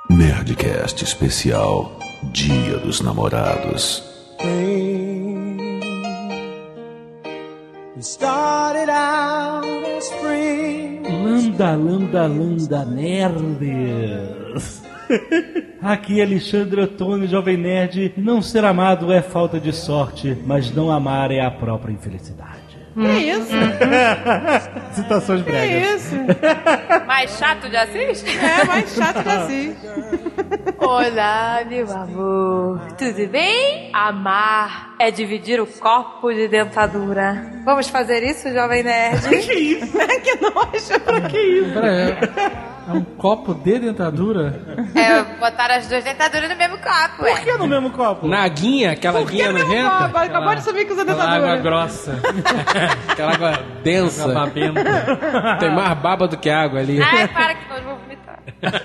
Nerdcast especial Dia dos Namorados. Landa, landa, landa, nerds. Aqui Alexandre Ottoni, Jovem Nerd. Não ser amado é falta de sorte, mas não amar é a própria infelicidade. Que isso? Citações bregas. Que isso? Mais chato de Assis? É, mais chato de Assis. Olá, meu amor. Tudo bem? Amar é dividir o copo de dentadura. Vamos fazer isso, Jovem Nerd? Que isso? Que nojo. Pra que isso? Pera aí. É um copo de dentadura? É, botar as duas dentaduras no mesmo copo. Por que no mesmo copo? Na aguinha, aquela aguinha nojenta. Acabou de subir com os Aquela água dentadura. grossa. Aquela água densa. Água babenta. Tem mais baba do que água ali. Ai, para que nós vamos vomitar.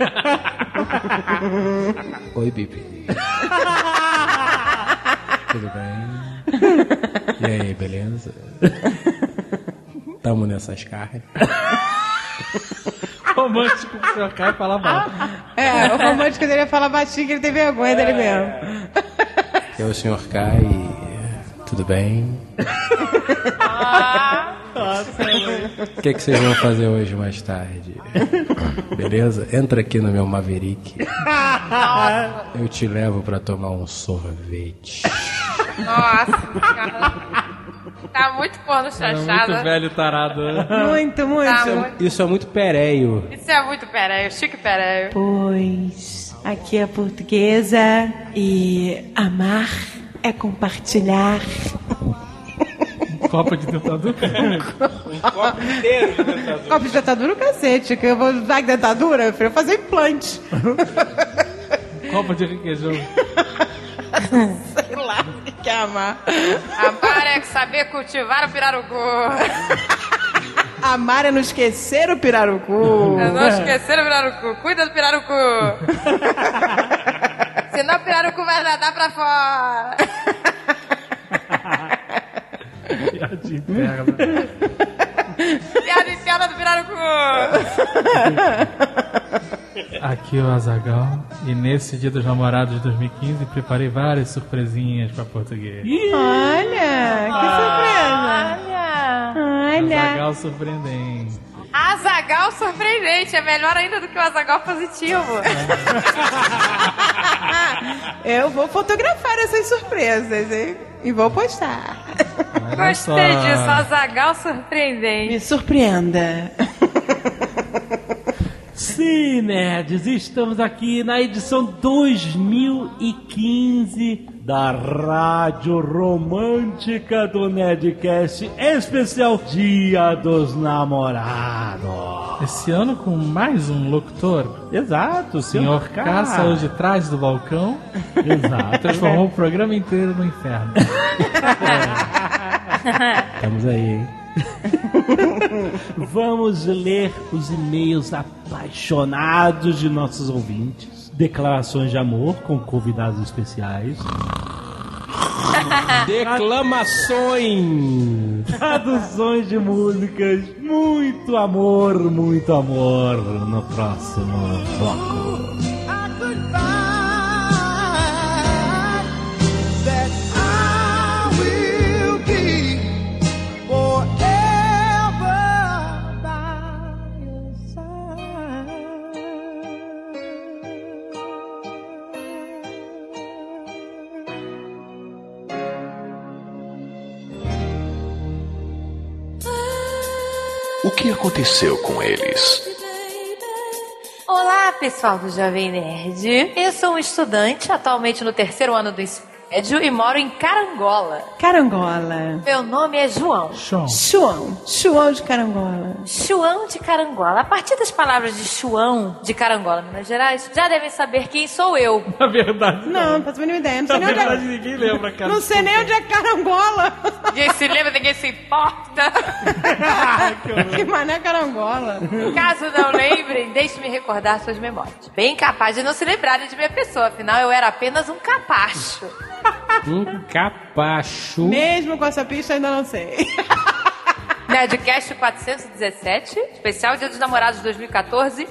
Oi, Bibi. Tudo bem? E aí, beleza? Tamo nessas carnes. Romântico pro seu cara e falar mal. É, o romântico dele ia falar baixinho que ele tem vergonha dele mesmo. Eu, o Sr. Kai. Tudo bem? O que vocês vão fazer hoje mais tarde? Beleza? Entra aqui no meu Maverick. Eu te levo pra tomar um sorvete. Nossa, cara. Tá muito porno chachada. Muito velho tarado. Muito, muito. Tá muito... Isso é muito pereio. Isso é muito pereio, chique pereio. Pois, aqui é portuguesa e amar é compartilhar. Um copo de dentadura? Um copo inteiro de dentadura. Copo de dentadura, o cacete, que eu vou usar dentadura, eu prefiro fazer implante. Copo de requeijão. Sei lá, o que é amar? Amar é saber cultivar o pirarucu. Amar é não esquecer o pirarucu. É não esquecer o pirarucu. Cuida do pirarucu. Senão o pirarucu vai nadar pra fora. Piada interna. Piada interna do pirarucu. Aqui é o Azaghal. E nesse Dia dos Namorados de 2015 preparei várias surpresinhas pra português. Olha, que surpresa. Olha. Azaghal surpreendente. Azaghal surpreendente. É melhor ainda do que o Azaghal positivo. Eu vou fotografar essas surpresas, hein? E vou postar. Gostei disso, Azaghal surpreendente. Me surpreenda. Sim, nerds, estamos aqui na edição 2015 da Rádio Romântica do Nerdcast, especial Dia dos Namorados. Esse ano com mais um locutor. Exato, Senhor K saiu de trás do balcão. Exato. Transformou o programa inteiro no inferno. Estamos aí, hein? Vamos ler os e-mails apaixonados de nossos ouvintes, declarações de amor com convidados especiais, Declamações. traduções de músicas, muito amor no próximo bloco. O que aconteceu com eles? Olá, pessoal do Jovem Nerd. Eu sou um estudante, atualmente no 3º ano do ensino médio, e moro em Carangola. Carangola. Meu nome é João. João de Carangola. João de Carangola. A partir das palavras de João de Carangola, Minas Gerais, já devem saber quem sou eu. Na verdade, Não faço a mínima ideia. Não sei Na nem onde verdade, é... ninguém lembra, cara. Não sei nem onde é Carangola. Ninguém se lembra, ninguém se importa. Que mané Carangola. Caso não lembrem, deixe-me recordar suas memórias. Bem capaz de não se lembrarem de minha pessoa, afinal eu era apenas um capacho. Um capacho. Mesmo com essa pista, ainda não sei. Nerdcast 417, especial Dia dos Namorados 2014,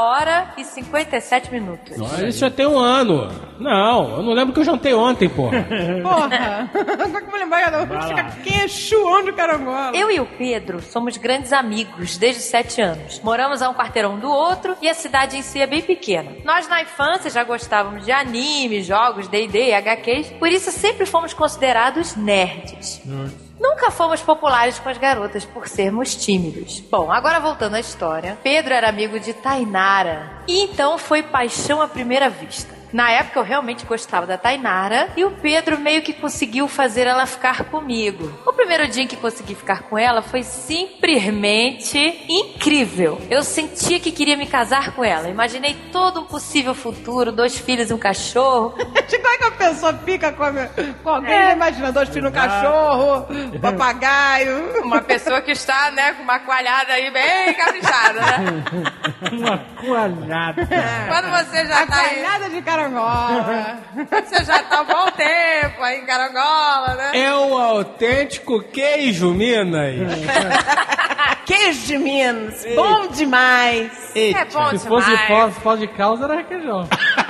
1h57 minutos. Nossa, isso já tem um ano. Não, eu não lembro que eu jantei ontem, porra. Porra! Como lembrar? Fica queixuando carangola. Eu e o Pedro somos grandes amigos desde os 7 anos. Moramos a um quarteirão do outro e a cidade em si é bem pequena. Nós na infância já gostávamos de anime, jogos, D&D, HQs, por isso sempre fomos considerados nerds. Nunca fomos populares com as garotas por sermos tímidos. Bom, agora voltando à história. Pedro era amigo de Tainara e então foi paixão à primeira vista. Na época eu realmente gostava da Tainara e o Pedro meio que conseguiu fazer ela ficar comigo. O primeiro dia em que consegui ficar com ela foi simplesmente incrível. Eu sentia que queria me casar com ela. Imaginei todo um possível futuro, 2 filhos e um cachorro. Como é que a pessoa fica com alguém? Imagina 2 filhos, um cachorro, um papagaio. Uma pessoa que está, né, com uma coalhada aí bem caprichada, né? Uma coalhada. Quando você já tá aí... coalhada de carangola. Você já tá há um bom tempo aí em Carangola, né? É um autêntico queijo, Minas. Queijo de Minas. Bom demais. É bom Se fosse demais. pós de causa, era requeijão.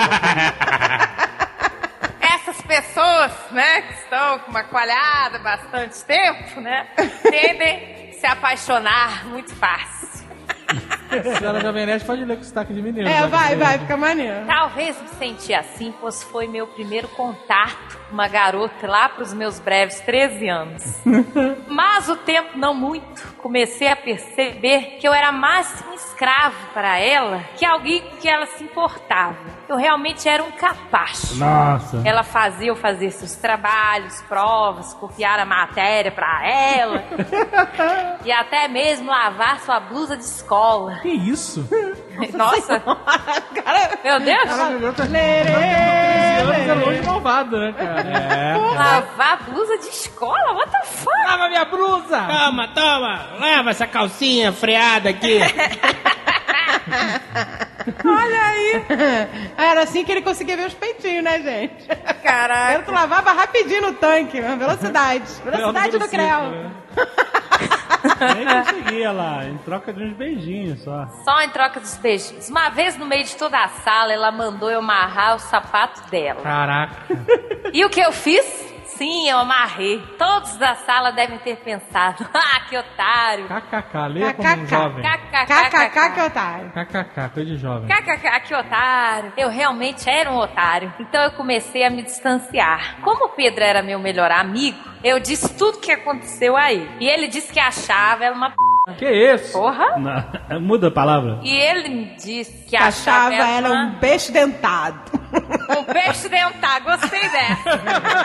Essas pessoas, né, que estão com uma coalhada há bastante tempo, né, tendem a se apaixonar muito fácil. Se ela Jovem Nerd, pode ler com sotaque de mineiro. Vai, fica maneiro. Talvez me senti assim, pois foi meu primeiro contato com uma garota lá pros meus breves 13 anos. Mas o tempo não muito. Comecei a perceber que eu era mais um escravo para ela que alguém que ela se importava. Eu realmente era um capacho. Nossa. Ela fazia eu fazer seus trabalhos, provas, copiar a matéria pra ela. E até mesmo lavar sua blusa de escola. Que isso? Nossa. Meu Deus. Era longe malvado, né, cara? Lavar blusa de escola? What the fuck? Lava minha blusa! Toma, leva essa calcinha freada aqui. Olha aí. Era assim que ele conseguia ver os peitinhos, né, gente? Caraca. Tu lavava rapidinho no tanque, velocidade. Velocidade do Creu. Nem conseguia lá, em troca de uns beijinhos só. Só em troca dos beijinhos. Uma vez no meio de toda a sala, ela mandou eu amarrar o sapato dela. Caraca. E o que eu fiz? Sim, eu amarrei. Todos da sala devem ter pensado: ah, que otário. KKK, leia como um jovem. KKK, que otário. KKK, coisa de jovem. KKK, que otário. Eu realmente era um otário. Então eu comecei a me distanciar. Como o Pedro era meu melhor amigo, eu disse tudo o que aconteceu a ele. E ele disse que achava ela uma p***. Que isso? Porra. Não, muda a palavra. E ele me disse que Achava ela um peixe dentado. Um peixe dentado, gostei dessa.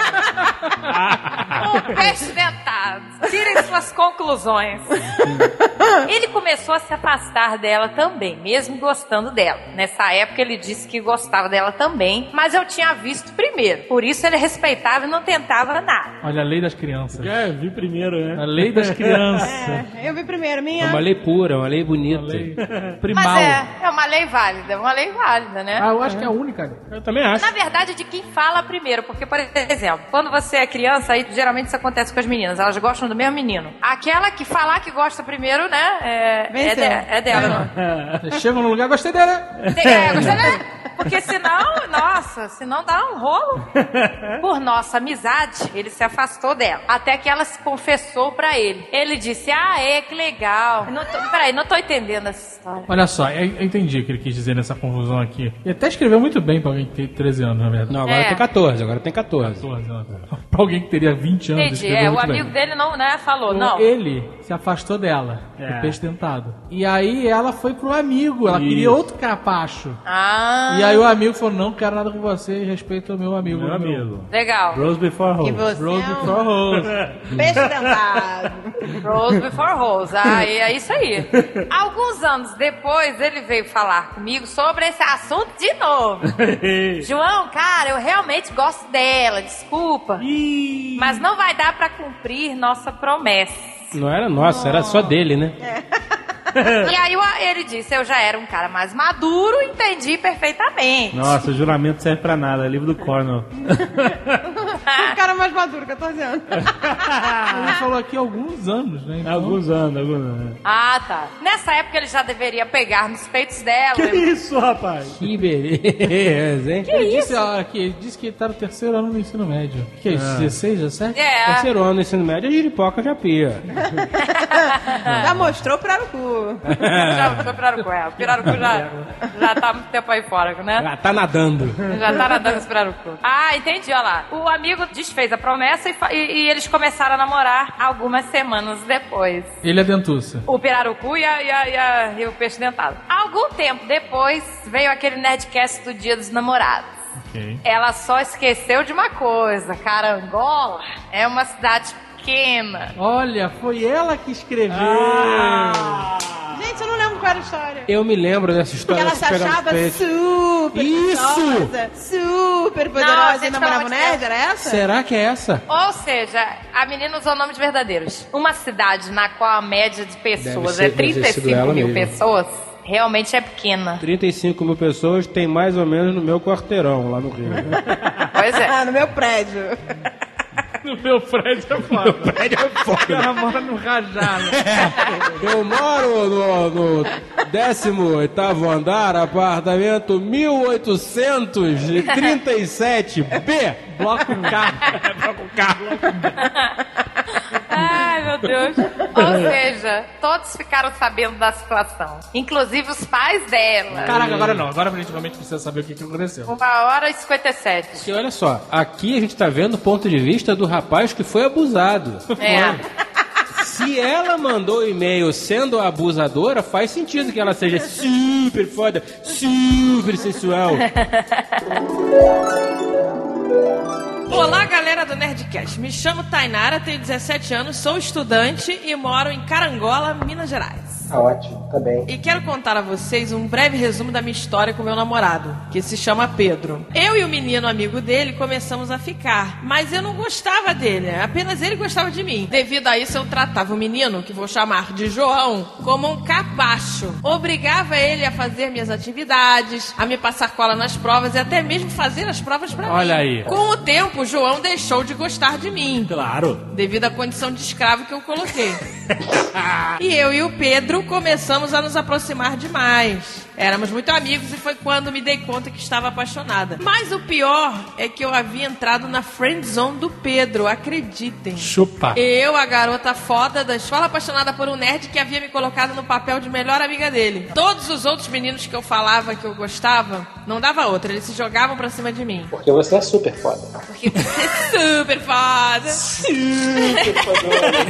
Um peixe dentado. Tirem suas conclusões. Ele começou a se afastar dela também, mesmo gostando dela. Nessa época ele disse que gostava dela também, mas eu tinha visto primeiro. Por isso ele respeitava e não tentava nada. Olha a lei das crianças. Vi primeiro, né? A lei das crianças. Eu vi primeiro, minha. É uma lei pura, uma lei bonita. Uma lei primal. Mas é uma lei válida, né? Ah, eu acho que é a única lei. Eu também acho. Na verdade, é de quem fala primeiro, porque, por exemplo, quando você é criança, aí geralmente isso acontece com as meninas, elas gostam do mesmo menino. Aquela que falar que gosta primeiro, né, é dela. Vocês chegam no lugar, gostei dela. Gostei dela. Porque senão dá um rolo. Por nossa amizade, ele se afastou dela. Até que ela se confessou pra ele. Ele disse, que legal. Peraí, não tô entendendo essa história. Olha só, eu entendi o que ele quis dizer nessa confusão aqui. E até escreveu muito bem pra alguém que tem 13 anos, na verdade. Não, agora tem 14, agora tem 14. 14 anos. Pra alguém que teria 20 anos, Entendi, escreveu o muito amigo bem. dele não, né, falou, não. Ele se afastou dela, do peixe tentado. E aí ela foi pro amigo, ela queria Isso. outro capacho. Ah, E aí o amigo falou, não quero nada com você, respeito ao meu amigo. Meu amigo. legal. Rose before E home. você Rose é before rose. um peixe dentado. Rose before rose. É isso aí. Alguns anos depois, ele veio falar comigo sobre esse assunto de novo. João, cara, eu realmente gosto dela, desculpa. Mas não vai dar pra cumprir nossa promessa. Não era nossa, era só dele, né? E aí ele disse, eu já era um cara mais maduro, entendi perfeitamente. Nossa, o juramento serve pra nada, é livro do Cornell. Um cara mais maduro, 14 anos. Ele falou aqui alguns anos, né? Então... Alguns anos. Ah, tá. Nessa época ele já deveria pegar nos peitos dela. Que isso, rapaz? Que beleza, hein? Ele disse que tá no terceiro ano do ensino médio. Que é isso? 16, 17? É. Terceiro ano do ensino médio, a giripoca já pia. Já mostrou pra o cu. Já foi Pirarucu, O Pirarucu já tá há muito tempo aí fora, né? Já tá nadando. Já tá nadando esse Pirarucu. Ah, entendi, olha lá. O amigo desfez a promessa e eles começaram a namorar algumas semanas depois. Ele é dentuça. O Pirarucu e o peixe dentado. Algum tempo depois, veio aquele Nerdcast do Dia dos Namorados. Ok. Ela só esqueceu de uma coisa. Carangola é uma cidade pequena. Olha, foi ela que escreveu. Gente, eu não lembro qual era a história. Eu me lembro dessa Porque história. ela se achava super Isso! poderosa, super Não, poderosa gente, e namorava pelo o amor de nerd, era essa? Será que é essa? Ou seja, a menina usou nomes verdadeiros. Uma cidade na qual a média de pessoas Deve é ter sido 35 ela mil mesmo. pessoas, realmente é pequena. 35 mil pessoas tem mais ou menos no meu quarteirão, lá no Rio. Pois é. Ah, no meu prédio. No meu prédio é foda. O prédio é O foda. cara mora no Rajado. Eu moro no 18º andar, apartamento 1837B. Bloco K. Ai, meu Deus. Ou seja, todos ficaram sabendo da situação. Inclusive os pais dela. Caraca, agora não. Agora a gente realmente precisa saber o que aconteceu. 1h57. E olha só, aqui a gente tá vendo o ponto de vista do rapaz que foi abusado. É. Se ela mandou e-mail sendo abusadora, faz sentido que ela seja super foda, super sensual. Olá, galera do Nerdcast. Me chamo Tainara, tenho 17 anos, sou estudante e moro em Carangola, Minas Gerais. Ótimo, tá bem. E quero contar a vocês um breve resumo da minha história com meu namorado, que se chama Pedro. Eu e o menino amigo dele começamos a ficar, mas eu não gostava dele, apenas ele gostava de mim. Devido a isso, eu tratava o menino, que vou chamar de João, como um capacho. Obrigava ele a fazer minhas atividades, a me passar cola nas provas e até mesmo fazer as provas pra mim. Olha aí. Com o tempo, o João deixou de gostar de mim. Claro. Devido à condição de escravo que eu coloquei. E eu e o Pedro começamos a nos aproximar demais. Éramos muito amigos e foi quando me dei conta que estava apaixonada. Mas o pior é que eu havia entrado na friend zone do Pedro, acreditem. Chupa. Eu, a garota foda da escola, apaixonada por um nerd que havia me colocado no papel de melhor amiga dele. Todos os outros meninos que eu falava que eu gostava, não dava outra, eles se jogavam pra cima de mim. Porque você é super foda. Porque você é super foda. Super foda.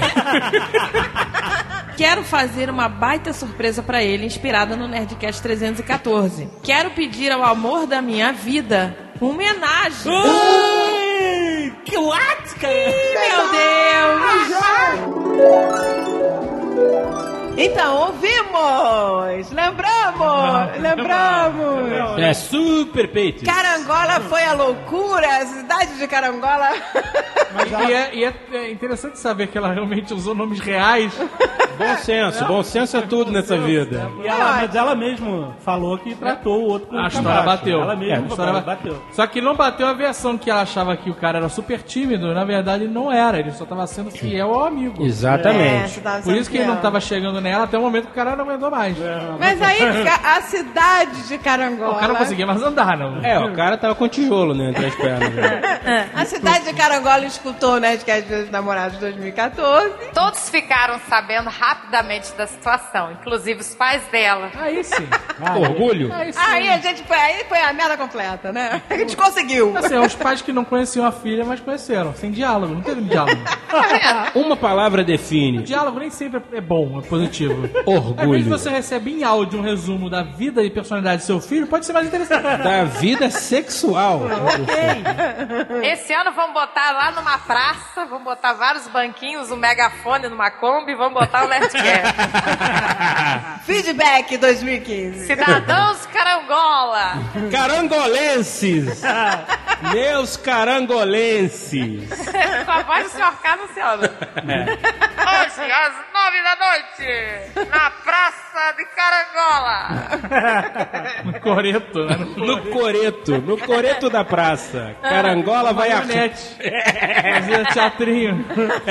Quero fazer uma baita surpresa pra ele, inspirada no Nerdcast 314. Quero pedir ao amor da minha vida uma homenagem. Ai, que lasca! Meu Deus! Então, ouvimos! Lembramos! É super peito. Carangola foi a loucura, a cidade de Carangola. E é interessante saber que ela realmente usou nomes reais. Bom senso é tudo nessa vida. E mas ela mesma falou que tratou o outro com A história bateu. Ela mesma A história bateu. Só que não bateu a versão que ela achava que o cara era super tímido. Na verdade, não era. Ele só tava sendo fiel ao amigo. Exatamente. Por isso que ele não tava chegando nela até o momento que o cara não aguentou mais. Mas aí, a cidade de Carangola... O cara não conseguia mais andar, não. O cara tava com tijolo, né, entre as pernas. Né? A cidade de Carangola escutou o Nerdcast dos Namorados de 2014. Todos ficaram sabendo rapidamente da situação, inclusive os pais dela. Aí sim. Orgulho? Aí sim. Aí foi a merda completa, né? A gente conseguiu. Assim, os pais que não conheciam a filha, mas conheceram. Sem diálogo, não teve diálogo. Uma palavra O define. diálogo nem sempre é bom, é positivo. Às vezes Orgulho. você recebe em áudio um resumo da vida e personalidade do seu filho, pode ser mais interessante. Da vida sexual. Esse ano vamos botar lá numa praça, vamos botar vários banquinhos, um megafone numa Kombi e vamos botar o Nerdcast. Feedback 2015. Cidadãos Carangola. Carangolenses! Meus carangolenses! Com a voz do Sr. K, Luciano. Hoje, às 9 da noite na Praça de Carangola. No coreto, né? No coreto da praça. Carangola vai a... Fazia teatrinho.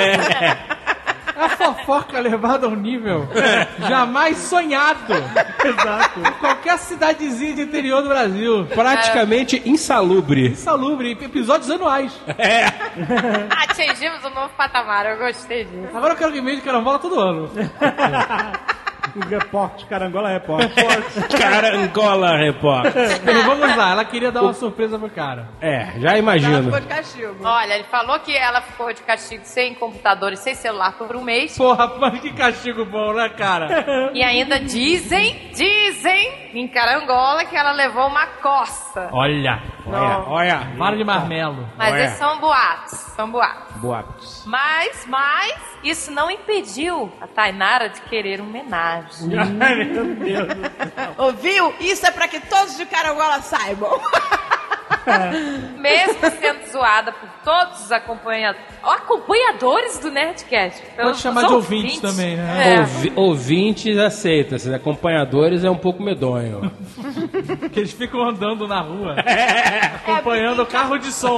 A fofoca levada a um nível jamais sonhado. Exato. Em qualquer cidadezinha de interior do Brasil. Praticamente insalubre. Insalubre, episódios anuais. Atingimos um novo patamar, eu gostei disso. Agora eu quero e-mail de carambola todo ano. O repórter, Carangola Repórter. Carangola Repórter. Vamos lá, ela queria dar uma surpresa pro cara. Já imagino. Ela ficou de castigo. Olha, ele falou que ela ficou de castigo sem computador e sem celular por um mês. Porra, mas que castigo bom, né, cara? E ainda dizem em Carangola que ela levou uma coça. Olha. Vara de marmelo. Mas esses são boatos. Boatos. Mas isso não impediu a Tainara de querer uma homenagem. Ai, meu Deus. Ouviu? Isso é pra que todos de Carangola saibam. Mesmo sendo zoada por todos os acompanhadores do Nerdcast. Pode chamar de ouvintes também, né? Ouvintes aceita, se acompanhadores é um pouco medonho. Porque eles ficam andando na rua, acompanhando o carro de som.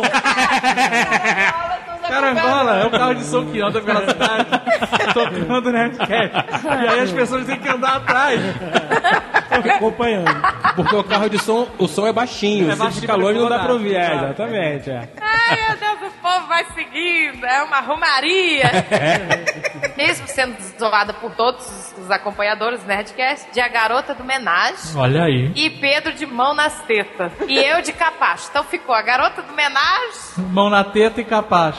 Carangola é o carro de som que anda pela cidade, tocando Nerdcast. E aí as pessoas têm que andar atrás, acompanhando. Porque o carro de som, o som é baixinho, se fica longe não dá pra ouvir. Exatamente. Ai, meu Deus, o povo vai seguindo, é uma romaria. Mesmo sendo zoada por todos os acompanhadores do Nerdcast, de a garota do homenagem. Olha aí. E Pedro de mão nas tetas. E eu de capacho. Então ficou a garota do homenagem. Mão na teta e capacho.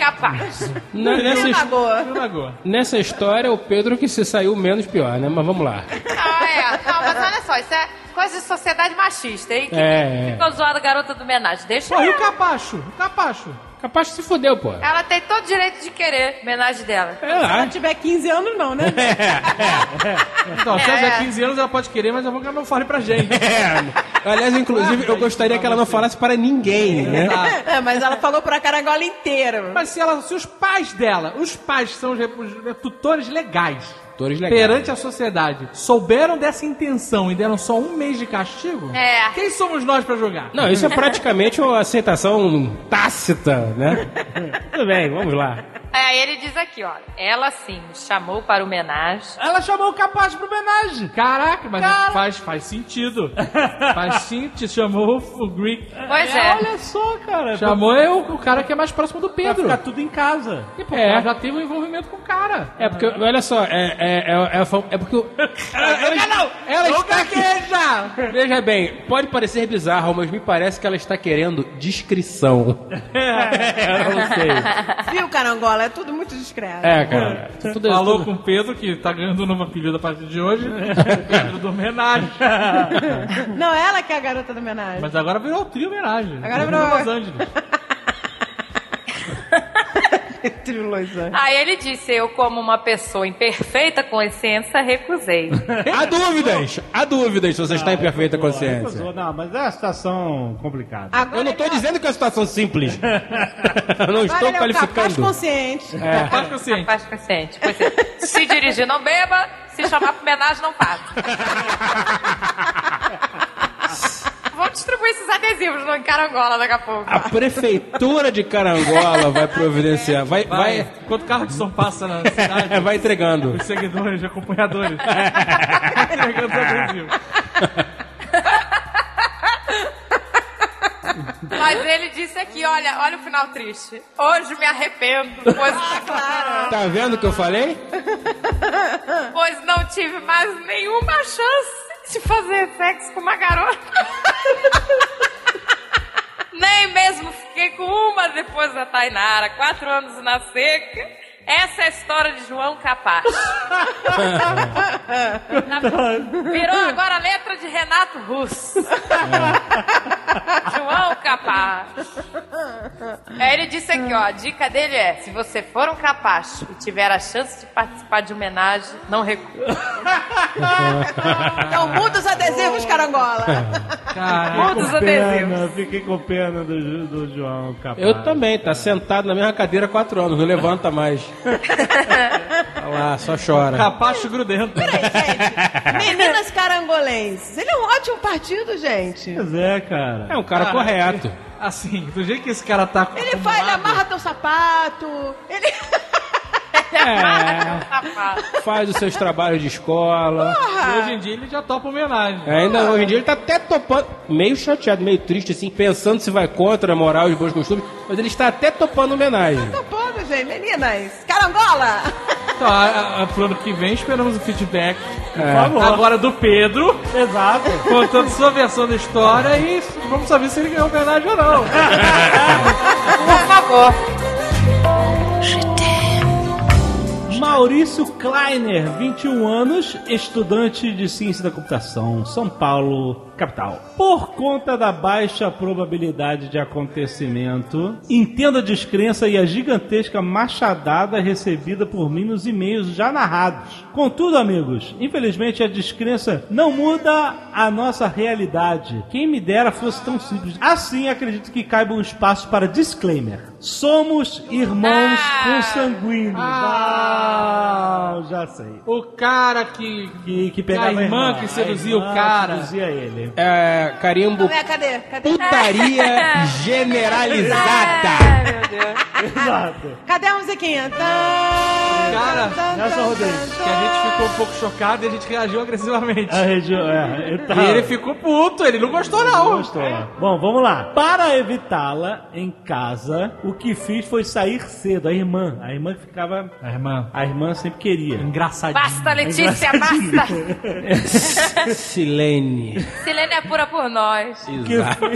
Nessa história, o Pedro que se saiu menos pior, né? Mas vamos lá. Não, mas olha só, isso é coisa de sociedade machista, hein? Ficou zoada a garota do homenagem. Deixa e o capacho? Capacho se fodeu, pô. Ela tem todo o direito de querer a homenagem dela. Se ela tiver 15 anos, não, né? Então, se ela tiver 15 anos, ela pode querer, mas é bom que ela não fale pra gente. Aliás, inclusive, eu gostaria que ela não falasse para ninguém, né? Mas ela falou pra Carangola inteiro. Mas se os pais dela, que são os tutores legais, legais, perante a sociedade, souberam dessa intenção e deram só um mês de castigo, quem somos nós pra julgar? Não, isso é praticamente uma aceitação tácita, né? Tudo bem, vamos lá. Aí ele diz aqui, olha, ela sim me chamou para homenagem. Ela chamou o Capacho para homenagem. Caraca, mas faz sentido. Faz sentido, chamou o Greek. Pois é. Olha só, cara. Chamou o cara que é mais próximo do Pedro. Pra ficar tudo em casa. E porque ela já teve um envolvimento com o cara. Porque, olha só, é porque... Ela está aqui. Veja bem, pode parecer bizarro, mas me parece que ela está querendo discrição. Eu não sei. Viu, Carangola? É tudo muito discreto. Cara. Falou com o Pedro, que tá ganhando um novo apelido a partir de hoje. Pedro do homenagem. Não, ela que é a garota da homenagem. Mas agora virou o trio homenagem. Agora virou Los Angeles. Trio Los Angeles. Aí ele disse, eu como uma pessoa em perfeita consciência, recusei. Há dúvidas se você está em perfeita consciência. Não, mas é uma situação complicada. Eu não estou dizendo que é uma situação simples. Eu não estou qualificando. Capaz consciente. Capaz consciente. Capaz consciente. Pois é. Se dirigir, não beba. Se chamar pra homenagem, não pague. Vamos distribuir esses adesivos no Carangola daqui a pouco. A prefeitura de Carangola vai providenciar. Vai. Enquanto o carro de som passa na cidade, vai entregando. Os seguidores, acompanhadores. Vai entregando os adesivos. Mas ele disse aqui, olha o final triste. Hoje me arrependo, pois... Tá vendo o que eu falei? Pois não tive mais nenhuma chance de fazer sexo com uma garota. Nem mesmo fiquei com uma depois da Tainara. 4 anos na seca. Essa é a história de João Capaz. Virou agora a letra de Renato Russo. João Capaz. Ele disse aqui, ó, a dica dele é: se você for um capacho e tiver a chance de participar de homenagem, não recua. Então muda os adesivos, carangola. Muda os adesivos. Fiquei com pena do João, capaz. Eu também, tá sentado na mesma cadeira há 4 anos, não levanta mais. Olha lá, só chora. Capacho grudento. Peraí, gente. Meninas carangolenses. Ele é um ótimo partido, gente. Pois é, cara. É um cara correto. Assim, do jeito que esse cara tá... Ele faz, ele amarra teu sapato. Ele... Faz os seus trabalhos de escola. E hoje em dia ele já topa homenagem. Ainda hoje em dia ele tá até topando, meio chateado, meio triste, assim, pensando se vai contra a moral e os bons costumes, mas ele está até topando homenagem. Topando, gente. Meninas, carangola. Então, pro ano que vem esperamos o feedback, por favor. agora do Pedro. Exato. Contando sua versão da história e vamos saber se ele ganhou homenagem ou não. Por favor. Maurício Kleiner, 21 anos, estudante de ciência da computação, São Paulo, capital. Por conta da baixa probabilidade de acontecimento, entendo a descrença e a gigantesca machadada recebida por mim nos e-mails já narrados. Contudo, amigos, infelizmente a descrença não muda a nossa realidade. Quem me dera fosse tão simples. Assim, acredito que caiba um espaço para disclaimer. Somos irmãos consanguíneos. Já sei. O cara que pegava a irmã que seduzia o cara. Seduzia ele. Carimbo. Cadê? Putaria generalizada. Meu Deus. Exato. Cadê a musiquinha? Cara, Nessa Rodrigues. que a gente ficou um pouco chocado e a gente reagiu agressivamente. A região, E ele ficou puto, ele não gostou não. Gostou. Bom, vamos lá. Para evitá-la em casa, o que fiz foi sair cedo. A irmã que ficava... A irmã sempre queria. Engraçadinho. Basta, Letícia, basta. Silene. Silene é pura por nós. Exato.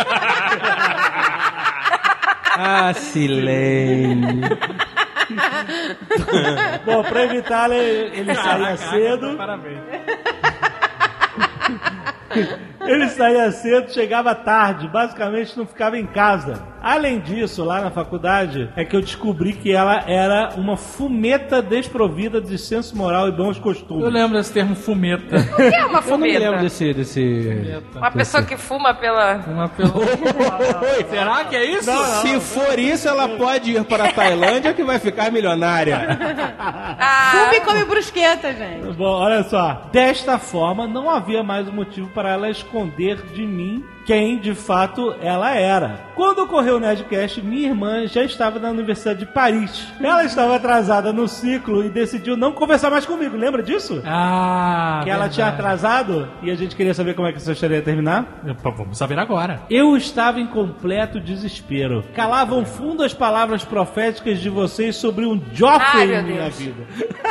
Silene. Bom, pra evitá-la, ele saía cedo. Parabéns. Ele saía cedo, chegava tarde, basicamente não ficava em casa. Além disso, lá na faculdade, é que eu descobri que ela era uma fumeta desprovida de senso moral e bons costumes. Eu lembro desse termo fumeta. O que é uma Eu não me fumeta? lembro desse... Uma pessoa que fuma pela... Será que é isso? Se for isso, ela pode ir para a Tailândia que vai ficar milionária. Fuma e come brusqueta, gente. Bom, olha só. Desta forma, não havia mais motivo para ela esconder de mim quem, de fato, ela era. Quando ocorreu o Nerdcast, minha irmã já estava na Universidade de Paris. Ela estava atrasada no ciclo e decidiu não conversar mais comigo. Lembra disso? Que ela tinha atrasado e a gente queria saber como é que essa história ia terminar? Vamos saber agora. Eu estava em completo desespero. Calavam fundo as palavras proféticas de vocês sobre um Joffrey em minha vida.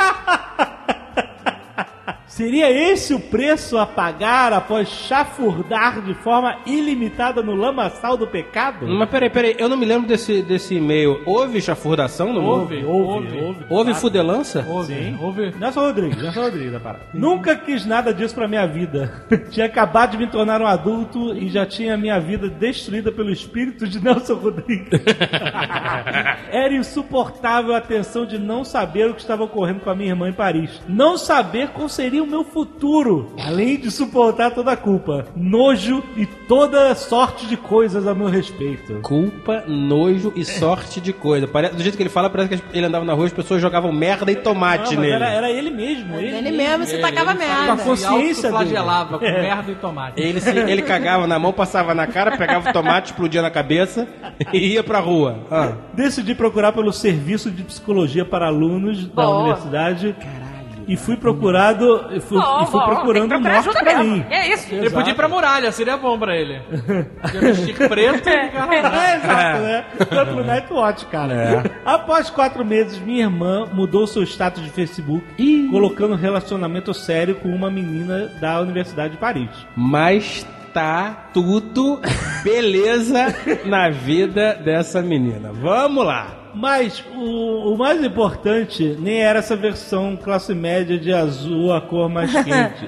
Seria esse o preço a pagar após chafurdar de forma ilimitada no lamaçal do pecado? Mas peraí, eu não me lembro desse e-mail. Houve chafurdação no Houve. Houve fudelança? Houve. Nelson Rodrigues da parada. Nunca quis nada disso pra minha vida. Tinha acabado de me tornar um adulto e já tinha minha vida destruída pelo espírito de Nelson Rodrigues. Era insuportável a tensão de não saber o que estava ocorrendo com a minha irmã em Paris. Não saber qual seria o meu futuro, além de suportar toda a culpa, nojo e toda sorte de coisas a meu respeito. Culpa, nojo e sorte de coisa. Do jeito que ele fala, parece que ele andava na rua e as pessoas jogavam merda e tomate nele. Era ele mesmo. Ele mesmo se tacava Com merda. a consciência dele. Flagelava com merda e tomate. Ele cagava na mão, passava na cara, pegava o tomate, explodia na cabeça e ia pra rua. Decidi procurar pelo serviço de psicologia para alunos da universidade. E fui procurando procurando morte pra mim. É isso. Ele podia ir pra muralha, seria bom pra ele. Podia vestir preto e ficar lá. Exato, né? Foi pro Nightwatch, cara. Após 4 meses, minha irmã mudou seu status de Facebook, colocando um relacionamento sério com uma menina da Universidade de Paris. Mas tá tudo beleza na vida dessa menina. Vamos lá. Mas o mais importante nem era essa versão classe média de azul, a cor mais quente.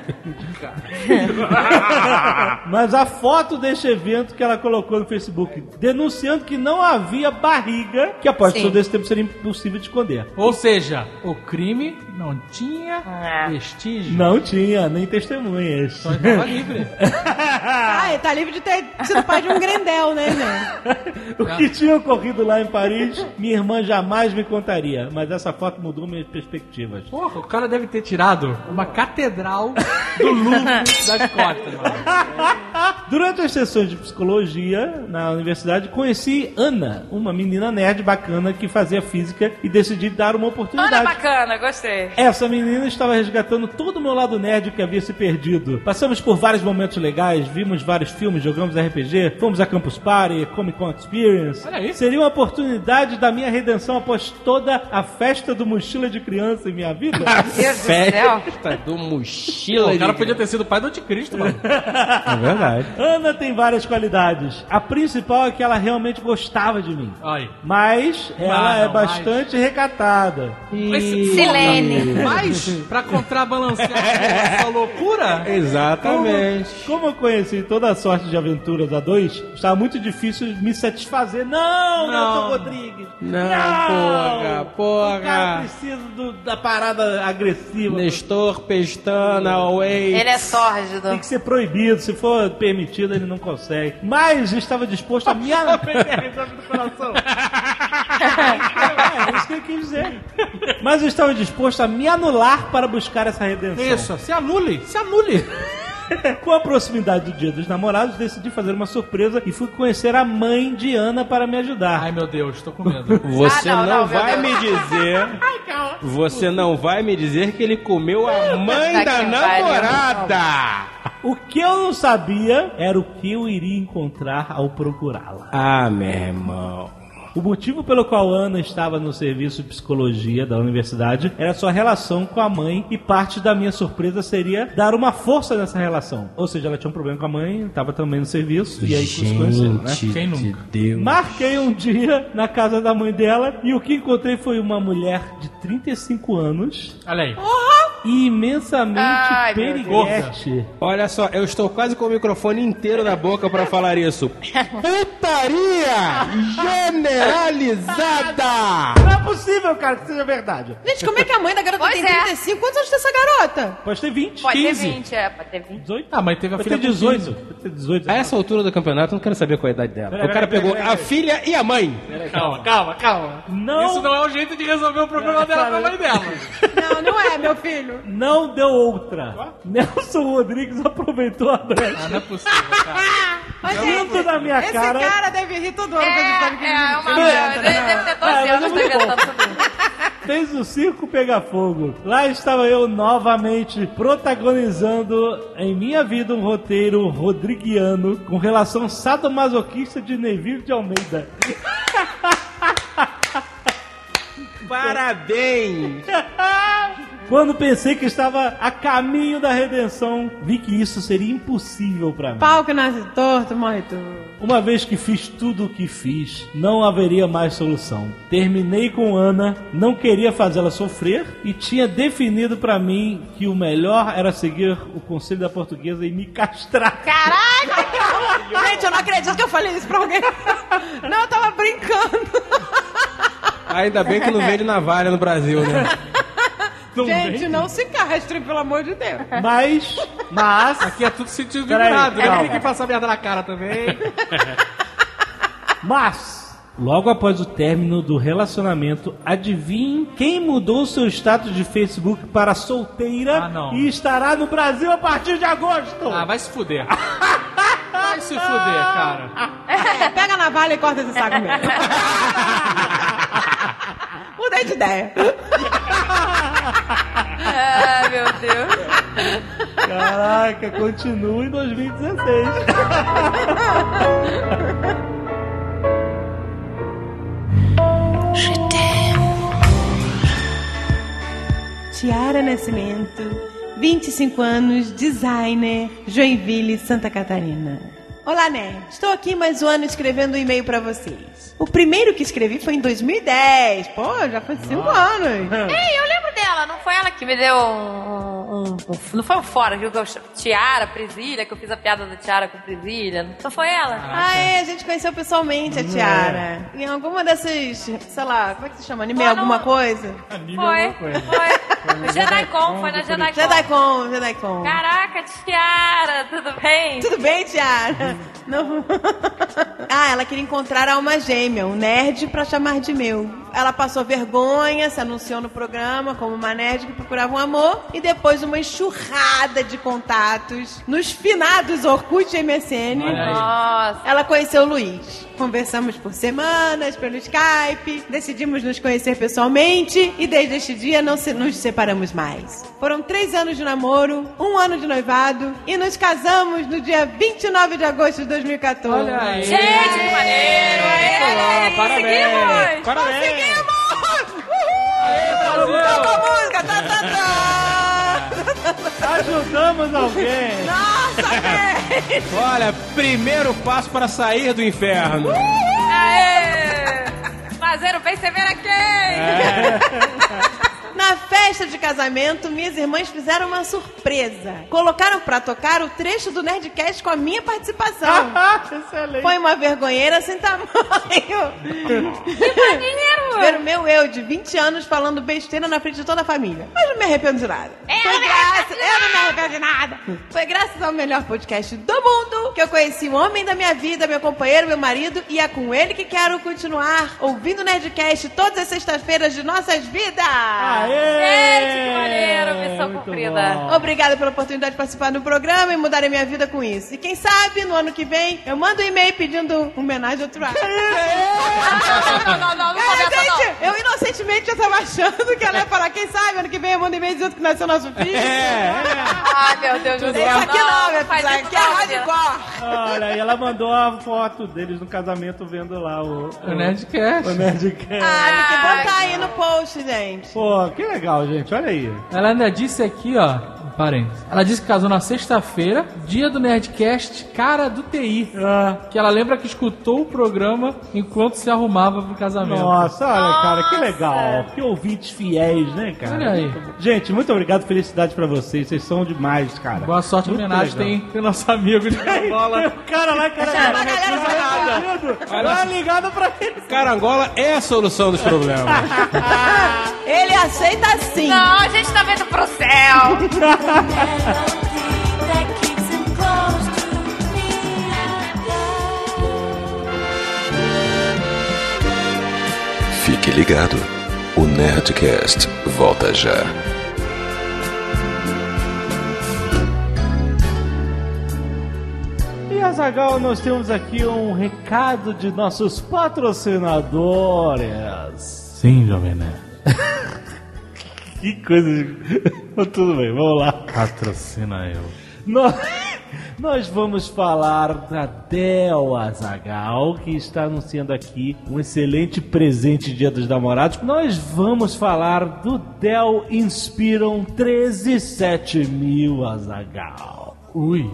Mas a foto deste evento que ela colocou no Facebook, denunciando que não havia barriga, que após todo esse tempo seria impossível de esconder. Ou seja, o crime não tinha vestígio. Não tinha, nem testemunhas. Só estava livre. Ele tá livre de ter sido pai de um Grendel, né, gente? O que tinha ocorrido lá em Paris, minha irmã jamais me contaria, mas essa foto mudou minhas perspectivas. Porra, o cara deve ter tirado uma catedral do Louvre das costas, mano. Durante as sessões de psicologia na universidade, conheci Ana, uma menina nerd bacana que fazia física e decidi dar uma oportunidade. Ana bacana, gostei. Essa menina estava resgatando todo o meu lado nerd que havia se perdido. Passamos por vários momentos legais, vimos vários filmes, jogamos RPG, fomos a Campus Party, Comic Con Experience. Olha aí. Seria uma oportunidade da minha redenção após toda a festa do mochila de criança em minha vida. Festa do mochila. O cara podia ter sido pai do anticristo, mano. É verdade. Ana tem várias qualidades. A principal é que ela realmente gostava de mim. Ai. Mas ela é bastante recatada. Silene. Mas, pra contrabalancear essa loucura... Exatamente. Como eu conheci toda a sorte de aventuras a dois, estava muito difícil me satisfazer. Não, Nelson Rodrigues. Não, porra. O cara precisa da parada agressiva. Nestor Pestana, Away. Ele é sórdido. Tem que ser proibido. Se for permitido, ele não consegue. Mas estava disposto a me anular. É isso que eu quis dizer. Mas eu estava disposto a me anular para buscar essa redenção. Isso, se anule, se anule. Com a proximidade do Dia dos Namorados, decidi fazer uma surpresa e fui conhecer a mãe de Ana para me ajudar. Ai, meu Deus, tô com medo. Você não, vai me dizer... Você não vai me dizer que ele comeu a mãe da namorada. O que eu não sabia era o que eu iria encontrar ao procurá-la. Ah, meu irmão. O motivo pelo qual Ana estava no serviço de psicologia da universidade era sua relação com a mãe, e parte da minha surpresa seria dar uma força nessa relação. Ou seja, ela tinha um problema com a mãe, estava também no serviço, e aí se conheceram, né? Quem nunca? Deus. Marquei um dia na casa da mãe dela e o que encontrei foi uma mulher de 35 anos Olha aí. e imensamente Ai, meu periguete. Olha só, eu estou quase com o microfone inteiro na boca pra falar isso. Putaria generalizada! Não é possível, cara, que seja verdade. Gente, como é que a mãe da garota Pois tem é. 35? Quantos anos tem essa garota? Pode ter 20, Pode 15, ter 20, pode ter 20. 18. Ah, mas teve a Pode filha ter com 18. 15. Pode ter 18. A essa altura do campeonato, eu não quero saber qual é a idade dela. O cara pegou a filha e a mãe. Calma. Não, Isso não é o jeito de resolver o problema dela com a mãe dela. Não é, meu filho. não deu outra. Nelson Rodrigues aproveitou a brecha. Ah, não é possível, cara. Mas, Tanto na minha esse cara. cara deve rir todo ano quando ele sabe que É uma ele deve ter 12 anos mas é muito inventando tudo. Fez o circo pegar fogo. Lá estava eu novamente protagonizando em minha vida um roteiro rodriguiano com relação sadomasoquista de Neville de Almeida. Parabéns! Quando pensei que estava a caminho da redenção, vi que isso seria impossível para mim. Pau que nasce torto, morre tudo. Uma vez que fiz tudo o que fiz, não haveria mais solução. Terminei com Ana, não queria fazê-la sofrer e tinha definido pra mim que o melhor era seguir o conselho da portuguesa e me castrar. Caraca! Gente, eu não acredito que eu falei isso pra alguém. Não, eu tava brincando. Ainda bem que não vende navalha no Brasil, né? Gente, não se castre, pelo amor de Deus. Mas... Aqui é tudo sentido Peraí, vibrado, né? calma. Ninguém passa merda na cara também. Mas, logo após o término do relacionamento, adivinhe quem mudou seu status de Facebook para solteira e estará no Brasil a partir de agosto? Ah, vai se fuder. Vai se fuder, cara. Pega a navalha e corta esse saco mesmo. Mudei de ideia. Ai, meu Deus. Caraca, continua em 2016. Tiara Nascimento, 25 anos, designer, Joinville, Santa Catarina. Olá, Nerd. Estou aqui mais um ano escrevendo um e-mail pra vocês. O primeiro que escrevi foi em 2010. Pô, já foi 5 anos. Ei, eu lembro dela. Não foi ela que me deu não foi um fora, viu? Tiara, presilha, que eu fiz a piada da Tiara com presilha. Não foi ela? A gente conheceu pessoalmente a Tiara. Em alguma dessas, sei lá, como é que se chama? Anime alguma coisa? Foi. JediCon, foi na JediCon. JediCon. Caraca, Tiara, tudo bem? Tudo bem, Tiara? Não. Ela queria encontrar a alma gêmea, um nerd pra chamar de meu. Ela passou vergonha, se anunciou no programa como uma nerd que procurava um amor e depois uma enxurrada de contatos nos finados Orkut e MSN. Nossa. Ela conheceu o Luiz. Conversamos por semanas pelo Skype, decidimos nos conhecer pessoalmente e desde este dia não nos separamos mais. Foram 3 anos de namoro, 1 ano de noivado e nos casamos no dia 29 de agosto de 2014. Olha aí. Gente, que maneiro! Parabéns! Conseguimos! Brasil! Com a música! Ajudamos alguém. Nossa, velho! Olha, primeiro passo para sair do inferno. Aê! Fazer o bem sem ver a quem! Na festa de casamento, minhas irmãs fizeram uma surpresa. Colocaram pra tocar o trecho do Nerdcast com a minha participação. Excelente. Foi uma vergonheira sem tamanho. Maneiro! Ver o meu eu de 20 anos falando besteira na frente de toda a família. Mas não me arrependo de nada. Eu não me arrependo de nada. Foi graças ao melhor podcast do mundo que eu conheci o homem da minha vida, meu companheiro, meu marido, e é com ele que quero continuar ouvindo o Nerdcast todas as sextas-feiras de nossas vidas. Gente, que maneiro! Missão cumprida. Bom. Obrigada pela oportunidade de participar do programa e mudar a minha vida com isso. E quem sabe, no ano que vem, eu mando um e-mail pedindo homenagem ao Travis. Não começa não. Gente, eu inocentemente já tava achando que ela ia falar, quem sabe, ano que vem eu mando e-mail dizendo que nasceu nosso filho. Ai, meu Deus do céu. Isso aqui não, meu faz filho, isso aqui é não, hardcore. Olha, e ela mandou a foto deles no casamento vendo lá o Nerdcast. Nerdcast. Tem que botar aí no post, gente. Pô, que legal, gente. Olha aí. Ela ainda disse aqui, ó, um parênteses. Ela disse que casou na sexta-feira, dia do Nerdcast, cara do TI. Que ela lembra que escutou o programa enquanto se arrumava pro casamento. Nossa, olha, cara, que legal. Que ouvintes fiéis, né, cara? Olha aí. Gente, muito obrigado. Felicidade pra vocês. Vocês são demais, cara. Boa sorte, Muito homenagem. legal. Tem nosso amigo de bola. O cara lá, Vai ligado pra ele. Carangola é a solução dos problemas. Ele aceita sim. Não, a gente tá vendo pro céu. Fique ligado. O Nerdcast volta já. E Azaghal, nós temos aqui um recado de nossos patrocinadores. Sim, Jovem Nerd. Que coisa de... Tudo bem, vamos lá. Patrocina eu. Nós vamos falar da Dell, Azaghal, que está anunciando aqui um excelente presente de Dia dos Namorados. Nós vamos falar do Dell Inspiron 13700, Azaghal. Ui.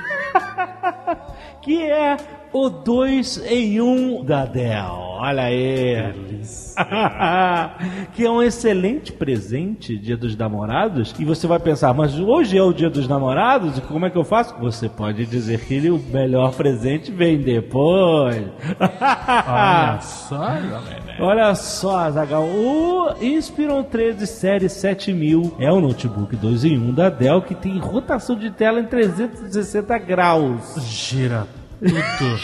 Que é o 2 em 1 da Dell. Olha aí. Que é um excelente presente, Dia dos Namorados. E você vai pensar, mas hoje é o Dia dos Namorados? E como é que eu faço? Você pode dizer que o melhor presente vem depois. Olha só, Jovem Nerd. Olha só, Azaghal, o Inspiron 13 Série 7000 é um notebook 2 em 1 da Dell que tem rotação de tela em 360 graus. Gira tudo.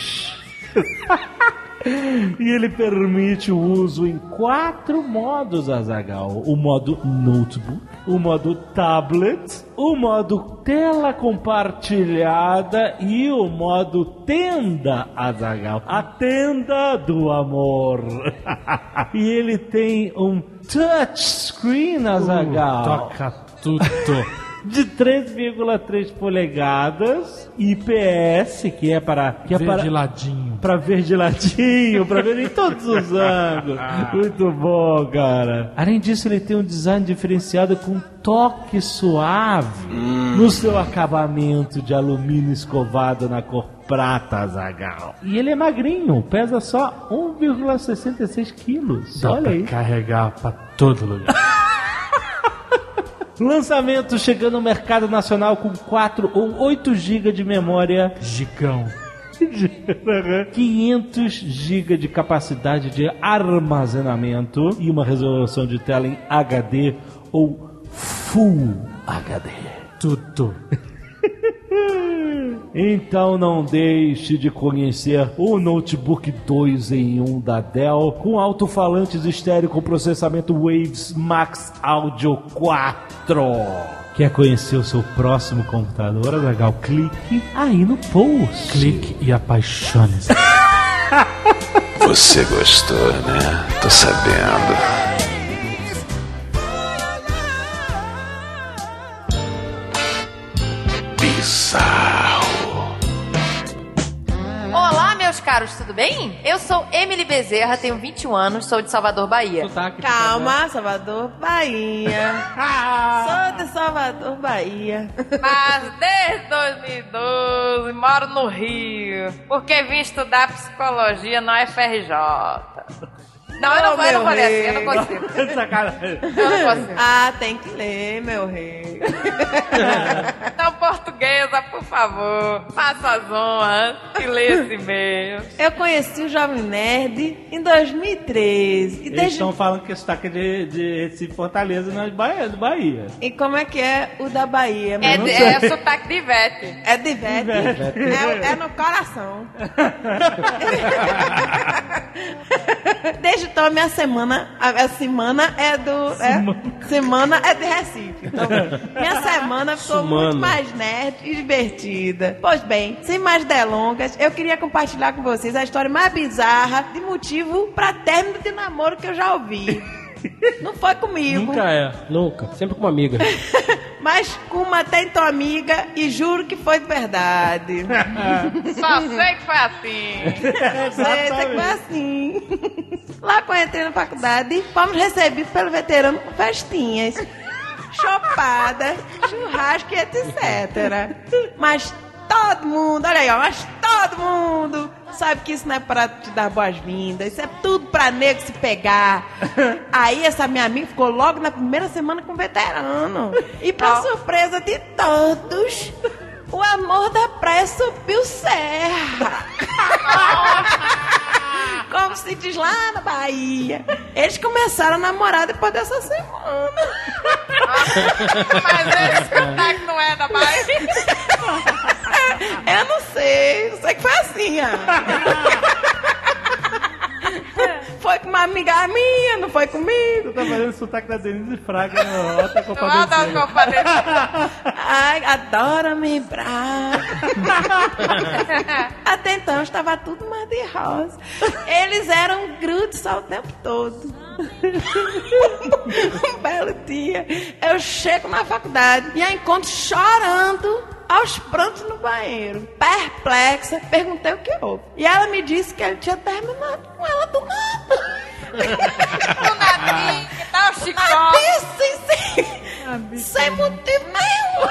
E ele permite o uso em 4 modos, Azaghal. O modo notebook, o modo tablet, o modo tela compartilhada e o modo tenda, Azaghal. A tenda do amor. E ele tem um touchscreen, Azaghal. Toca tudo. de 3,3 polegadas, IPS, que é para Verdiladinho. Para ver de ladinho, para ver em todos os ângulos. Muito bom, cara. Além disso, ele tem um design diferenciado com toque suave no seu acabamento de alumínio escovado na cor prata, Azaghal. E ele é magrinho, pesa só 1,66 quilos. Dá Olha pra aí. carregar pra todo lugar. Lançamento chegando no mercado nacional com 4 ou 8 GB de memória. Gigão. 500 GB de capacidade de armazenamento e uma resolução de tela em HD ou Full HD. Tudo. Então não deixe de conhecer o notebook 2 em 1 da Dell com alto-falantes estéreo com processamento Waves Max Audio 4. Quer conhecer o seu próximo computador, Azaghal? Clique aí no post. Clique e apaixone-se. Você gostou, né? Tô sabendo. Bizarro. Olá, meus caros, tudo bem? Eu sou Emily Bezerra, tenho 21 anos, sou de Salvador, Bahia. Calma, Salvador, Bahia. Sou de Salvador, Bahia. Mas desde 2012 moro no Rio, porque vim estudar psicologia na UFRJ. Não, eu não vou ler assim, eu não consigo. Sacanagem. Eu não consigo. Ah, tem que ler, meu rei. Então, portuguesa, por favor, faça as honras e leia esse e-mail. Eu conheci o Jovem Nerd em 2013. E, Eles estão falando que sotaque de Recife, Fortaleza, não é de Bahia. E como é que é o da Bahia? É sotaque de Ivete. É de Ivete. É no coração. Desde então, a minha semana é do... Semana é de Recife. Então, minha semana ficou muito mais nerd e divertida. Pois bem, sem mais delongas, eu queria compartilhar com vocês a história mais bizarra de motivo pra término de namoro que eu já ouvi. Não foi comigo. Nunca. Sempre com uma amiga. Mas com uma até então amiga e juro que foi de verdade. Só sei que foi assim. Sei que foi assim. Lá quando eu entrei na faculdade, fomos recebidos pelo veterano com festinhas, chopada, churrasco e etc. Mas todo mundo, olha aí, ó, mas todo mundo sabe que isso não é pra te dar boas-vindas, isso é tudo pra nego se pegar. Aí essa minha amiga ficou logo na primeira semana com o veterano. E pra surpresa de todos, o amor da praia subiu serra. Como se diz lá na Bahia. Eles começaram a namorar depois dessa semana. Mas esse sotaque não é da Bahia. Eu não sei que foi assim, Foi com uma amiga minha, não foi comigo. Tá fazendo sotaque da Denise Fraga no Rota Compadecida. Ai, adoro me brar. Até então estava tudo mar de rosa. Eles eram grudes o tempo todo. Um belo dia, eu chego na faculdade e a encontro chorando aos prantos no banheiro. Perplexa, perguntei o que houve. E ela me disse que ele tinha terminado com ela do nada. Do nadinho, que tal o chicote? Sem motivo nenhum.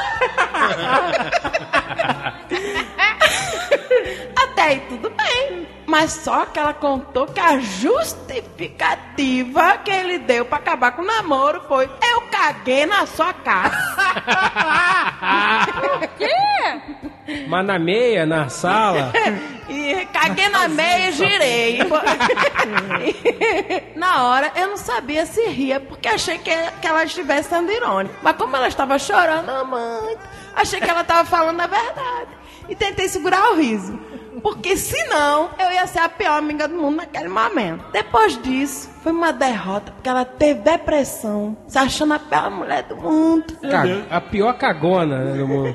Até aí tudo bem. Mas só que ela contou que a justificativa que ele deu pra acabar com o namoro foi: eu caguei na sua casa. O quê? Mas na meia, na sala. E caguei na meia e girei. Na hora eu não sabia se ria, porque achei que ela estivesse sendo irônica. Mas como ela estava chorando muito, achei que ela estava falando a verdade. E tentei segurar o riso, porque senão eu ia ser a pior amiga do mundo naquele momento. Depois disso, foi uma derrota, porque ela teve depressão, se achando a pior mulher do mundo. A pior cagona, né, do mundo.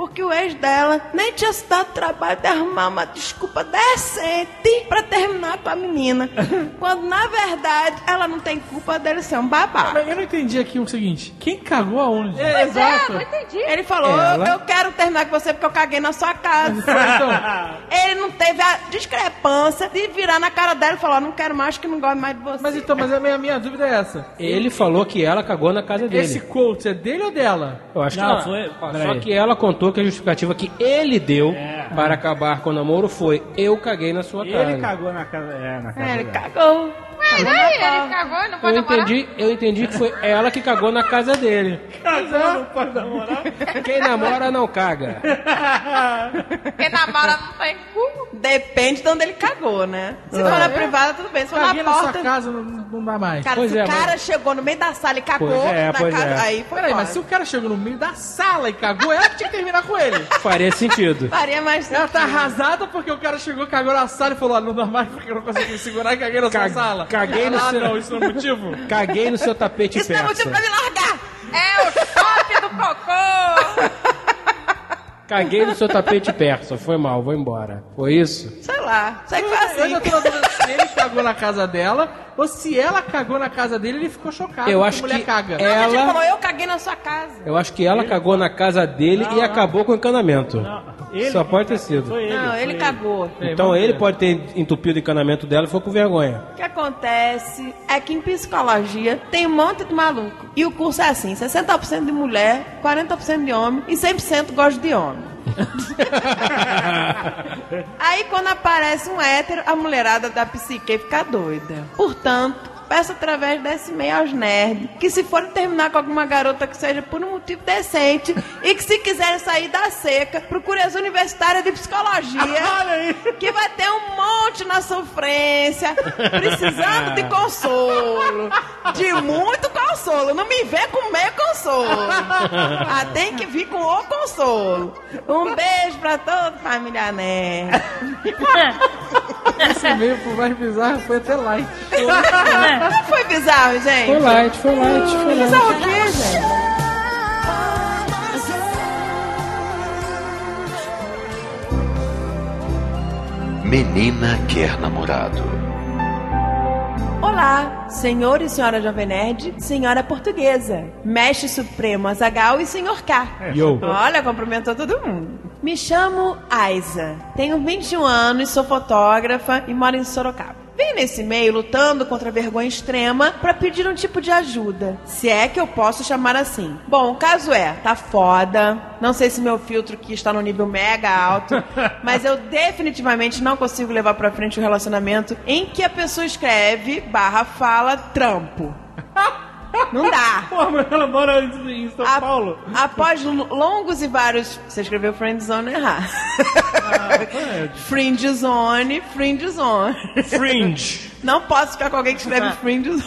porque o ex dela nem tinha se dado trabalho de arrumar uma desculpa decente pra terminar com a menina. Quando, na verdade, ela não tem culpa dele ser um babaca. Mas eu não entendi aqui o seguinte: quem cagou aonde? Exato. não entendi. Ele falou, eu quero terminar com você porque eu caguei na sua casa. Então, Ele não teve a discrepância de virar na cara dela e falar, não quero mais, que não gosto mais de você. mas a minha dúvida é essa. Ele falou que ela cagou na casa dele. Esse quote é dele ou dela? Eu acho que Não, não. foi- Só peraí. que ela contou que a justificativa que ele deu para acabar com o namoro foi: eu caguei na sua casa. Ele cagou na casa. Na casa Ele dela. cagou. Mas aí, ele cagou e não pode namorar? Eu entendi que foi ela que cagou na casa dele. Cagou, não pode namorar? Quem namora não caga. Quem namora não tem cu. Depende de onde ele cagou, né? Se for na privada, tudo bem. Se for Caguei na na porta... sua casa, não dá mais. Cara, Pois se é, o cara mas- chegou no meio da sala e cagou Pois é, na pois casa, é. aí foi Peraí, fora. mas se o cara chegou no meio da sala e cagou, ela que tinha que terminar com ele. Faria sentido. Faria mais Ela tá sentido. arrasada porque o cara chegou, cagou na sala e falou: não dá mais porque eu não consegui me segurar e caguei na sua sala. Caguei no Ah, seu... não, isso não é motivo? Caguei no seu tapete Isso não é persa. motivo pra me largar. É o shopping do cocô. Caguei no seu tapete persa. Foi mal, vou embora. Foi isso? Sei lá. Sei que foi Eu assim. ainda tô na dúvida se ele cagou na casa dela ou se ela cagou na casa dele e ele ficou chocado Eu porque acho a mulher que caga. Não, mas ele ela... falou, eu caguei na sua casa. Eu acho que ela cagou na casa dele e acabou com o encanamento. Ele Só que pode ter cagou. sido. Foi ele. Não, foi ele cagou. Então ele pode ter entupido o encanamento dela e foi com vergonha. O que acontece é que em psicologia tem um monte de maluco. E o curso é assim, 60% de mulher, 40% de homem e 100% gosta de homem. Aí quando aparece um hétero, a mulherada da psique fica doida. Portanto, peço através desse meio aos nerds que se forem terminar com alguma garota que seja por um motivo decente e que se quiserem sair da seca, procure as universitárias de psicologia que vai ter um monte na sofrência precisando de consolo, de muito consolo, não me vê com meio consolo, tem que vir com o consolo. Um beijo pra toda a família nerd. Esse meio pro mais bizarro foi até light. Não foi bizarro, gente? Foi light, foi light, foi light. Bizarro o quê, gente? Menina quer namorado. Olá, senhor e senhora Jovem Nerd, senhora portuguesa, mestre supremo Azaghal e senhor K. Yo. Olha, cumprimentou todo mundo. Me chamo Aiza, tenho 21 anos, sou fotógrafa e moro em Sorocaba. Vim nesse meio lutando contra a vergonha extrema pra pedir um tipo de ajuda, se é que eu posso chamar assim. Bom, o caso é, tá foda, não sei se meu filtro aqui está no nível mega alto, mas eu definitivamente não consigo levar pra frente um relacionamento em que a pessoa escreve, fala, trampo. Não dá. Pô, mas ela mora em São Paulo. Após longos e vários... Você escreveu friendzone errado. Friendzone. Fringe. Não posso ficar com alguém que escreve friendzone.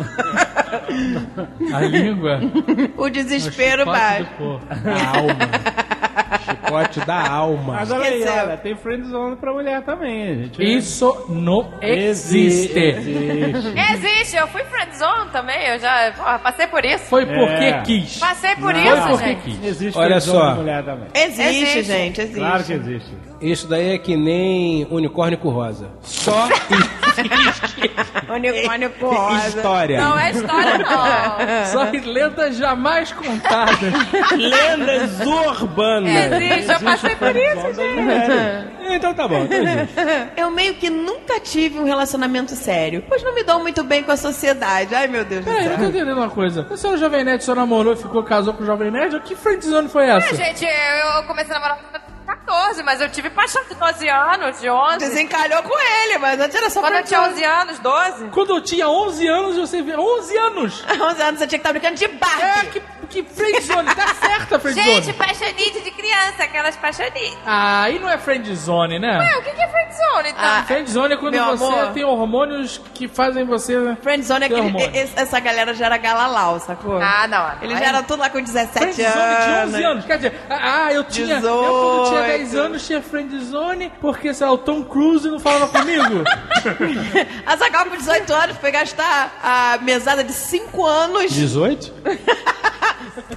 A língua. O desespero bate. Da alma. Chicote da alma. Agora aí, Esqueceu. olha, tem friendzone pra mulher também, gente. Isso não existe. Existe. Existe, eu fui friendzone também, eu já passei por isso. Foi porque É. quis. Passei por Não. isso, Foi porque gente. quis. Existe Olha friendzone só. de mulher também. Existe, gente, existe. Claro que existe. Isso daí é que nem unicórnio com rosa. Só Unicórnio com rosa. história. Não é história, não. Só em lendas jamais contadas. Lendas urbanas. Existe, eu passei por isso, gente. Então tá bom, então existe. Eu meio que nunca tive um relacionamento sério, pois não me dou muito bem com a sociedade. Ai, meu Deus do Peraí, eu céu. tô entendendo uma coisa. O senhor Jovem Nerd só namorou e casou com o Jovem Nerd? Que friendzone foi essa? Gente, eu comecei a namorar com 14, mas eu tive paixão de 12 anos, de 11. Desencalhou com ele, mas antes era só Quando eu tinha friendzone. 11 anos, 12. Quando eu tinha 11 anos, você viu... 11 anos! 11 anos você tinha que estar brincando de Barbie. Que friendzone. Tá certa a friendzone. Gente, paixonite de criança, aquelas paixonites. Ah, aí não é friendzone, né? Ué, o que é friendzone, então? Ah, Friendzone é quando meu você amor. tem hormônios que fazem você... Friendzone é Tem que hormônio. essa galera já era galalau, sacou? Ah, não. Eles Aí- já eram tudo lá com 17 Friendzone anos. de 11 anos. Quer dizer, eu tinha... Eu, quando tinha 10 anos, tinha friendzone porque, sei lá, o Tom Cruise não falava comigo. A Zagal com 18 anos foi gastar a mesada de 5 anos. 18?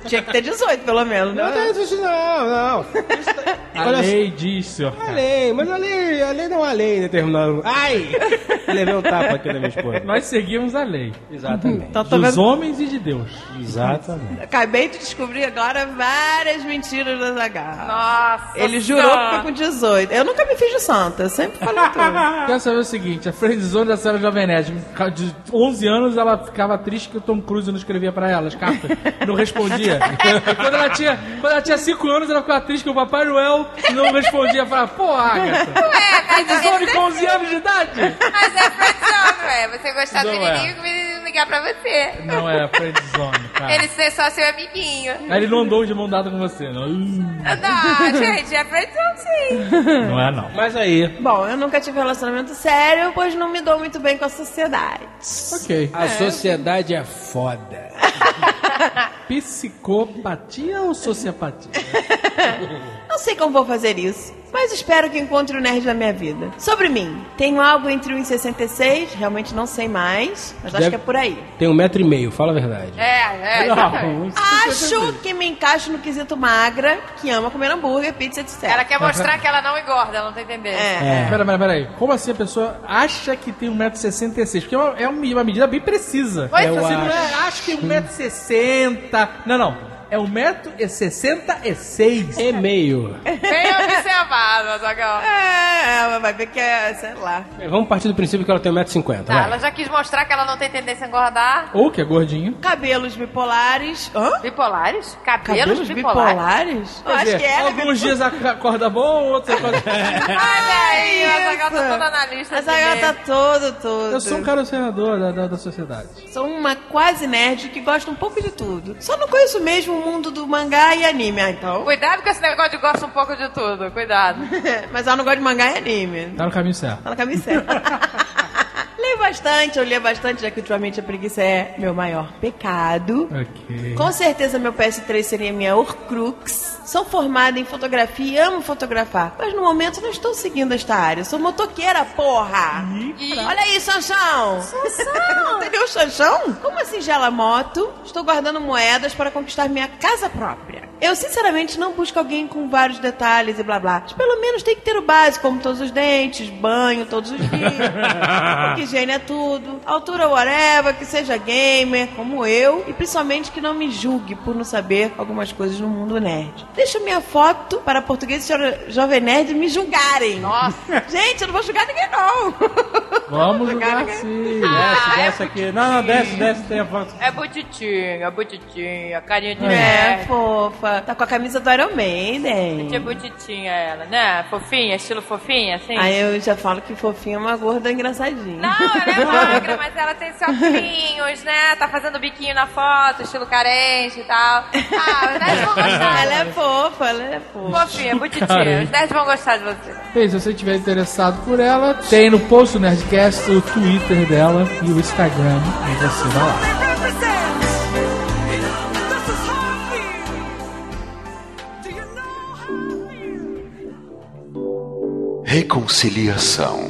Tinha que ter 18, pelo menos, né? Não. A lei diz, senhor. A lei, mas a lei não é uma lei determinada. Ai! Levei um tapa aqui da minha esposa. Nós seguimos a lei. Exatamente. Então, tô Dos vendo... homens e de Deus. Exatamente. Acabei de descobrir agora várias mentiras da Zagal. Nossa. Ele jurou que foi com 18. Eu nunca me fiz de santa, eu sempre falei tudo. Quero saber o seguinte, a friendzone da Sarah Jovem Nerd, de 11 anos ela ficava triste que o Tom Cruise não escrevia pra ela as cartas, não respondia. quando ela tinha 5 anos ela ficava triste que o Papai Noel não respondia, falava, pô, Agatha, friendzone com 11 anos de idade? Mas é friendzone, ué. Você gostar do Não menininho e o menino ligar pra você. Não é friendzone, cara. Ele ser só seu amiguinho. Aí ele não andou de mão dada com você, não. Não, gente, é friendzone sim. Não é não. Mas aí, Bom, eu nunca tive relacionamento sério, pois não me dou muito bem com a sociedade. Ok. a sociedade é foda. Psicopatia ou sociopatia? Não sei como vou fazer isso, mas espero que encontre o nerd da minha vida. Sobre mim, tenho algo entre 1,66, realmente não sei mais, mas acho Deve- que é por aí. Tem 1,5 m, fala a verdade. Exatamente. Acho que me encaixo no quesito magra, que ama comer hambúrguer, pizza, etc. Ela quer mostrar que ela não engorda, ela não tá entendendo. É. Peraí. Como assim a pessoa acha que tem 1,66 m? Porque é uma medida bem precisa. Pois Você é. não é, acho que 1,60 m. Não. É 1,66 m. É meio. Bem observado, Azaghal. É, vai ver que é, sei lá. Vamos partir do princípio que ela tem 1,50 m. Tá, ela já quis mostrar que ela não tem tendência a engordar. Ou que é gordinho. Cabelos bipolares. Hã? Bipolares? Cabelos bipolares? Eu acho que é. Alguns dias acorda bom, outros acorda... Olha aí, a Azaghal tá toda na lista. Mas agora tá todo. Eu sou um cara senador da sociedade. Sou uma quase nerd que gosta um pouco de tudo. Só não conheço mesmo o mundo do mangá e anime. Ah, então. Cuidado com esse negócio de gosta um pouco de tudo, cuidado. Mas eu não gosto de mangá e anime. Tá no caminho certo. Tá na cabeça certa. Eu li bastante, já que ultimamente a preguiça é meu maior pecado. Ok. Com certeza meu PS3 seria minha Horcrux. Sou formada em fotografia e amo fotografar. Mas no momento não estou seguindo esta área. Sou motoqueira, porra! Olha aí, Sanchão! Não tem nenhum Sanchão? Como assim, gela moto? Estou guardando moedas para conquistar minha casa própria. Eu, sinceramente, não busco alguém com vários detalhes e blá blá. Mas pelo menos tem que ter o básico, como todos os dentes, banho todos os dias. Porque higiene é tudo. Altura whatever, que seja gamer, como eu. E principalmente que não me julgue por não saber algumas coisas no mundo nerd. Deixo minha foto para português e jovem nerd me julgarem. Nossa. Gente, eu não vou julgar ninguém, não. Vamos jogar sim. Desce aqui. Não, desce, tem a foto. É bonitinha, carinha de É, nerd. fofa. Tá com a camisa do Iron Maiden. É bonitinha ela, né? Fofinha, estilo fofinha, assim. Aí eu já falo que fofinha é uma gorda engraçadinha. Não, ela é magra, mas ela tem seus óculos, né? Tá fazendo biquinho na foto, estilo carente e tal. Ah, os nerds vão gostar. Ela é fofa, ela é fofa. Fofinha, bonitinha. Os nerds vão gostar de você. E se você estiver interessado por ela, tem no post do Nerdcast o Twitter dela e o Instagram. E você vai lá. Reconciliação.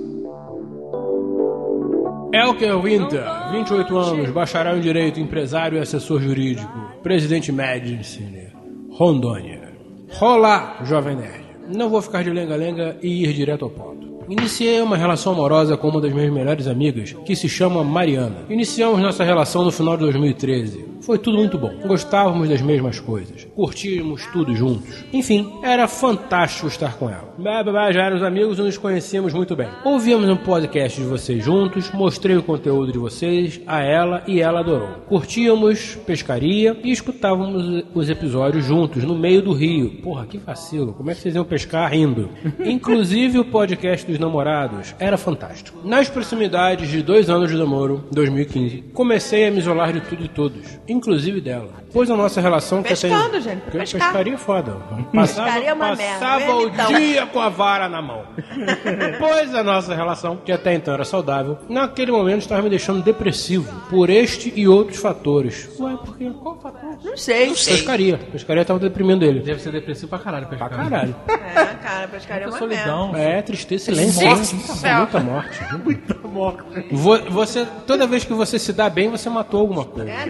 Elker Winter, 28 anos, bacharel em Direito, empresário e assessor jurídico, presidente Medicine, Rondônia. Olá, jovem nerd. Não vou ficar de lenga-lenga e ir direto ao ponto. Iniciei uma relação amorosa com uma das minhas melhores amigas, que se chama Mariana. Iniciamos nossa relação no final de 2013. Foi tudo muito bom. Gostávamos das mesmas coisas. Curtíamos tudo juntos. Enfim, era fantástico estar com ela. Já éramos amigos e nos conhecíamos muito bem. Ouvíamos um podcast de vocês juntos, mostrei o conteúdo de vocês a ela e ela adorou. Curtíamos pescaria e escutávamos os episódios juntos, no meio do rio. Porra, que vacilo. Como é que vocês iam pescar rindo? Inclusive o podcast dos namorados era fantástico. Nas proximidades de 2 anos de namoro, 2015, comecei a me isolar de tudo e todos, inclusive dela. Pois a nossa relação... Pescando, que tem... gente, Porque pescar. Pescaria é foda. Passava, Pescaria é uma merda. passava o Então. dia com a vara na mão. Pois a nossa relação, que até então era saudável, naquele momento estava me deixando depressivo por este e outros fatores. Ué, por quê? Qual fator? Não sei. Pescaria. Pescaria estava deprimindo ele. Deve ser depressivo pra caralho. Pra caralho. É, cara, pescaria é uma merda. Solidão. É, tristeza, silêncio. Gente, Muita morte. Muita morte. Você, toda vez que você se dá bem, você matou alguma coisa. Não,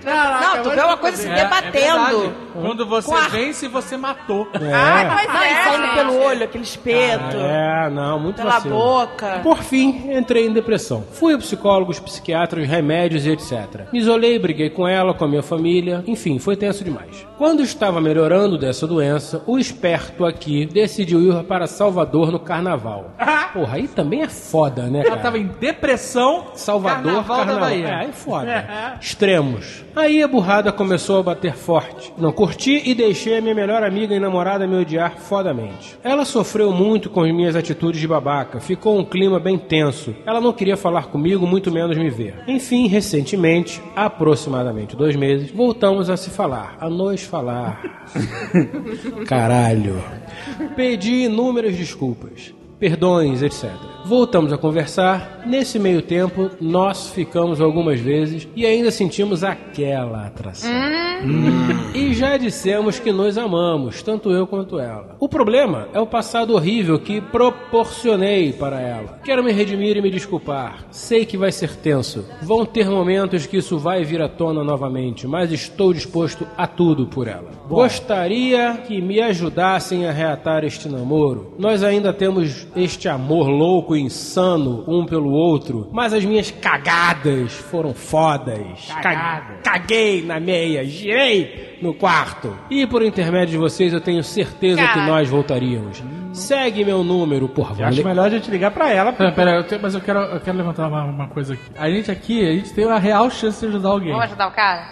Não, tu vê uma coisa se debatendo. Quando você vence, você matou. Não, e saindo pelo olho, aquele espeto. Muito pela vacilo. boca. Por fim, entrei em depressão. Fui a psicólogos, psiquiatras, remédios e etc. Me isolei, briguei com ela, com a minha família. Enfim, foi tenso demais. Quando estava melhorando dessa doença, o esperto aqui decidiu ir para Salvador no carnaval. Porra, aí também é foda, né, cara? Ela tava em depressão, Salvador, carnaval da Bahia. É foda. Extremos. Aí a burrada começou a bater forte. Não curti e deixei a minha melhor amiga e namorada me odiar fodamente. Ela sofreu muito com as minhas atitudes de babaca. Ficou um clima bem tenso. Ela não queria falar comigo, muito menos me ver. Enfim, recentemente, aproximadamente 2 meses, voltamos a se falar. A nos falar. Caralho. Pedi inúmeras desculpas, perdões, etc. Voltamos a conversar. Nesse meio tempo, nós ficamos algumas vezes e ainda sentimos aquela atração. E já dissemos que nos amamos, tanto eu quanto ela. O problema é o passado horrível que proporcionei para ela. Quero me redimir e me desculpar. Sei que vai ser tenso. Vão ter momentos que isso vai vir à tona novamente, mas estou disposto a tudo por ela. Gostaria que me ajudassem a reatar este namoro. Nós ainda temos este amor louco e insano um pelo outro, mas as minhas cagadas foram fodas. Caguei na meia, girei no quarto. E por intermédio de vocês eu tenho certeza que nós voltaríamos. Segue meu número, por favor. Acho melhor a gente ligar pra ela. Pera, mas eu quero levantar uma coisa aqui. A gente tem uma real chance de ajudar alguém. Vamos ajudar o cara?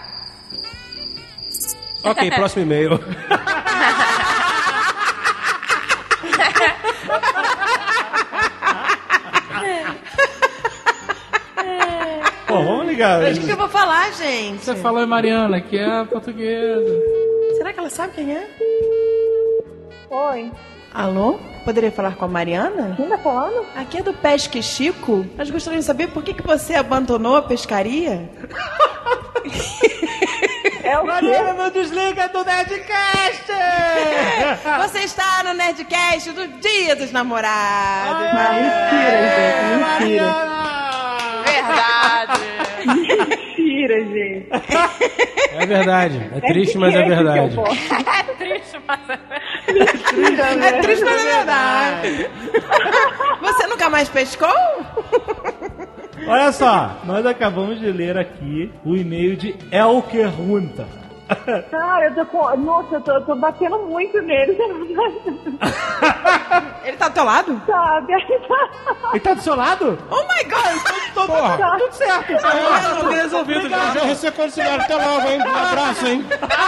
Ok, próximo e-mail. Pô, vamos ligar. O que eu vou falar, gente? Você falou em Mariana, que é portuguesa. Será que ela sabe quem é? Oi. Alô? Poderia falar com a Mariana? Quem tá falando? Aqui é do Pesque Chico. Nós gostaríamos de saber por que você abandonou a pescaria? É o Mariana, não desliga do Nerdcast! Você está no Nerdcast do Dia dos Namorados. Mentira, gente. Mentira. Verdade. Mentira, gente. É verdade. É triste, mas é verdade. É triste, mas é É triste, mas é verdade. Você nunca mais pescou? Olha só, nós acabamos de ler aqui o e-mail de Elkerunta. Cara, eu tô com... Nossa, eu tô batendo muito nele. Ele tá do teu lado? Sabe? Ele tá do seu lado? Oh my God! Porra. Tudo certo. Tudo resolvido já. Já reconciliaram até logo, hein? Um abraço, hein?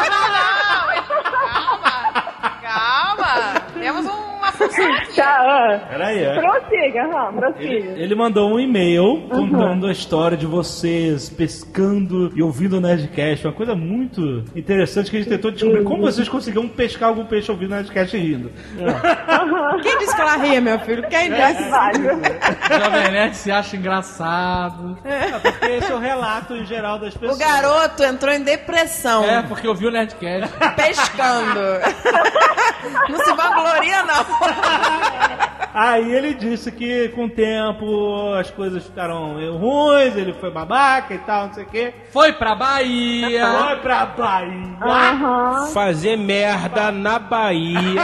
Calma. Temos uma função aqui. Tá, Peraí, prossiga. Ele mandou um e-mail contando a história de vocês pescando e ouvindo o Nerdcast. Uma coisa muito interessante que a gente tentou descobrir como vocês conseguiram pescar algum peixe ouvindo o Nerdcast e rindo. Quem disse que ela ria, meu filho? Quem disse? Jovem Nerd se acha engraçado. Porque esse é o relato em geral das pessoas. O garoto entrou em depressão. É, porque eu vi o Nerdcast. Pescando. Não se vangloria, não. Aí ele disse que com o tempo as coisas ficaram meio ruins, ele foi babaca e tal, não sei o quê. Foi pra Bahia. Foi pra Bahia. Fazer merda na Bahia.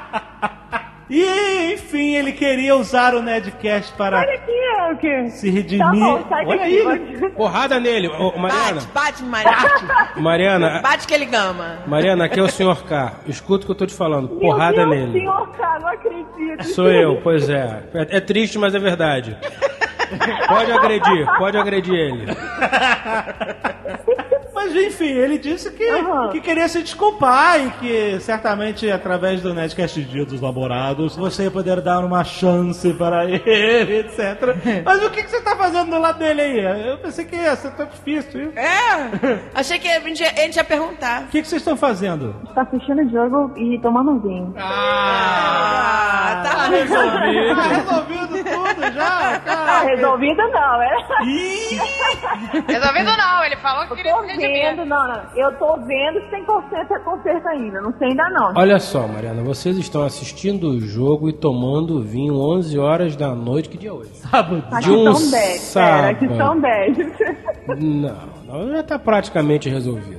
E, enfim, ele queria usar o Nerdcast para Olha aqui, é o quê? se redimir. Tá bom, sai Olha daqui. aí. Porrada nele. Ô, Mariana. Bate, Mariana. Mariana. Bate que ele gama. Mariana, aqui é o Sr. K. Escuta o que eu tô te falando. Meu Porrada Deus, nele. senhor, cara, não acredito. Sou eu, pois é. É triste, mas é verdade. Pode agredir ele. Mas enfim, ele disse que queria se desculpar e que certamente através do Nerdcast Dia dos Namorados você ia poder dar uma chance para ele, etc. Mas o que você tá fazendo do lado dele aí? Eu pensei que ia ser tão difícil. Achei que a gente ia perguntar. O que vocês estão fazendo? Tá assistindo o jogo e tomando um vinho. Tá resolvido tudo já, cara. Não, resolvido não, é? Resolvido não, ele falou que queria Tô vendo, não. Eu tô vendo se tem conserto ainda. Não sei ainda não. Olha só, Mariana, vocês estão assistindo o jogo e tomando vinho 11 horas da noite. Que dia é hoje? Sábado. Aqui são 10. Aqui são 10. Não, já tá praticamente resolvido.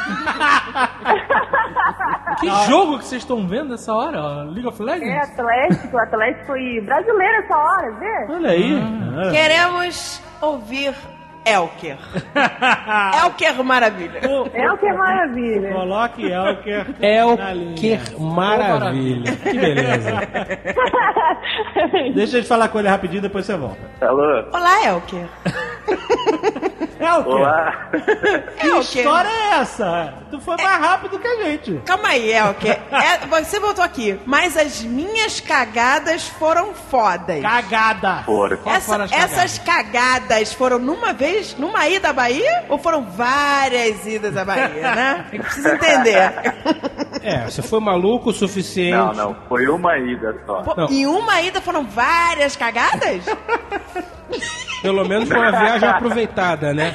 Que jogo que vocês estão vendo nessa hora? Ó, League of Legends? Atlético e brasileiro essa hora, vê? Olha aí. Queremos ouvir Elker. Elker Maravilha. Elker Maravilha. Coloque Elker. Elker Maravilha. Que beleza. Deixa eu te falar com ele rapidinho, depois você volta. Alô? Olá, Elker. Elker. Olá. Que história é essa? Tu foi mais rápido que a gente. Calma aí, Elker. Você voltou aqui, mas as minhas cagadas foram fodas. Cagada. Fora. Essas cagadas foram numa ida à Bahia? Ou foram várias idas à Bahia, né? Eu preciso entender. Você foi maluco o suficiente. Não, foi uma ida só. Pô, em uma ida foram várias cagadas? Pelo menos foi uma viagem aproveitada, né?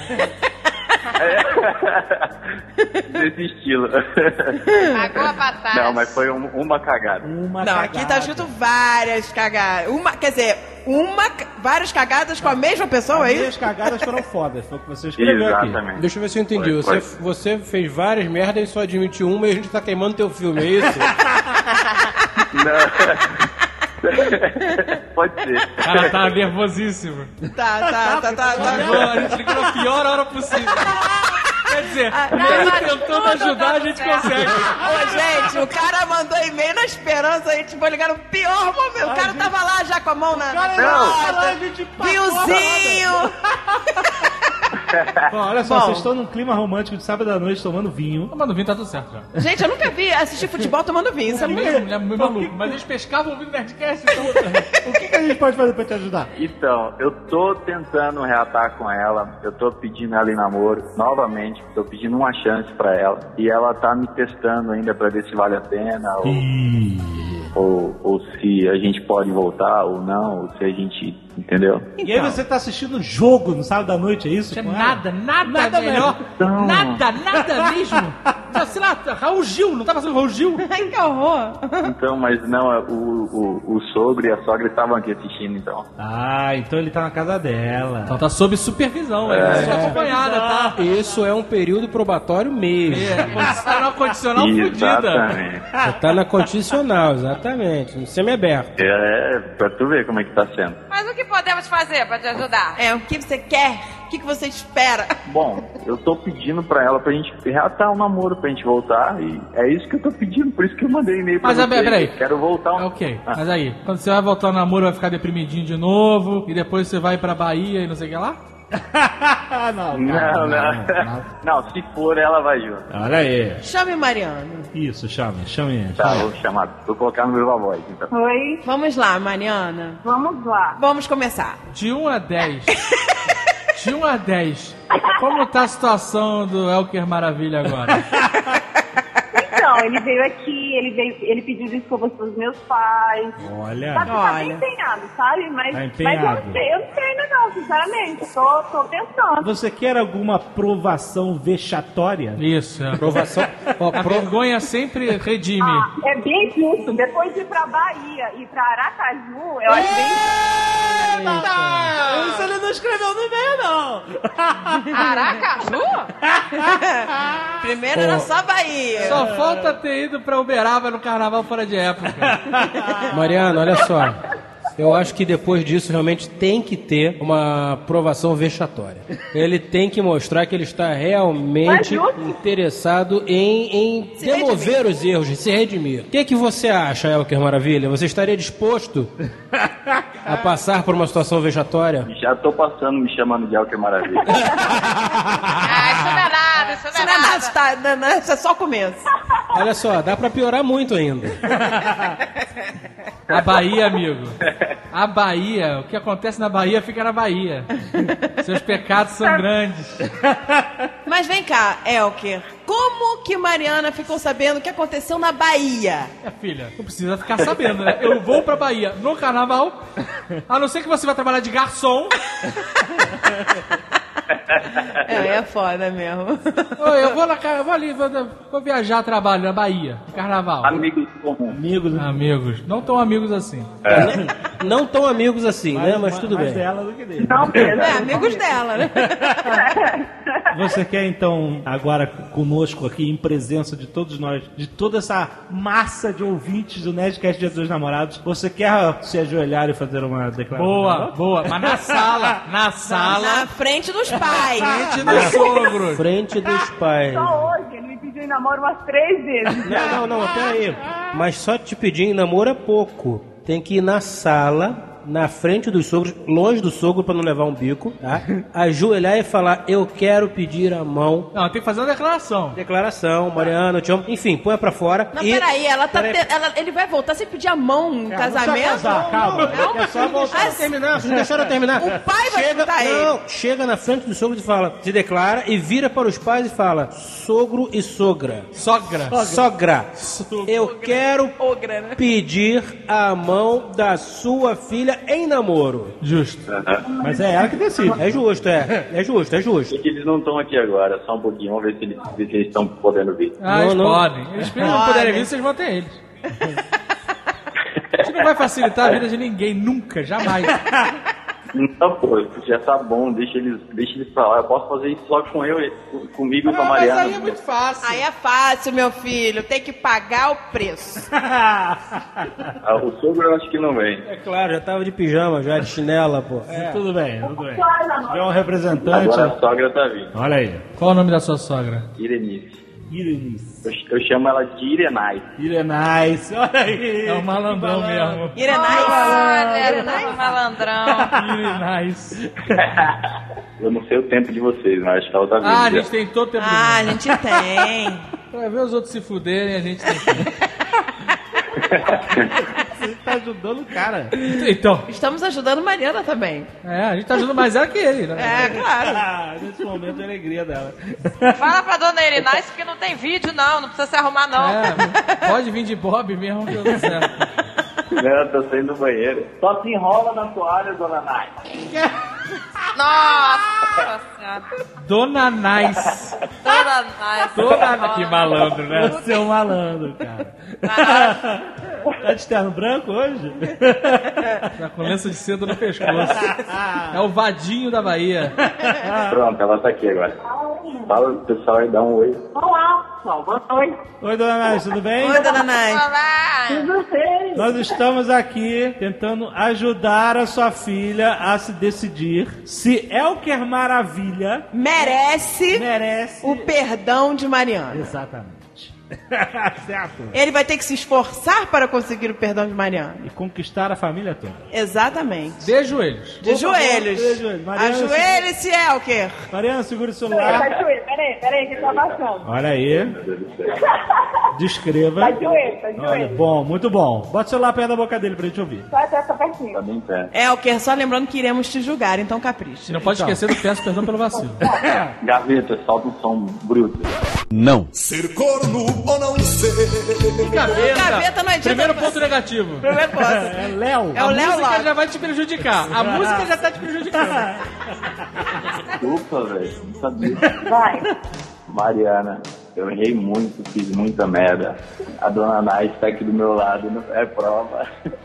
Desse estilo. Pagou a passagem. Não, mas foi uma cagada. Aqui tá escrito várias cagadas. Várias cagadas com a mesma pessoa, é As isso? cagadas foram fodas, foi o que você escreveu Exatamente. aqui. Deixa eu ver se eu entendi. Você fez várias merdas e só admitiu uma e a gente tá queimando teu filme, é isso? Não. Pode ser. Cara, tá nervosíssimo. Tá. A gente liga na pior hora possível. Quer dizer, ele tentando ajudar, a gente consegue. Ô, gente, o cara mandou e-mail na esperança, a gente foi ligar no pior momento. O cara tava lá já com a mão na A gente vinhozinho. Bom, olha só, vocês estão num clima romântico de sábado à noite tomando vinho. Tomando vinho tá tudo certo já. Gente, eu nunca vi assistir futebol tomando vinho. Isso é Ele é meio maluco, mas eles pescavam ouvindo Nerdcast, então... O que a gente pode fazer pra te ajudar? Então, eu tô tentando reatar com ela. Eu tô pedindo ela em namoro novamente. Tô pedindo uma chance pra ela. E ela tá me testando ainda pra ver se vale a pena. Ou se a gente pode voltar ou não. Ou se a gente... Entendeu? E aí você tá assistindo o jogo no sábado à noite, é isso? Nada melhor. Então... Nada mesmo. Sei lá, Raul Gil, não tá passando Raul Gil? Ai, que horror. Então, mas não, o sogro e a sogra estavam aqui assistindo, então. Ah, então ele tá na casa dela. Então tá sob supervisão, sua acompanhada, tá? Isso é um período probatório mesmo. Tá na condicional fodida. Exatamente. Você tá na condicional, exatamente. No semi-aberto. Pra tu ver como é que tá sendo. Mas o que podemos fazer pra te ajudar? O que você quer? O que você espera? Bom, eu tô pedindo pra ela pra gente reatar o namoro, pra gente voltar, e é isso que eu tô pedindo, por isso que eu mandei e-mail pra você. Mas peraí. Quero voltar Ok, mas aí, quando você vai voltar ao namoro, vai ficar deprimidinho de novo, e depois você vai pra Bahia e não sei o que lá? Não, se for, ela vai junto. Olha aí. Chame Mariana. Isso, chame. Tá, vou chamar. Vou colocar no meu voz, então. Oi, Vamos lá, Mariana. vamos lá. Vamos começar. De 1 a 10. De 1 a 10. Como tá a situação do Elker Maravilha agora? Então, ele veio aqui, ele pediu desculpas pros meus pais. Olha. Tá bem empenhado, sabe? Mas, Tá empenhado. mas eu não sei ainda não, sinceramente. Tô pensando. Você quer alguma provação vexatória? Isso, Aprovação. A vergonha sempre redime. É bem justo. Depois de ir pra Bahia e pra Aracaju, eu acho bem... Isso ele não escreveu no e-mail, não. Aracaju? Primeiro era só Bahia. Só falta ter ido pra Uberaba no carnaval fora de época. Mariana, olha só. Eu acho que depois disso realmente tem que ter uma aprovação vexatória. Ele tem que mostrar que ele está realmente interessado em demover os erros, de se redimir. O que você acha, Elker Maravilha? Você estaria disposto a passar por uma situação vexatória? Já tô passando, me chamando de Elker Maravilha. Isso não é nada, isso não é nada. Isso é só o começo. Olha só, dá pra piorar muito ainda. A Bahia, amigo. A Bahia, o que acontece na Bahia fica na Bahia. Seus pecados são grandes. Mas vem cá, Elker. Como que Mariana ficou sabendo o que aconteceu na Bahia? Filha, não precisa ficar sabendo, né? Eu vou pra Bahia no carnaval, a não ser que você vai trabalhar de garçom. É foda mesmo. Eu vou ali, vou viajar a trabalho na Bahia, no carnaval. Amigos comuns. Amigos. Não tão amigos assim. Não tão amigos assim, né? Mas tudo bem. Mais dela do que dele. Não mesmo. Amigos dela, né? Você quer, então, agora conosco aqui, em presença de todos nós, de toda essa massa de ouvintes do Nerdcast Dia dos Namorados, você quer se ajoelhar e fazer uma declaração? Boa. Mas na sala. Na frente dos pais. Frente dos sogros. Frente dos pais. Só hoje, ele me pediu em namoro umas 3 vezes. Não, peraí. Mas só te pedir em namoro é pouco. Tem que ir na sala, na frente dos sogros, longe do sogro pra não levar um bico, tá? Ajoelhar e falar, eu quero pedir a mão. Não, tem que fazer uma declaração. Declaração, Mariana, eu te amo. Enfim, põe pra fora. Não, peraí, ele vai voltar sem pedir a mão em casamento? Calma. É só voltar a terminar, vocês deixaram eu terminar. O pai vai escutar ele. Não, chega na frente dos sogros e fala, se declara e vira para os pais e fala, sogro e sogra. Sogra. Eu quero pedir a mão da sua filha em namoro. Justo. Mas é ela que decide. É justo. E que eles não estão aqui agora, só um pouquinho. Vamos ver se eles estão podendo vir. Eles podem. Eles não puderem vir, vocês vão ter eles. A gente não vai facilitar a vida de ninguém, nunca, jamais. Não, pô, já tá bom, deixa eles pra lá. Eu posso fazer isso só comigo e com a Mariana. Mas aí é muito fácil. Aí é fácil, meu filho. Tem que pagar o preço. O sogro eu acho que não vem. É claro, já tava de pijama, já de chinela, pô. Tudo bem. Se tiver um representante... Agora a sogra tá vindo. Olha aí. Qual o nome da sua sogra? Irenice. Irenais. Eu chamo ela de Irenais. Irenais, olha aí. É um malandrão mesmo. Irenais? Olha, malandrão. Irenais. Eu não sei o tempo de vocês, mas acho que ela tá vindo. A gente tem todo o tempo do mundo. A gente tem. Vai ver os outros se fuderem, a gente tem tempo. Você tá ajudando o cara. Então. Estamos ajudando Mariana também. A gente tá ajudando mais ela que ele, né? Claro. Nesse momento é a alegria dela. Fala pra dona Irenais que não tem vídeo, não precisa se arrumar, não. Pode vir de Bob mesmo, que eu não sei. Não, tô saindo do banheiro. Só se enrola na toalha, dona Nai. Nossa senhora. Dona Nais. Que malandro, né? Você é um malandro, cara. Tá de terno branco hoje? Tá com lenço de seda no pescoço. É o vadinho da Bahia. Pronto, ela tá aqui agora. Fala pro pessoal e dá um oi. Olá, pessoal. Boa noite. Oi, dona Nais, tudo bem? Oi, dona Nai. Olá. Tudo bem? Nós estamos aqui tentando ajudar a sua filha a se decidir se Elker Maravilha Merece merece o perdão de Mariana. Exatamente. Certo. Ele vai ter que se esforçar para conseguir o perdão de Mariana. E conquistar a família toda. Exatamente. De joelhos. De joelhos. De joelhos. Mariana, Ajoelhe-se, Elker. Mariana, segura o celular. Tá de joelho. Peraí, que tá baixando. Olha aí. Descreva. Tá de joelho, tá de Olha, joelho. bom, muito bom. Bota o celular perto da boca dele pra gente ouvir. Só até essa pertinho. Tá bem perto. Elker, só lembrando que iremos te julgar, então capricha. E não pode esquecer do peço perdão pelo vacilo. Gaveta, solta um som bruto. Não. Ser corno ou não ser. Gaveta não adianta. Primeiro ponto negativo. Primeiro ponto. É Léo. É o A Léo música Lopes. já vai te prejudicar. A música já tá te prejudicando. Desculpa, velho. Não sabia. Vai. Mariana, eu errei muito, fiz muita merda. A dona Nai está aqui do meu lado, não é prova.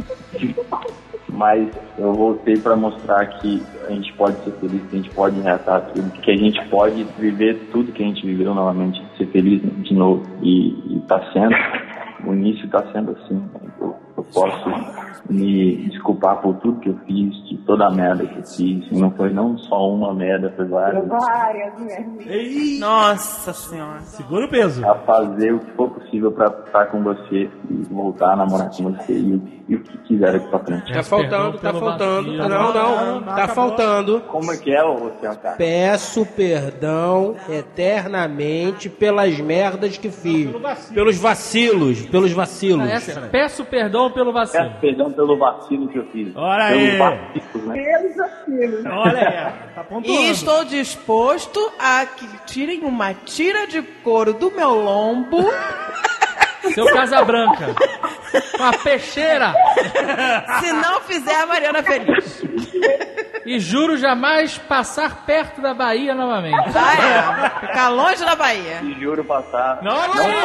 Mas eu voltei para mostrar que a gente pode ser feliz, que a gente pode reatar tudo, que a gente pode viver tudo que a gente viveu novamente, ser feliz de novo. E tá sendo, o início tá sendo assim. Eu posso me desculpar por tudo que eu fiz, de toda a merda que eu fiz. E não foi não só uma merda, foi várias. Várias mesmo. Nossa senhora. Segura o peso. A fazer o que for possível pra estar com você e voltar a namorar com você e o que quiser aqui pra frente. Tá faltando. Não. Tá faltando. Como é que é, ô senhor cara? Peço perdão eternamente pelas merdas que fiz. Pelos vacilos. Peço perdão pelo vacilo. Peço perdão perdão pelo vacilo que eu fiz. Olha aí. Vacilos, né? Pelos vacilos. Olha aí, tá pontuando. E estou disposto a que tirem uma tira de couro do meu lombo. Seu Casabranca. Com a peixeira. Se não fizer a Mariana feliz. E juro jamais passar perto da Bahia novamente. Ah, é. Ficar longe da Bahia. E juro passar. Não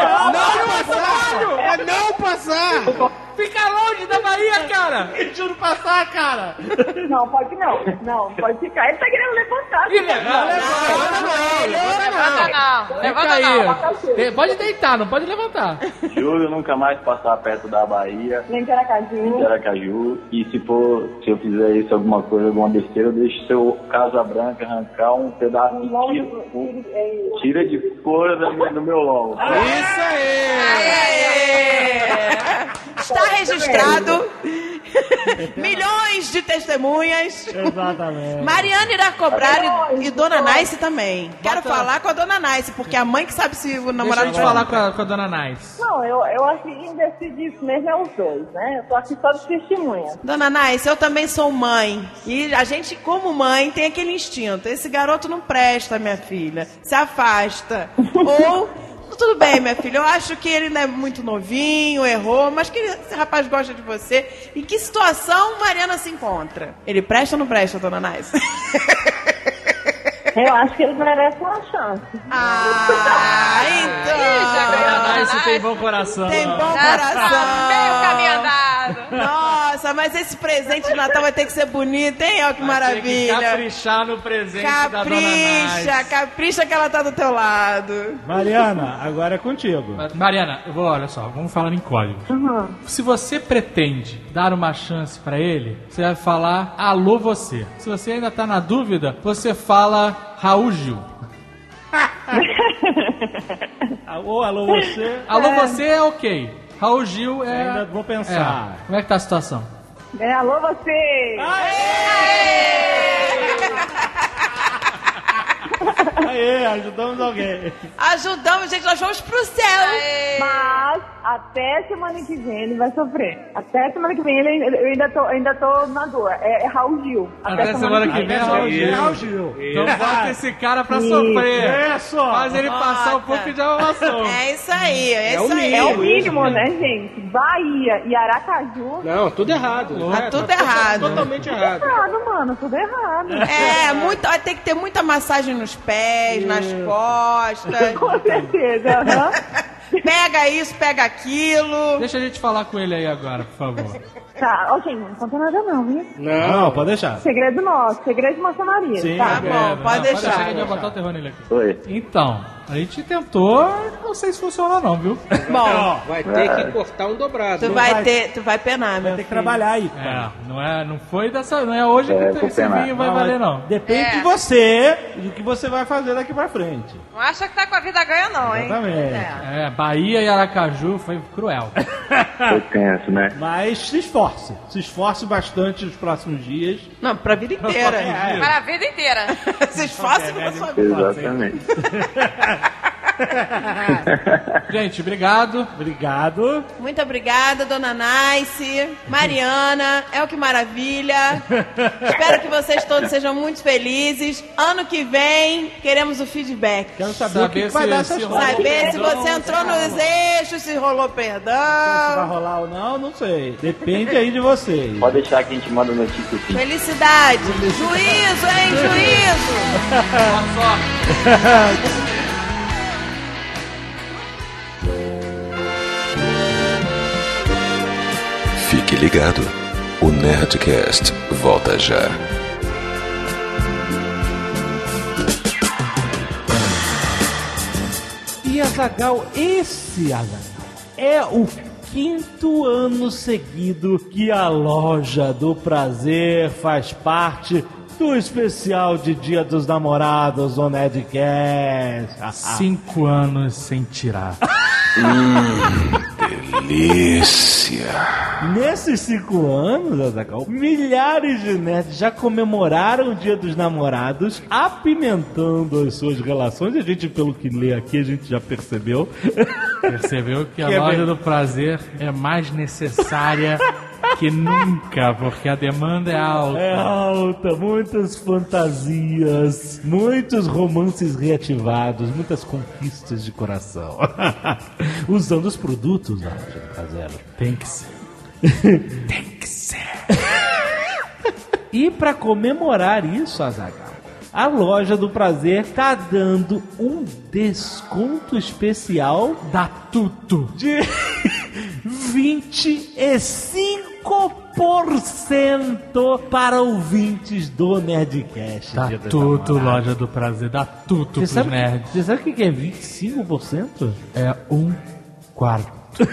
passar! Fica longe da Bahia, cara! Juro passar, cara. Não, pode não. Não, pode ficar. Ele tá querendo levantar. Levanta aí. Pode deitar, não pode levantar. Juro nunca mais passar perto da Bahia. Nem de Aracaju. E se eu fizer isso, alguma coisa, alguma besteira, eu deixo seu Casabranca arrancar um pedaço de tira de couro do meu lombo. Isso aí! Está registrado. Milhões de testemunhas. Exatamente. Mariana irá cobrar e Dona Nice também. Quero falar com a Dona Nice, porque é a mãe que sabe se o namorado... Deixa a gente falar com a Dona Nice. Não, eu acho que quem decide isso mesmo é os dois, né? Eu tô aqui só de testemunha. Dona Nice, eu também sou mãe. E a gente, como mãe, tem aquele instinto. Esse garoto não presta, minha filha. Se afasta. Ou... Tudo bem, minha filha, eu acho que ele não é muito novinho, errou, mas que esse rapaz gosta de você. Em que situação Mariana se encontra? Ele presta ou não presta, Dona Nice? Eu acho que ele merece uma chance. Então... Nice tem bom coração. Tem bom coração. Meio caminho andado. Nossa, mas esse presente de Natal vai ter que ser bonito, hein? Olha que maravilha. Tem que caprichar no presente da Dona Nice. Capricha que ela tá do teu lado. Mariana, agora é contigo. Mariana, olha só, vamos falar em código. Se você pretende dar uma chance pra ele, você vai falar alô você. Se você ainda tá na dúvida, você fala Raul Gil. Alô você. Alô você é ok. Raul Gil é... Ainda vou pensar. Como é que tá a situação? Alô você! Aê, ajudamos alguém. Ajudamos, gente, nós vamos pro céu. Mas até semana que vem ele vai sofrer. Até semana que vem eu ainda tô na dor. É Raul Gil. Até semana que vem é Raul Gil. Então bota esse cara pra sofrer. Isso. Faz ele passar um pouco de amação. É isso aí, É o mínimo, né, gente? Bahia e Aracaju. Não, tudo errado. Tá tudo errado. Totalmente errado. Tudo errado, mano. Tudo errado. Tem que ter muita massagem nos pés, nas costas. Com certeza, aham. Pega isso, pega aquilo. Deixa a gente falar com ele aí agora, por favor. Tá, ok, não conta nada não, viu? Não, pode deixar. Segredo nosso, segredo de maçonaria, Sim, tá? Tá bom, pode deixar. que a gente vai botar o terror nele aqui. Oi. Então, a gente tentou, não sei se funcionou não, viu? Bom, Vai ter que cortar um dobrado. tu vai penar, meu Vai ter que trabalhar aí. Não foi dessa, não é hoje que esse vinho vai valer não. Depende de você e do que você vai fazer daqui pra frente. Não acha que tá com a vida ganha, não, hein? Exatamente. Bahia e Aracaju foi cruel. Foi tenso, né? Mas se esforce bastante nos próximos dias. Não, pra vida inteira. Para a vida inteira. Se esforce pra sua vida. Exatamente. Gente, obrigado. Obrigado. Muito obrigada, Dona Nice, Mariana, é o que maravilha. Espero que vocês todos sejam muito felizes. Ano que vem, queremos o feedback. Quero saber o que vai dar essa história. Saber se você entrou nos eixos, se rolou Se vai perdão. rolar ou não, não sei. Depende aí de vocês. Pode deixar que a gente manda notícia sim. Felicidade. Juízo, hein? Juízo. Fique ligado. O Nerdcast volta já. E Azaghal, esse Azaghal é o 5º ano seguido que a Loja do Prazer faz parte do especial de Dia dos Namorados no Nerdcast. 5 anos sem tirar. Delícia. Nesses 5 anos, Azaghal, milhares de nerds já comemoraram o Dia dos Namorados, apimentando as suas relações. A gente, pelo que lê aqui, a gente já percebeu. Percebeu que a Que é Loja bem- do Prazer é mais necessária que nunca, porque a demanda é alta. É alta, muitas fantasias, muitos romances reativados, muitas conquistas de coração. Usando os produtos da loja do Prazer. Tem que ser. Tem que ser. E pra comemorar isso, Azaghal, a loja do Prazer tá dando um desconto especial da Tuto de 25% para ouvintes do Nerdcast. Da Tuto, loja do Prazer, da Tuto pros nerds. Você sabe o que é 25%? É 1/4.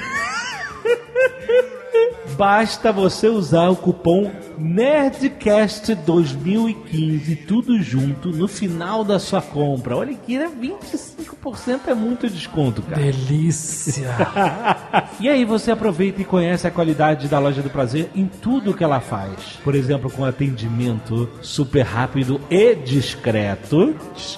Basta você usar o cupom Nerdcast 2015, tudo junto, no final da sua compra. Olha que 25% é muito desconto, cara. Delícia! E aí você aproveita e conhece a qualidade da Loja do Prazer em tudo que ela faz. Por exemplo, com atendimento super rápido e discreto.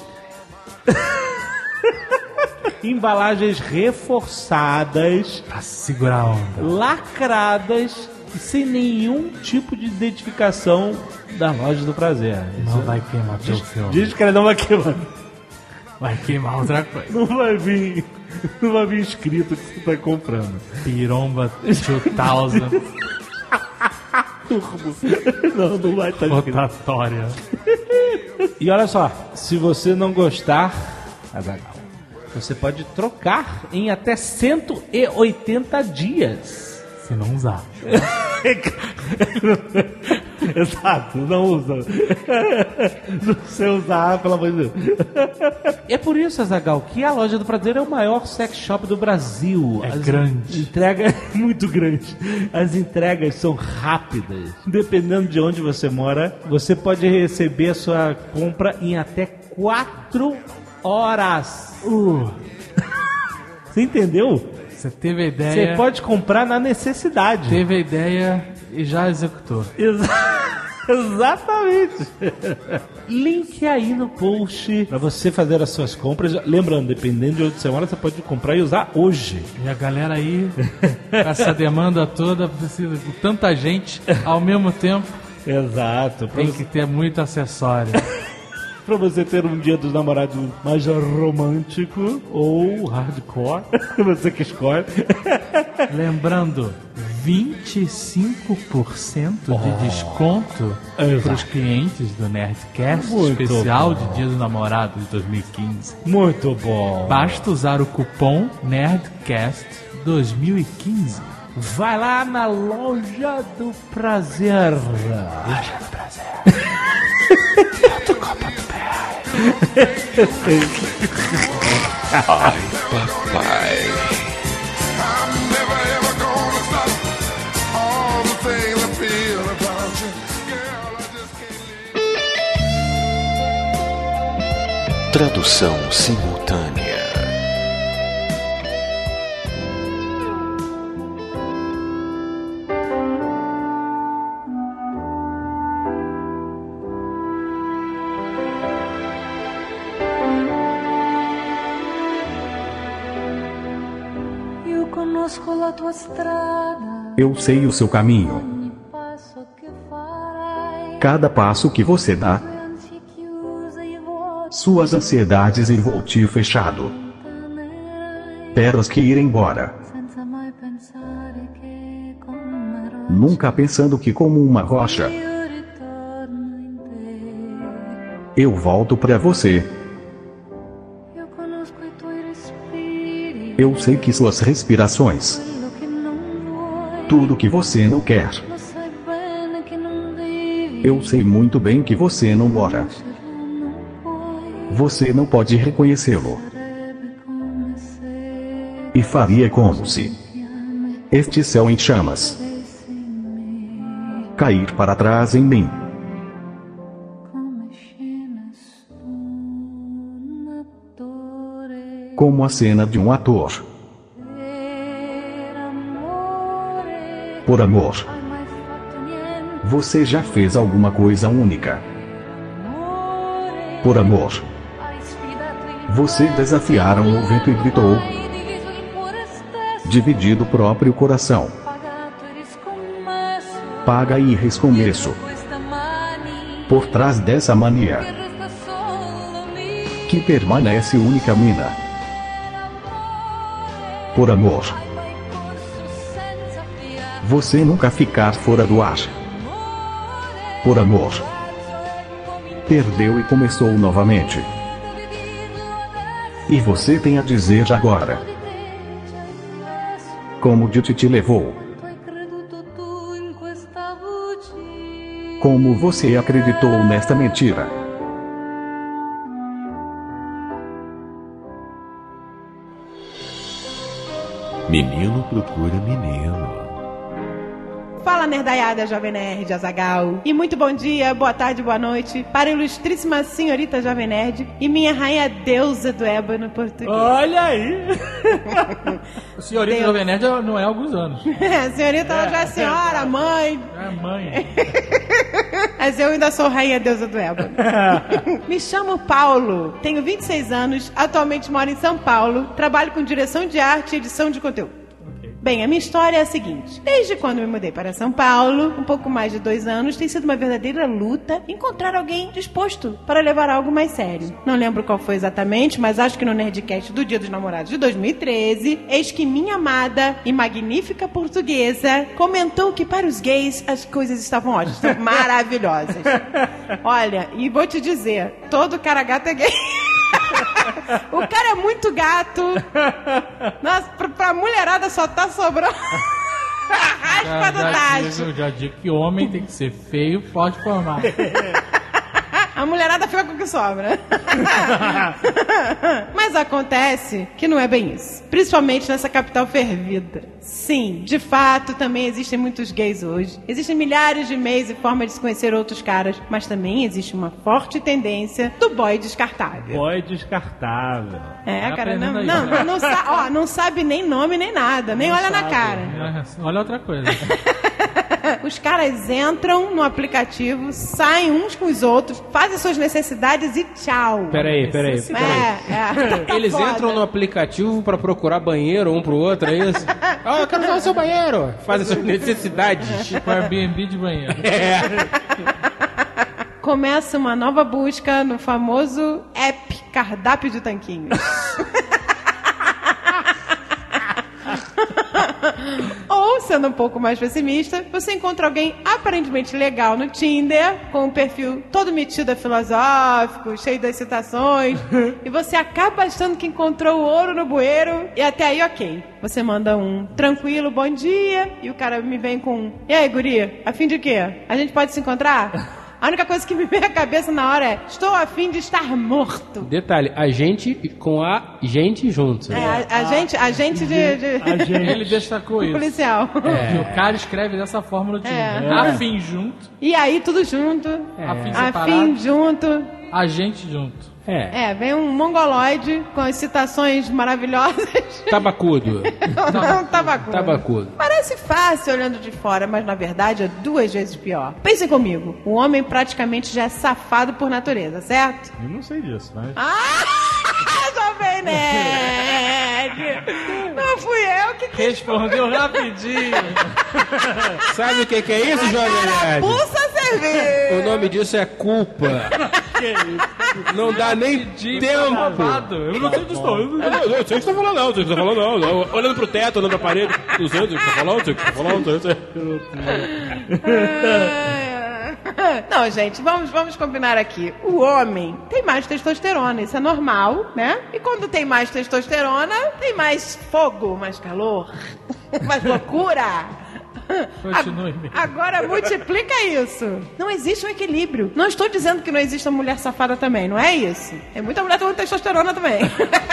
Embalagens reforçadas, pra segurar a onda, lacradas e sem nenhum tipo de identificação da Loja do Prazer. Não vai queimar teu filme. Diz que não vai queimar. Vai queimar outra coisa. Não vai vir escrito que você tá comprando. Piromba 2000. Turbo. Não vai estar escrito. Rotatória. E olha só, se você não gostar, Azaghal, você pode trocar em até 180 dias. Se não usar. Exato, não usa. Se você usar, pelo amor de Deus. É por isso, Azaghal, que a Loja do Prazer é o maior sex shop do Brasil. Grande. Entrega é muito grande. As entregas são rápidas. Dependendo de onde você mora, você pode receber a sua compra em até 4 horas. Você entendeu? Você teve a ideia. Você pode comprar na necessidade. Teve a ideia e já executou. Exatamente. Link aí no post pra você fazer as suas compras. Lembrando, dependendo de onde você mora, você pode comprar e usar hoje. E a galera aí, com essa demanda toda, precisa de tanta gente ao mesmo tempo. Exato. Tem que ter muito acessório. Pra você ter um dia dos namorados mais romântico ou hardcore, você que escolhe. Lembrando, 25% de desconto para os clientes do Nerdcast muito especial bom. de Dia dos Namorados de 2015. Muito bom. Basta usar o cupom Nerdcast 2015. Vai lá na Loja do Prazer. Loja do Prazer. Ai, papai. Tradução simultânea. Eu sei o seu caminho. Cada passo que você dá, suas ansiedades e vou te fechado. Terras que ir embora. Nunca pensando que como uma rocha, eu volto pra você. Eu sei que suas respirações, tudo que você não quer. Eu sei muito bem que você não mora. Você não pode reconhecê-lo. E faria como se este céu em chamas cair para trás em mim. Como a cena de um ator. Por amor. Você já fez alguma coisa única. Por amor. Você desafiaram o vento e gritou. Dividido o próprio coração. paga e recomeço. Por trás dessa mania que permanece única mina. Por amor. Você nunca ficar fora do ar. Por amor. Perdeu e começou novamente. E você tem a dizer agora. Como Dite te levou. Como você acreditou nesta mentira? Menino procura menino. Fala, nerdaiada, Jovem Nerd, Azaghal. E muito bom dia, boa tarde, boa noite para a ilustríssima senhorita Jovem Nerd e minha rainha deusa do ébano português. Olha aí! Senhorita Jovem Nerd não é há alguns anos. Senhorita, ela já é senhora, mãe. É mãe. Mas eu ainda sou rainha deusa do ébano. Me chamo Paulo, tenho 26 anos, atualmente moro em São Paulo, trabalho com direção de arte e edição de conteúdo. Bem, a minha história é a seguinte. Desde quando me mudei para São Paulo, um pouco mais de 2 anos, tem sido uma verdadeira luta encontrar alguém disposto para levar algo mais sério. Não lembro qual foi exatamente, mas acho que no Nerdcast do Dia dos Namorados de 2013, eis que minha amada e magnífica portuguesa comentou que para os gays as coisas estavam ótimas, estavam maravilhosas. Olha, e vou te dizer, todo cara gato é gay. O cara é muito gato. Nossa, pra mulherada só tá sobrando a raspa do tacho. Eu já digo que homem tem que ser feio, pode formar. A mulherada fica com o que sobra. Mas acontece que não é bem isso. Principalmente nessa capital fervida. Sim, de fato, também existem muitos gays hoje. Existem milhares de meios e formas de se conhecer outros caras. Mas também existe uma forte tendência do boy descartável. Boy descartável. É, cara, não sabe nem nome nem nada. Nem olha na cara. Olha outra coisa. Os caras entram no aplicativo, saem uns com os outros, fazem suas necessidades e tchau. Peraí. Eles entram no aplicativo pra procurar banheiro um pro outro, é isso? Eu quero usar o seu banheiro. Fazem suas necessidades. Tipo Airbnb de banheiro. Começa uma nova busca no famoso app Cardápio de Tanquinhos. Ou, sendo um pouco mais pessimista, você encontra alguém aparentemente legal no Tinder, com um perfil todo metido a filosófico, cheio das citações, e você acaba achando que encontrou o ouro no bueiro, e até aí ok. Você manda um tranquilo bom dia, e o cara me vem com um: e aí, guria, a fim de quê? A gente pode se encontrar? A única coisa que me vem à cabeça na hora é: estou a fim de estar morto. Detalhe, a gente com a gente junto. A gente de... Ele destacou isso. Policial. E o cara escreve dessa forma no Tinder. A fim junto. E aí tudo junto. A fim separado. A fim junto. A gente junto. Vem um mongoloide com as citações maravilhosas. Tabacudo. Tabacudo. Parece fácil olhando de fora, mas na verdade é 2 vezes pior. Pensem comigo, o homem praticamente já é safado por natureza, certo? Eu não sei disso, mas... Jovem Nerd! Não fui eu que... Respondeu rapidinho. Sabe o que é isso, Jovem Nerd? Pulsa servir! O nome disso é culpa. Que isso? Não dá nem tempo. Eu não sei disso, não. Eu não sei o que você tá falando, não. Olhando pro teto, olhando pra parede. Não sei o que você tá falando, Não, gente, vamos combinar aqui. O homem tem mais testosterona, isso é normal, né? E quando tem mais testosterona, tem mais fogo, mais calor, mais loucura. Continue. Agora multiplica isso. Não existe um equilíbrio. Não estou dizendo que não existe uma mulher safada também, não é isso. Tem muita mulher com testosterona também.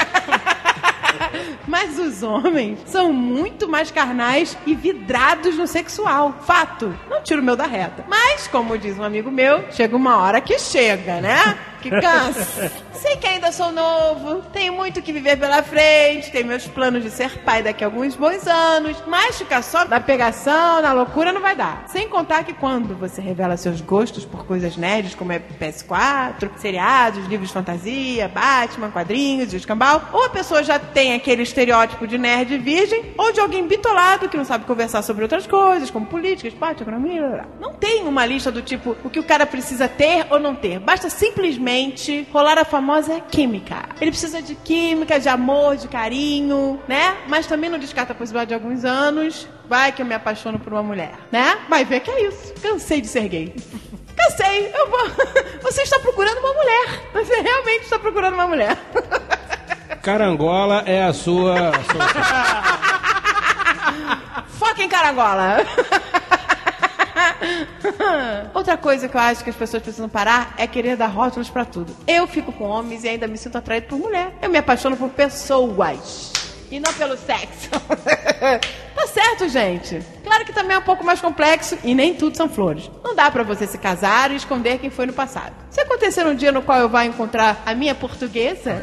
Mas os homens são muito mais carnais e vidrados no sexual. Fato. Não tiro o meu da reta. Mas, como diz um amigo meu, chega uma hora que chega, né? Que cansa. Sei que ainda sou novo, tenho muito que viver pela frente, tenho meus planos de ser pai daqui a alguns bons anos, mas ficar só na pegação, na loucura não vai dar. Sem contar que quando você revela seus gostos por coisas nerds, como é PS4, seriados, livros de fantasia, Batman, quadrinhos e escambau, ou a pessoa já tem aquele estereótipo de nerd virgem, ou de alguém bitolado que não sabe conversar sobre outras coisas, como política, esporte, economia, blá, blá. Não tem uma lista do tipo o que o cara precisa ter ou não ter. Basta simplesmente rolar a famosa química. Ele precisa de química, de amor, de carinho, né? Mas também não descarta a possibilidade de alguns anos. Vai que eu me apaixono por uma mulher, né? Vai ver que é isso. Cansei de ser gay. Cansei. Eu vou... Você está procurando uma mulher. Você realmente está procurando uma mulher. Carangola é a sua... Foca em carangola. Outra coisa que eu acho que as pessoas precisam parar é querer dar rótulos pra tudo. Eu fico com homens e ainda me sinto atraído por mulher. Eu me apaixono por pessoas e não pelo sexo. Tá certo, gente. Claro que também é um pouco mais complexo e nem tudo são flores. Não dá pra você se casar e esconder quem foi no passado. Se acontecer um dia no qual eu vá encontrar a minha portuguesa,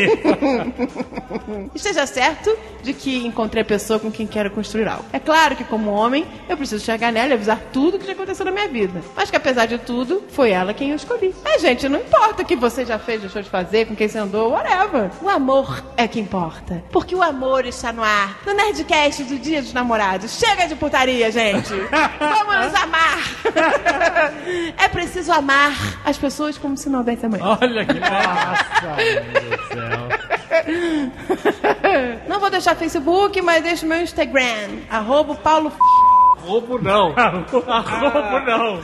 esteja certo de que encontrei a pessoa com quem quero construir algo. É claro que, como homem, eu preciso chegar nela e avisar tudo que já aconteceu na minha vida. Mas que, apesar de tudo, foi ela quem eu escolhi. Gente, não importa o que você já fez, deixou de fazer, com quem você andou, whatever. O amor é que importa. Porque o amor está no ar. No Nerdcast do Dia dos Namorados. Chega de putaria, gente. Vamos nos amar. É preciso amar as pessoas como se não houvesse amanhã. Olha que massa, meu Deus do céu. Não vou deixar Facebook, mas deixo meu Instagram. @Paulo. Arrobo não. Arrobo não.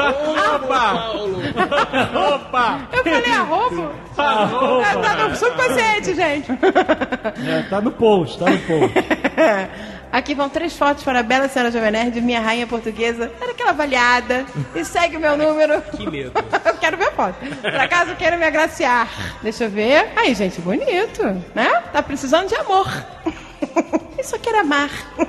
Opa! Eu falei arrobo? Tá no subconsciente, gente. Tá no post, Aqui vão 3 fotos para a bela senhora Jovem Nerd, minha rainha portuguesa. Era aquela avaliada. E segue o meu número. Que medo. Eu quero ver a foto. Por acaso queira me agraciar. Deixa eu ver. Aí, gente, bonito, né? Tá precisando de amor. Eu só quero amar.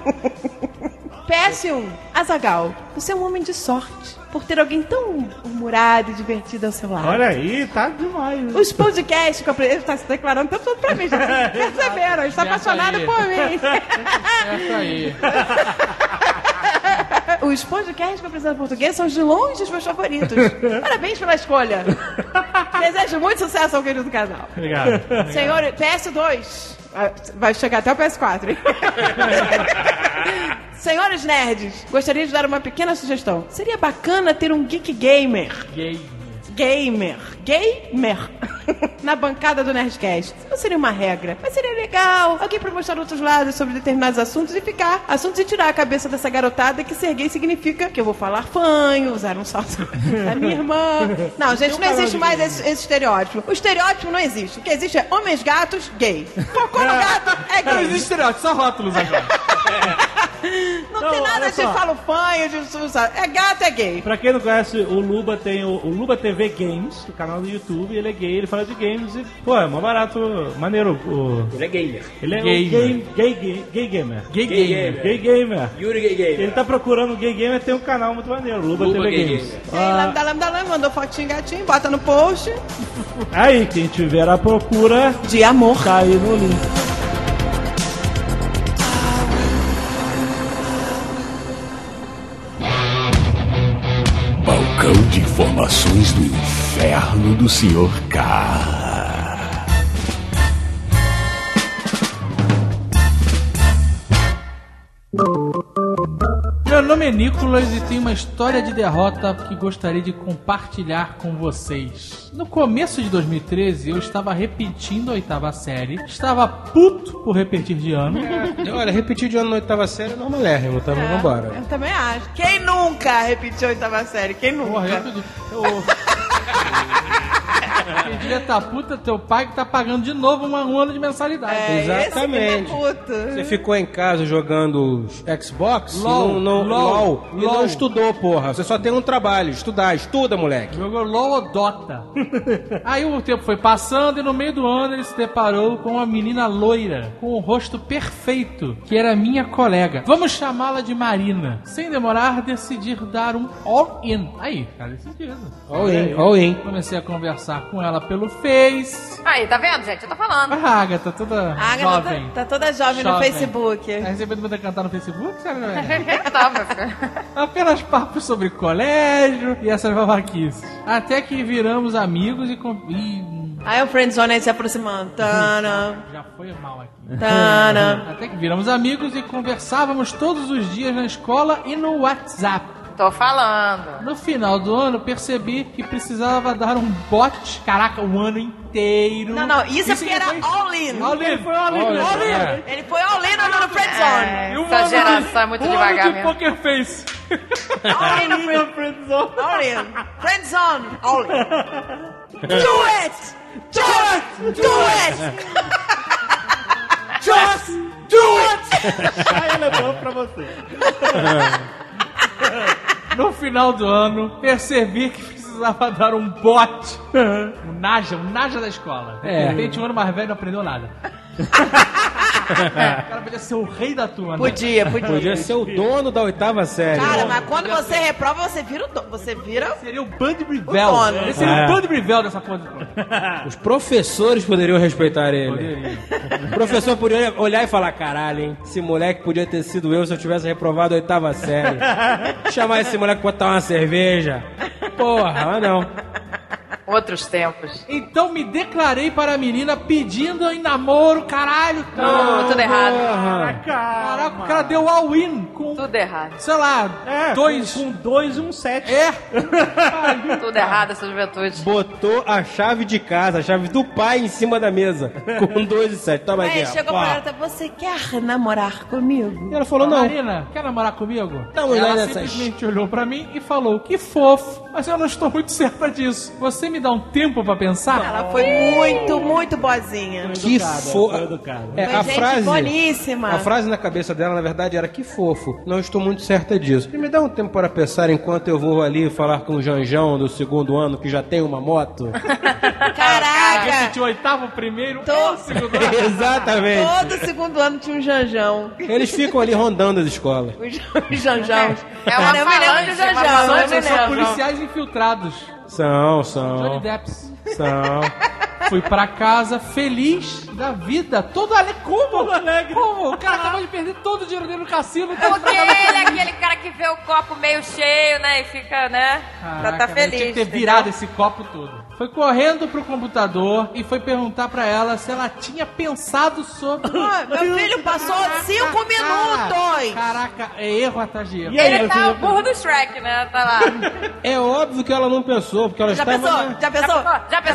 PS1. Azaghal, você é um homem de sorte por ter alguém tão humorado e divertido ao seu lado. Olha aí, tá demais. Os podcasts que ele está se declarando o tempo todo pra mim. Já perceberam? Ele está apaixonado por mim. Essa aí. Os podcasts que eu apresento em português são de longe os meus favoritos. Parabéns pela escolha. Desejo muito sucesso ao querido casal. Obrigado. Senhor, PS2. Vai chegar até o PS4, hein? Senhores nerds, gostaria de dar uma pequena sugestão. Seria bacana ter um geek gamer. Gamer. Na bancada do Nerdcast. Não seria uma regra, mas seria legal. Alguém pra mostrar outros lados sobre determinados assuntos e tirar a cabeça dessa garotada que ser gay significa que eu vou falar fanho, usar um salto da minha irmã. Não, gente, não existe mais esse estereótipo. O estereótipo não existe. O que existe é homens gatos gay. Cocô no gato é gay. Não existe estereótipo, só rótulos agora. Não tem nada de falo fanho, de é gato, é gay. Pra quem não conhece, o Luba tem o Luba TV Games, o canal do YouTube, ele é gay, ele fala de games e, pô, é mó barato, maneiro. Ele é gamer. Ele é gay gamer. Gay gamer. Yuri Gay Gamer. Ele tá procurando um gay gamer, tem um canal muito maneiro, Luba TV Games. Lambda, mandou fotinho gatinho, bota no post. Aí, quem tiver a procura de amor, tá aí no link. Balcão de informações do inferno do Sr. K. Meu nome é Nicolas e tenho uma história de derrota que gostaria de compartilhar com vocês. No começo de 2013, eu estava repetindo a 8ª série. Estava puto por repetir de ano. Olha, repetir de ano na 8ª série é normalérrimo, tá? Vamos embora. Eu também acho. Quem nunca repetiu a 8ª série? Quem nunca? Porra, quem devia tá puta, teu pai que tá pagando de novo um ano de mensalidade. Exatamente. Você ficou em casa jogando Xbox LOL, e não estudou, porra. Você só tem um trabalho, estudar. Estuda, moleque. Jogou LOL ou Dota. Aí o tempo foi passando e no meio do ano ele se deparou com uma menina loira, com o rosto perfeito, que era minha colega. Vamos chamá-la de Marina. Sem demorar, decidir dar um all-in. Aí, cara, decidido. All-in. Comecei a conversar com ela pelo Face. Aí, tá vendo, gente? Eu tô falando. A Agatha, toda jovem. Tá toda jovem no Facebook. Tá recebendo muita cantar no Facebook, sabe? Tá, meu filho. Apenas papos sobre colégio e essas babaquices. Até que viramos amigos e... Aí o friendzone aí se aproximando. Tana. Já foi mal aqui. Tana. Até que viramos amigos e conversávamos todos os dias na escola e no WhatsApp. Tô falando. No final do ano, percebi que precisava dar um bote, caraca, o ano inteiro. Não, isso é porque era all-in. All-in, foi all-in. Ele foi all-in no friendzone. Essa geração é muito devagar mesmo. Poker Face. All-in no friendzone. All-in. Friendzone. All-in. Do it! Do it! Do it! Just do it! Aí ela é bom pra você. No final do ano, percebi que precisava dar um bote. Um Naja da escola. De repente, um ano mais velho não aprendeu nada. O cara podia ser o rei da turma. Podia. Podia ser o dono da 8ª série. Cara, mas quando você reprova, você vira o dono. Você vira... Seria o Bud Brivel. Ele seria o Bud Brivel dessa porra. Os professores poderiam respeitar ele. O professor poderia olhar e falar: caralho, hein? Esse moleque podia ter sido eu se eu tivesse reprovado a 8ª série. Chamar esse moleque pra botar uma cerveja. Porra, mas não. Outros tempos. Então me declarei para a menina pedindo em namoro, caralho. Tudo errado. Caraca, o cara deu all-in com... Tudo errado. Sei lá, com 2 e um 7. Tudo errado essa juventude. Botou a chave de casa, a chave do pai em cima da mesa. Com 2 e 7. Toma aqui, Aí chegou pra ela, você quer namorar comigo? E ela falou: não. Marina, quer namorar comigo? Não, ela simplesmente olhou pra mim e falou: que fofo, mas eu não estou muito certa disso. Você me dá um tempo pra pensar? Ela foi muito boazinha. Que fofo. A a gente frase boníssima. A frase na cabeça dela, na verdade, era: que fofo, não estou muito certa disso. E me dá um tempo para pensar enquanto eu vou ali falar com o Janjão do 2º ano que já tem uma moto. Caraca! Repetiu o 8º, primeiro, todo 2º ano. Exatamente. Todo 2º ano tinha um Janjão. Eles ficam ali rondando as escolas. Os Janjão. É uma eu me lembro do Janjão. São policiais infiltrados. São. Johnny Depps. São. Fui pra casa feliz da vida, todo alegre. Como? O cara acabou de perder todo o dinheiro dele no cassino. Porque ele é aquele cara que vê o copo meio cheio, né? E fica, né? Caraca, tá feliz. tinha que ter virado esse copo todo. Foi correndo pro computador e foi perguntar pra ela se ela tinha pensado sobre... Meu filho passou 5 minutos! Caraca, é erro atrás de erro. Ele tá o burro do Shrek, né? Tá lá. É óbvio que ela não pensou, porque ela estava... Já pensou?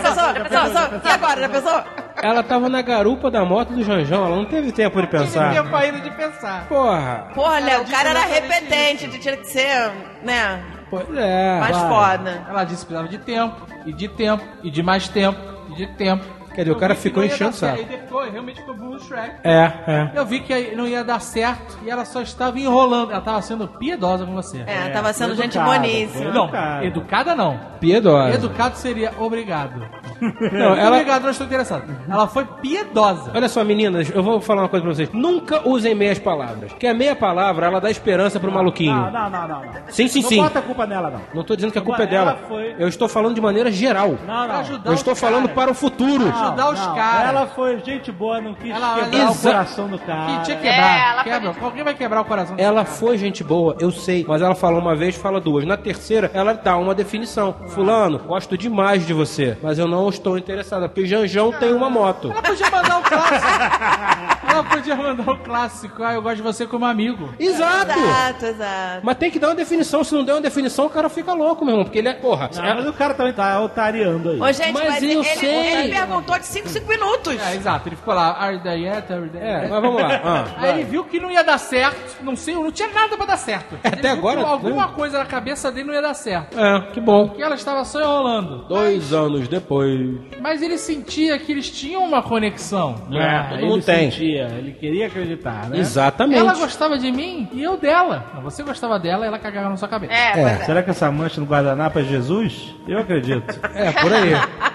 E agora, já pensou? Ela tava na garupa da moto do Janjão, ela não teve tempo de pensar. Teve tempo ainda de pensar. Porra, Léo, o cara era repetente, tinha que ser, né? Pois é. Mais foda. Ela disse que precisava de tempo, e de tempo, e de mais tempo, e de tempo. Quer dizer, o cara ficou enchendo o saco. Ele realmente ficou burro Shrek. É. Eu vi que não ia dar certo e ela só estava enrolando. Ela estava sendo piedosa com você. Ela estava sendo gente boníssima. Não, educada não. Piedosa. Educado seria obrigado. Não, Obrigado, não estou interessado. Ela foi piedosa. Olha só, meninas, eu vou falar uma coisa pra vocês. Nunca usem meias palavras. Porque a meia palavra, ela dá esperança pro maluquinho. Não. Sim. Não bota a culpa nela, não. Não tô dizendo que a culpa é dela. Eu estou falando de maneira geral. Não. Eu estou falando para o futuro. Ajudar os caras. Ela foi gente boa, não quis quebrar o coração do cara. Que tinha que quebrar. Quebra. Alguém vai quebrar o coração do Ela cara. foi gente boa, eu sei. Mas ela fala uma vez, fala duas. Na terceira, ela dá uma definição. Fulano, gosto demais de você, mas eu não estou interessada, porque Janjão tem uma moto. Ela podia mandar um clássico. Ela podia mandar um clássico. Eu gosto de você como amigo. Exato. Mas tem que dar uma definição. Se não der uma definição, o cara fica louco, meu irmão. Porque ele é, porra. Mas o cara também tá otariando aí. Ô, gente, mas eu sei. Ele perguntou de 5 minutos. Exato. Ele ficou lá, are they yet? Mas vamos lá. Aí ele viu que não ia dar certo. Não tinha nada pra dar certo. Até agora. Alguma coisa na cabeça dele não ia dar certo. Que bom. Que ela estava só enrolando. 2 anos depois. Mas ele sentia que eles tinham uma conexão. Todo mundo tem. Ele queria acreditar, né? Exatamente. Ela gostava de mim e eu dela. Você gostava dela e ela cagava na sua cabeça. Será que essa mancha no guardanapo é Jesus? Eu acredito. Por aí.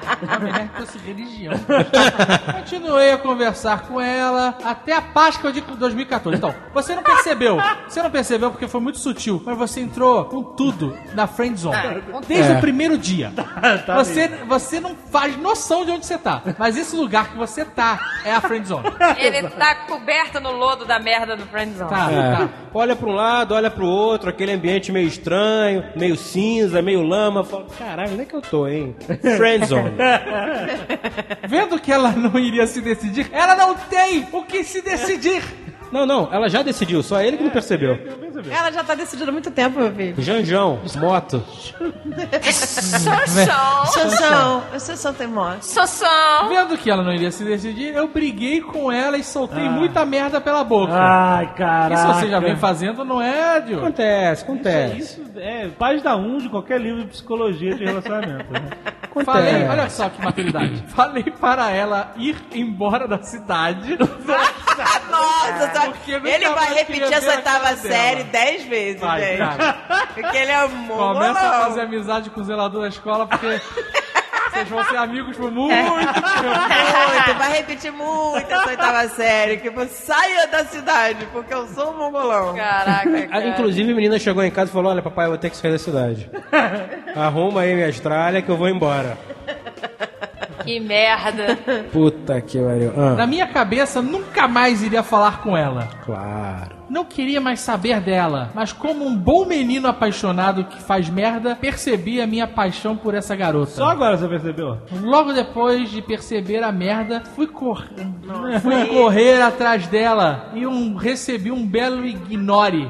Jovem Nerd fosse religião. Continuei a conversar com ela até a Páscoa de 2014. Então, você não percebeu porque foi muito sutil, mas você entrou com tudo na friend zone. Desde o primeiro dia. Você não faz noção de onde você tá. Mas esse lugar que você tá é a friend zone. Ele tá coberto no lodo da merda do friend zone. Tá. Olha pra um lado, olha pro outro, aquele ambiente meio estranho, meio cinza, meio lama. Fala, caralho, onde é que eu tô, hein? Friendzone. Vendo que ela não iria se decidir, ela não tem o que se decidir. Não, ela já decidiu, só ele que não percebeu. Ela já tá decidindo há muito tempo, meu filho. Janjão, moto. Sossão tem moto. Sossão. Vendo que ela não iria se decidir, eu briguei com ela e soltei muita merda pela boca. Ai, caraca. Isso você já vem fazendo, não é, Dio? Acontece. Isso é página 1 de qualquer livro de psicologia de relacionamento. Né? Falei, olha só que maturidade. Falei para ela ir embora da cidade. Nossa, ele vai repetir essa oitava série 10 vezes, vai, gente. Cara. Porque ele é mongolão. Começa a fazer amizade com o zelador da escola, porque vocês vão ser amigos por muito tempo. Muito, vai repetir muito essa oitava série. Que você saia da cidade, porque eu sou um mongolão. Caraca, cara. Inclusive, a menina chegou em casa e falou, olha, papai, eu vou ter que sair da cidade. Arruma aí minha tralha que eu vou embora. Que merda. Puta que pariu. Na minha cabeça, nunca mais iria falar com ela. Claro. Não queria mais saber dela, mas como um bom menino apaixonado que faz merda, percebi a minha paixão por essa garota. Só agora você percebeu? Logo depois de perceber a merda, fui correr atrás dela e recebi um belo ignore.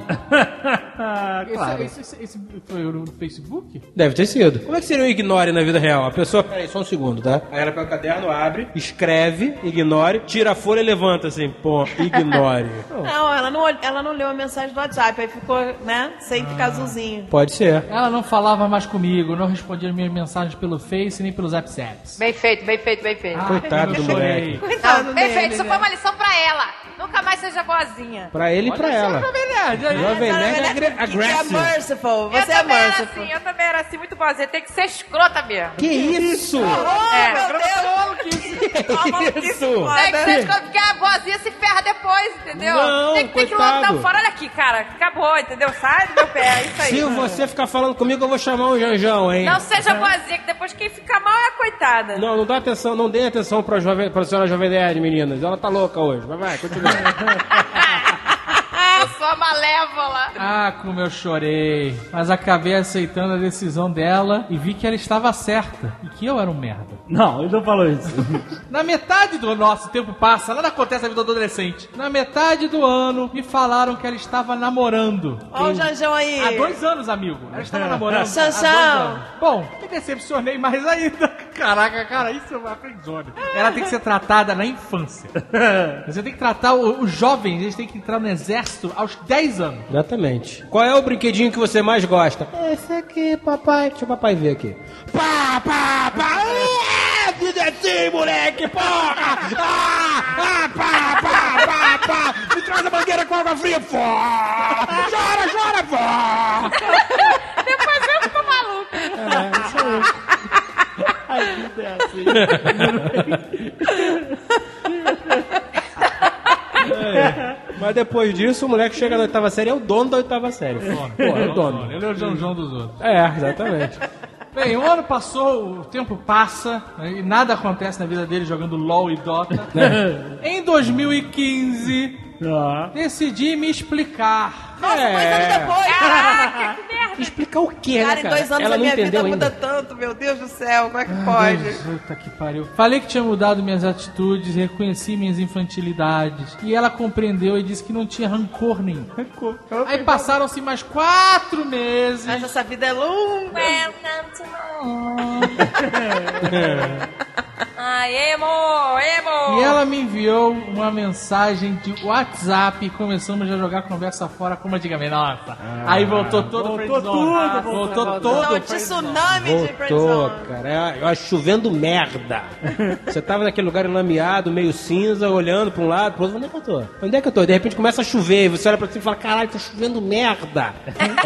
Claro. Esse foi no Facebook? Deve ter sido. Como é que seria o ignore na vida real? A pessoa... Peraí, só um segundo, tá? Aí ela pega o caderno, abre, escreve, ignore, tira a folha e levanta assim, pô, ignore. Não, ela não leu a mensagem do WhatsApp, aí ficou, né, sem ficar azulzinho. Pode ser. Ela não falava mais comigo, não respondia minhas mensagens pelo Face nem pelos Apps. Bem feito. Coitado do moleque. Coitado Bem dele, feito, isso foi uma lição pra ela. Nunca mais seja boazinha. Pra ele e pra ela. Jovem Nerd é agressivo. Merciful, você é merciful. Eu também era assim, muito boazinha. Tem que ser escrota mesmo. Que isso? Meu Deus! Que isso? Tem que ser escrota, porque a boazinha se ferra depois, entendeu? Não, tem que coitado. logo dar fora. Olha aqui, cara. Acabou, entendeu? Sai do meu pé, é isso aí. Se você ficar falando comigo, eu vou chamar o Janjão, hein? Não seja boazinha, que depois quem fica mal é a coitada. Não dá atenção, não dê atenção pra senhora Jovem Nerd, meninas. Ela tá louca hoje. Vai, continua. Eu sou a malévola. Ah, como eu chorei. Mas acabei aceitando a decisão dela e vi que ela estava certa e que eu era um merda. Não, ele não falou isso. Na metade do nosso tempo passa, nada acontece na vida do adolescente. Na metade do ano, me falaram que ela estava namorando. Ó o Janjão aí. Há 2 anos, amigo. Ela estava namorando. Sansão. Bom, me decepcionei mais ainda. Caraca, cara, isso é uma friendzone. Ela tem que ser tratada na infância. Você tem que tratar os jovens, eles têm que entrar no exército aos 10 anos. Exatamente. Qual é o brinquedinho que você mais gosta? Esse aqui, papai. Deixa o papai ver aqui. Pá! Vida é assim, moleque, porra! Pá! Me traz a mangueira com água fria, porra! Chora, porra! Depois eu fico maluco. Isso aí. A vida é assim. Mas depois disso, o moleque chega na oitava série, é o dono da oitava série. Pô, é o dono. Ele é o Janjão dos outros. Exatamente. Bem, o ano passou, o tempo passa, e nada acontece na vida dele jogando LOL e Dota. Em 2015, decidi me explicar. Nossa, 2 anos depois. Caraca, que merda. Explicar o quê, Cara, né, em cara? 2 anos Ela a não minha vida entendeu muda ainda. tanto, meu Deus do céu, como é que pode? Puta que pariu. Falei que tinha mudado minhas atitudes, reconheci minhas infantilidades. E ela compreendeu e disse que não tinha rancor nenhum. Aí passaram-se mais 4 meses. Mas essa vida é longa. Welcome to Ai, emo! E ela me enviou uma mensagem de WhatsApp e começamos a jogar conversa fora como antigamente. Nossa, aí voltou todo o friendzone. Voltou todo o tsunami de friendzone. Voltou, cara. Eu acho chovendo merda. Você tava naquele lugar enlameado, meio cinza, olhando pra um lado, pro outro. Onde é que eu tô? Onde é que eu tô? De repente começa a chover e você olha pra cima e fala, caralho, tá chovendo merda.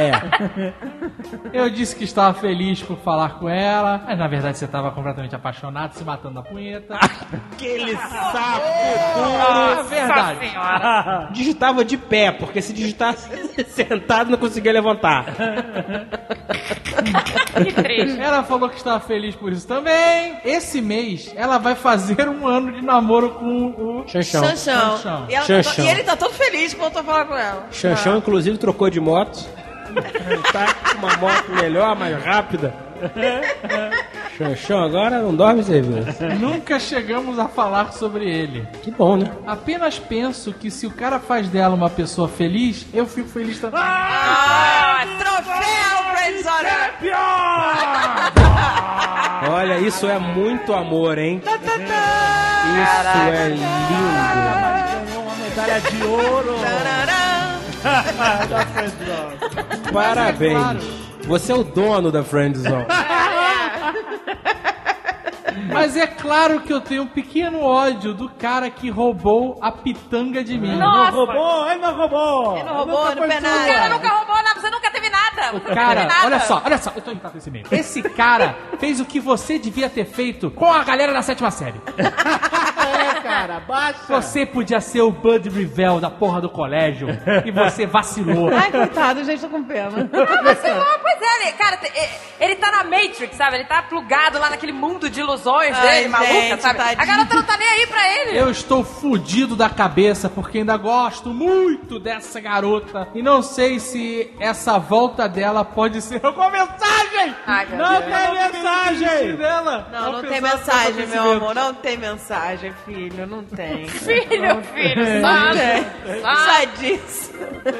Eu disse que estava feliz por falar com ela, mas na verdade você estava completamente apaixonado, se matando na punheta. Aquele sapo É verdade. Senhora. digitava de pé, porque se digitasse sentado não conseguia levantar. Que triste. Ela falou que estava feliz por isso também. Esse mês ela vai fazer um ano de namoro com o Xanxão. Xanxão. Xanxão. E ele tá todo feliz que voltou a falar com ela. Xanxão, inclusive, trocou de moto. Tá com uma moto melhor, mais rápida. Xanxão agora não dorme serviço. Nunca chegamos a falar sobre ele. Que bom, né? Apenas penso que se o cara faz dela uma pessoa feliz, eu fico feliz também. Troféu Friendzone! Olha, isso é muito amor, hein? Isso é lindo. Ganhou uma medalha de ouro. Da Friendzone. Parabéns. Você é o dono da Friendzone. Mas é claro que eu tenho um pequeno ódio do cara que roubou a pitanga de mim. Nossa. Não roubou, ele não roubou. Ele não roubou, não foi fez sua. nada. O cara nunca roubou nada, você nunca teve nada. Cara, olha só, eu tô irritado com esse meio. Esse cara fez o que você devia ter feito com a galera da 7ª série. Cara, baixa. Você podia ser o Bud Revell da porra do colégio e você vacilou. Ai, coitado, gente, tô com pena. Pois é, cara, ele tá na Matrix, sabe? Ele tá plugado lá naquele mundo de ilusões Ai, dele, maluca, gente, sabe? tadinho. A garota não tá nem aí pra ele. Eu estou fudido da cabeça porque ainda gosto muito dessa garota e não sei se essa volta dela pode ser alguma mensagem. Ai, meu Não Deus. tem mensagem dela. Não tem mensagem, meu amor. Não tem mensagem, filho. Não tem. Filho, Não sabe? tem. Só disso.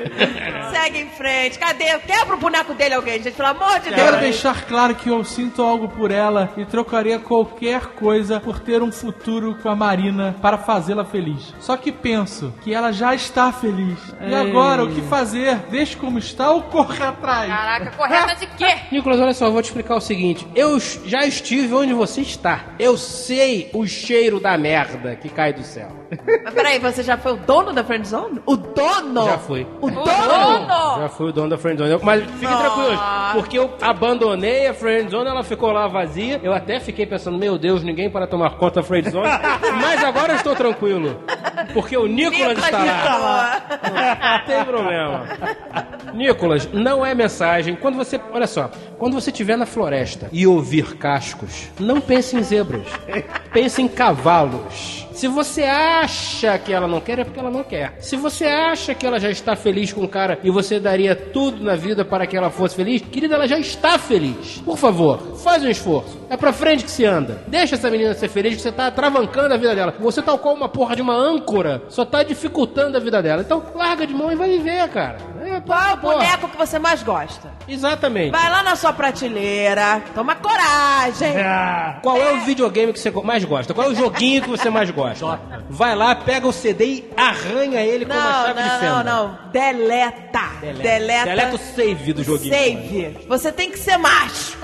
Segue em frente. Cadê? Quebra o boneco dele, alguém, gente. Pelo amor de Quero Deus. deixar claro que eu sinto algo por ela e trocaria qualquer coisa por ter um futuro com a Marina para fazê-la feliz. Só que penso que ela já está feliz. E agora, o que fazer? Deixe como está ou corre atrás? Caraca, correta de quê? Nicolas, olha só, eu vou te explicar o seguinte. Eu já estive onde você está. Eu sei o cheiro da merda que cai do céu. Mas peraí, você já foi o dono da Friendzone? O dono? Já fui. O dono? Já fui o dono da Friendzone. Mas fiquem tranquilos, porque eu abandonei a Friendzone, ela ficou lá vazia. Eu até fiquei pensando, meu Deus, ninguém para tomar conta da Friendzone. Mas agora eu estou tranquilo, porque o Nicolas está lá. Não tem problema. Nicolas, não é mensagem. Quando você, olha só, quando você estiver na floresta e ouvir cascos, não pense em zebras. Pense em cavalos. Se você acha que ela não quer, é porque ela não quer. Se você acha que ela já está feliz com o cara e você daria tudo na vida para que ela fosse feliz, querida, ela já está feliz. Por favor, faz um esforço. É pra frente que se anda. Deixa essa menina ser feliz, que você tá travancando a vida dela. Você, tal qual uma porra de uma âncora, só tá dificultando a vida dela. Então, larga de mão e vai viver, cara. Qual é o boneco que você mais gosta? Exatamente. Vai lá na sua prateleira, toma coragem. Qual é o videogame que você mais gosta? Qual é o joguinho que você mais gosta? Vai lá, pega o CD e arranha ele com uma chave de fenda. Não. Deleta. Deleta o save do joguinho. Save. Você tem que ser macho.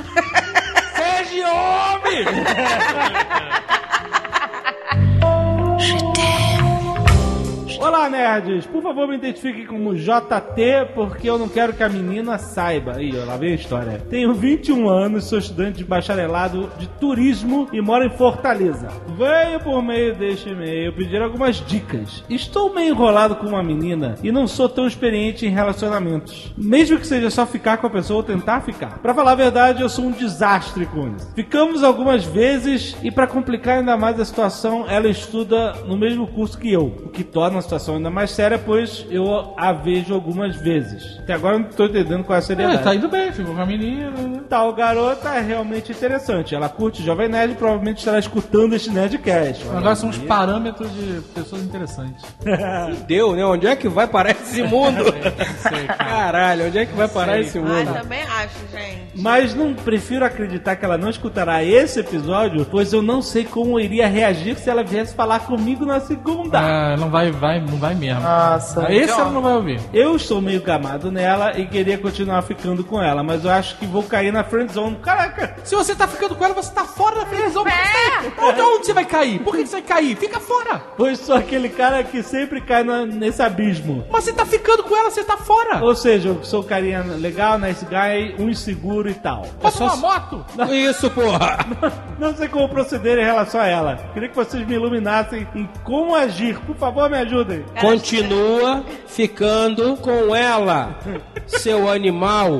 Seja homem! Olá, nerds! Por favor, me identifiquem como JT, porque eu não quero que a menina saiba. Ih, lá vem a história. Tenho 21 anos, sou estudante de bacharelado de turismo e moro em Fortaleza. Venho por meio deste e-mail pedir algumas dicas. Estou meio enrolado com uma menina e não sou tão experiente em relacionamentos. Mesmo que seja só ficar com a pessoa ou tentar ficar. Pra falar a verdade, eu sou um desastre com isso. Ficamos algumas vezes e pra complicar ainda mais a situação, ela estuda no mesmo curso que eu, o que torna a situação situação ainda mais séria, pois eu a vejo algumas vezes. Até agora eu não tô entendendo qual é a seriedade. Tá indo bem, ficou com a menina. Né? Tal garota é realmente interessante. Ela curte o Jovem Nerd e provavelmente estará escutando este Nerdcast. Agora são os parâmetros de pessoas interessantes. Deu, né? Onde é que vai parar esse mundo? Não sei, cara. Caralho, onde é que vai parar esse mundo? Também acho, gente. Mas não prefiro acreditar que ela não escutará esse episódio, pois eu não sei como eu iria reagir se ela viesse falar comigo na segunda. Não vai mesmo. Nossa. Esse ela não vai ouvir. Eu estou meio gamado nela e queria continuar ficando com ela, mas eu acho que vou cair na friendzone. Caraca! Se você tá ficando com ela, você tá fora da friendzone. Onde você vai cair? Por que você vai cair? Fica fora. Pois sou aquele cara que sempre cai nesse abismo. Mas você tá ficando com ela, você tá fora. Ou seja, eu sou carinha legal, nice guy, um inseguro e tal. Passa uma moto. Isso, porra! Não sei como proceder em relação a ela. Queria que vocês me iluminassem em como agir. Por favor, me ajudem. Continua ficando com ela, seu animal.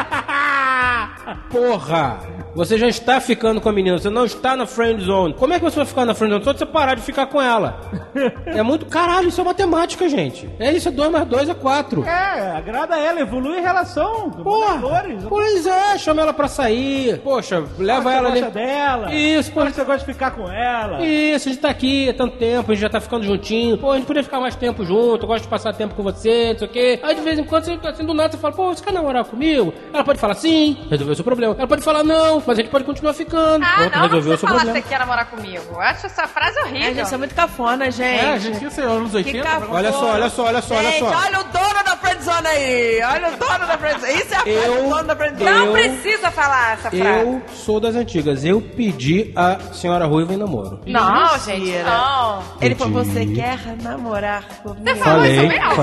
Porra! Você já está ficando com a menina, você não está na friend zone. Como é que você vai ficar na friend zone? Só você parar de ficar com ela. É muito... Caralho, isso é matemática, gente. Isso é 2 mais 2 é 4. Agrada ela, evolui em relação. Porra! Pois é, chama ela pra sair. Poxa, leva ela ali. Você gosta dela. Isso, pô. Você gosta de ficar com ela. Isso, a gente tá aqui há tanto tempo, a gente já tá ficando juntinho. Pô, a gente podia ficar mais tempo junto, eu gosto de passar tempo com você, não sei o quê. Aí de vez em quando, assim, do nada, você fala, pô, você quer namorar comigo? Ela pode falar sim, resolveu o seu problema. Ela pode falar não, mas a gente pode continuar ficando. Não precisa falar que você quer namorar comigo. Eu acho essa frase horrível. A gente é muito cafona, gente. A gente esqueceu, anos 80. Olha só. Gente, olha o dono da friendzone aí. Olha o dono da friendzone. Isso é a frase do dono da friendzone. Não precisa falar essa frase. Eu sou das antigas. Eu pedi a senhora Ruiva em namoro. Não, gente, não. Ele falou, você quer namorar comigo? Você falou isso mesmo?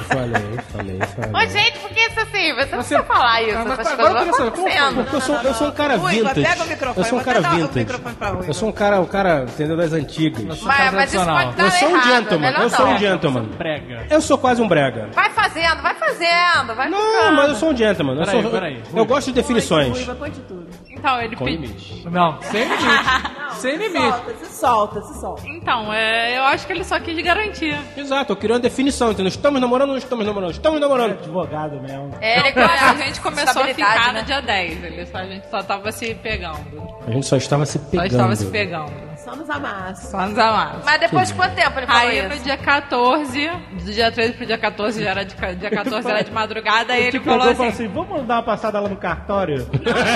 Falei. Ô, gente, por que isso assim? Você não precisa falar isso. Essas coisas não estão acontecendo. Porque eu sou um cara vintage. Pega o microfone. Eu sou um cara Vou dar o vintage. microfone pra Ruiva. Eu sou um cara, entendeu, das antigas. Mas isso pode dar Eu sou um errado, gentleman. melhor Eu sou não. um gentleman. Brega. Eu sou quase um brega. Vai fazendo, vai Não, ficando. mas eu sou um gentleman. Peraí. Eu gosto de definições. Ruiva, conte tudo. Então, ele Com pediu. limite. Não, sem limite. Sem limite. Se solta. Então, eu acho que ele só quis garantia. Exato, eu queria uma definição, entendeu? Estamos namorando ou não estamos namorando? Estamos namorando. Advogado mesmo. A gente começou a Estabilidade, ficar né? no dia 10. A gente só tava se pegando. A gente só estava se Só pegando. estava se pegando. Só nos amassos. Só nos amassos. Mas depois de quanto tempo ele falou Aí isso? no dia 14, do dia 13 pro dia 14 já era dia 14 era de madrugada, aí ele falou assim, vamos dar uma passada lá no cartório?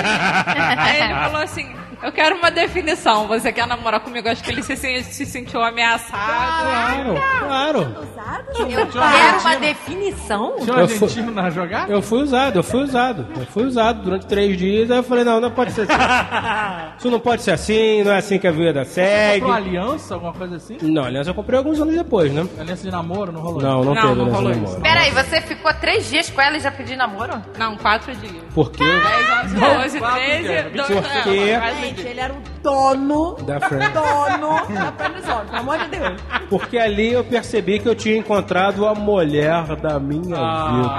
aí ele falou assim, eu quero uma definição, você quer namorar comigo? Acho que ele se sentiu ameaçado. Claro. Eu quero uma definição? Tinha um argentino na jogada? Eu fui usado durante 3 dias, aí eu falei, não pode ser assim. Isso não pode ser assim, não é assim que a vida segue. Comprou aliança, alguma coisa assim? Não, aliança eu comprei alguns anos depois, né? Aliança de namoro, não rolou? Não teve aliança de rolou namoro. Peraí, você ficou 3 dias com ela e já pediu namoro? Não, 4 dias. Por quê? 10, 11, 12, 13, Gente, ele era o dono Da friend. da friendzone, pelo amor de Deus. Porque ali eu percebi que eu tinha encontrado a mulher da minha vida.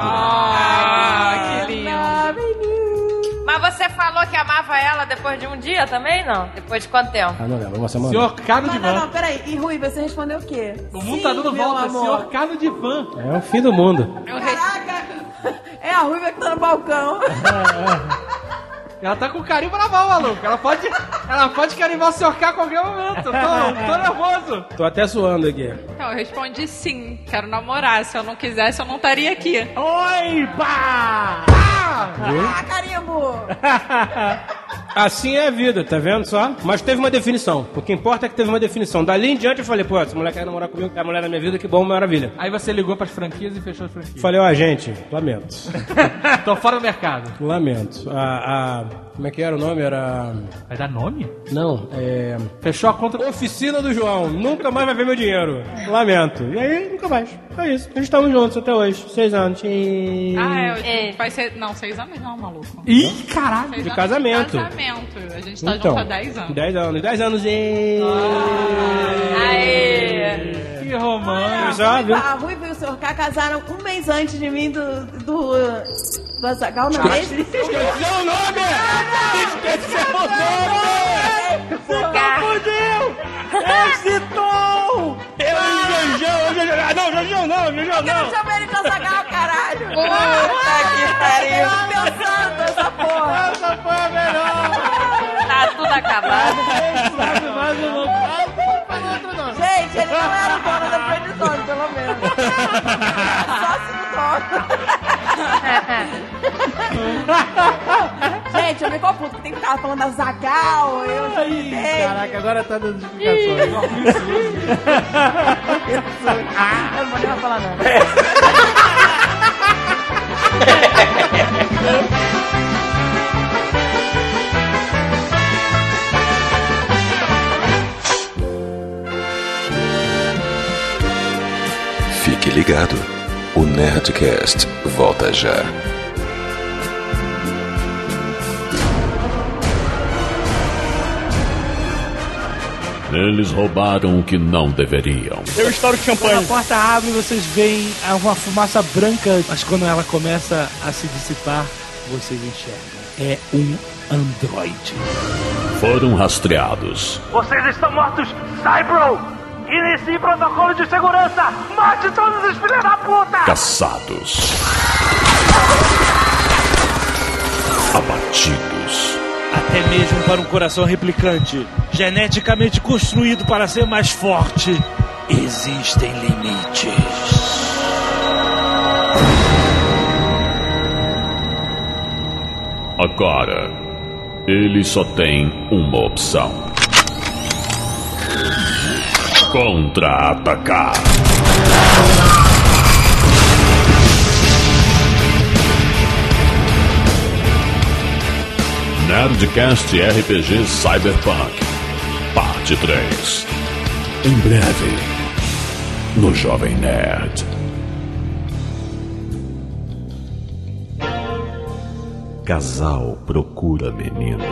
que lindo. Mas você falou que amava ela depois de um dia também, não? Depois de quanto tempo? Ah, não lembro, uma semana. Senhor Cano de Não, Van. peraí. E Rui, você respondeu o quê? O mundo tá dando meu volta. amor. Senhor Cano de Van. É o fim do mundo. Caraca! É a Ruiva que tá no balcão. Ela tá com carimbo na mão, maluco. Ela pode carimbar o Sr. K a qualquer momento. Tô nervoso. Tô até suando aqui. Então, eu respondi sim, quero namorar. Se eu não quisesse, eu não estaria aqui. Oi, pá! Ah, carimbo! Assim é a vida, tá vendo só? Mas teve uma definição. O que importa é que teve uma definição. Dali em diante eu falei, pô, essa mulher quer namorar comigo, é a mulher da minha vida, que bom, maravilha. Aí você ligou pras franquias e fechou as franquias. Falei, ó, gente, lamento. Tô fora do mercado. Lamento. Como é que era o nome? Era... Vai dar nome? Não, Fechou a conta. Oficina do João. Nunca mais vai ver meu dinheiro. Lamento. E aí, nunca mais. É isso. A gente estamos juntos até hoje. 6 anos. Vai ser... Não, 6 anos não, maluco. Ih, caralho. 6 De anos casamento. De casamento. A gente tá Então, junto há 10 anos. 10 anos. 10 anos. Aê! Que romântico. Já, viu? A Ruiva e o Sr. K casaram um mês antes de mim do Azaghal, não é mesmo? Esqueceu o nome! Esqueceu o nome! Você confundiu! Excitou! Não, que não chama ele de Azaghal, caralho? Puta que pariu. Pensando essa porra. Essa foi a melhor. Tá tudo acabado. Sabe mais um louco. Gente, ele não era o dono da Friendzone, pelo menos. Só se o dono. Gente, eu me confundo, que tem que ficar falando da Azaghal. Caraca, agora tá dando explicações. Eu não vou nem mais falar nada. Fique ligado, o Nerdcast volta já. Eles roubaram o que não deveriam. Eu estouro champanhe. Quando a porta abre, vocês veem uma fumaça branca, mas quando ela começa a se dissipar, vocês enxergam. É um androide. Foram rastreados. Vocês estão mortos, Cybro! Inicie protocolo de segurança! Mate todos os filhos da puta! Caçados. Abatidos. Até mesmo para um coração replicante, geneticamente construído para ser mais forte, existem limites. Agora, ele só tem uma opção: contra-atacar. Nerdcast RPG Cyberpunk, parte 3. Em breve, no Jovem Nerd. Casal procura menina.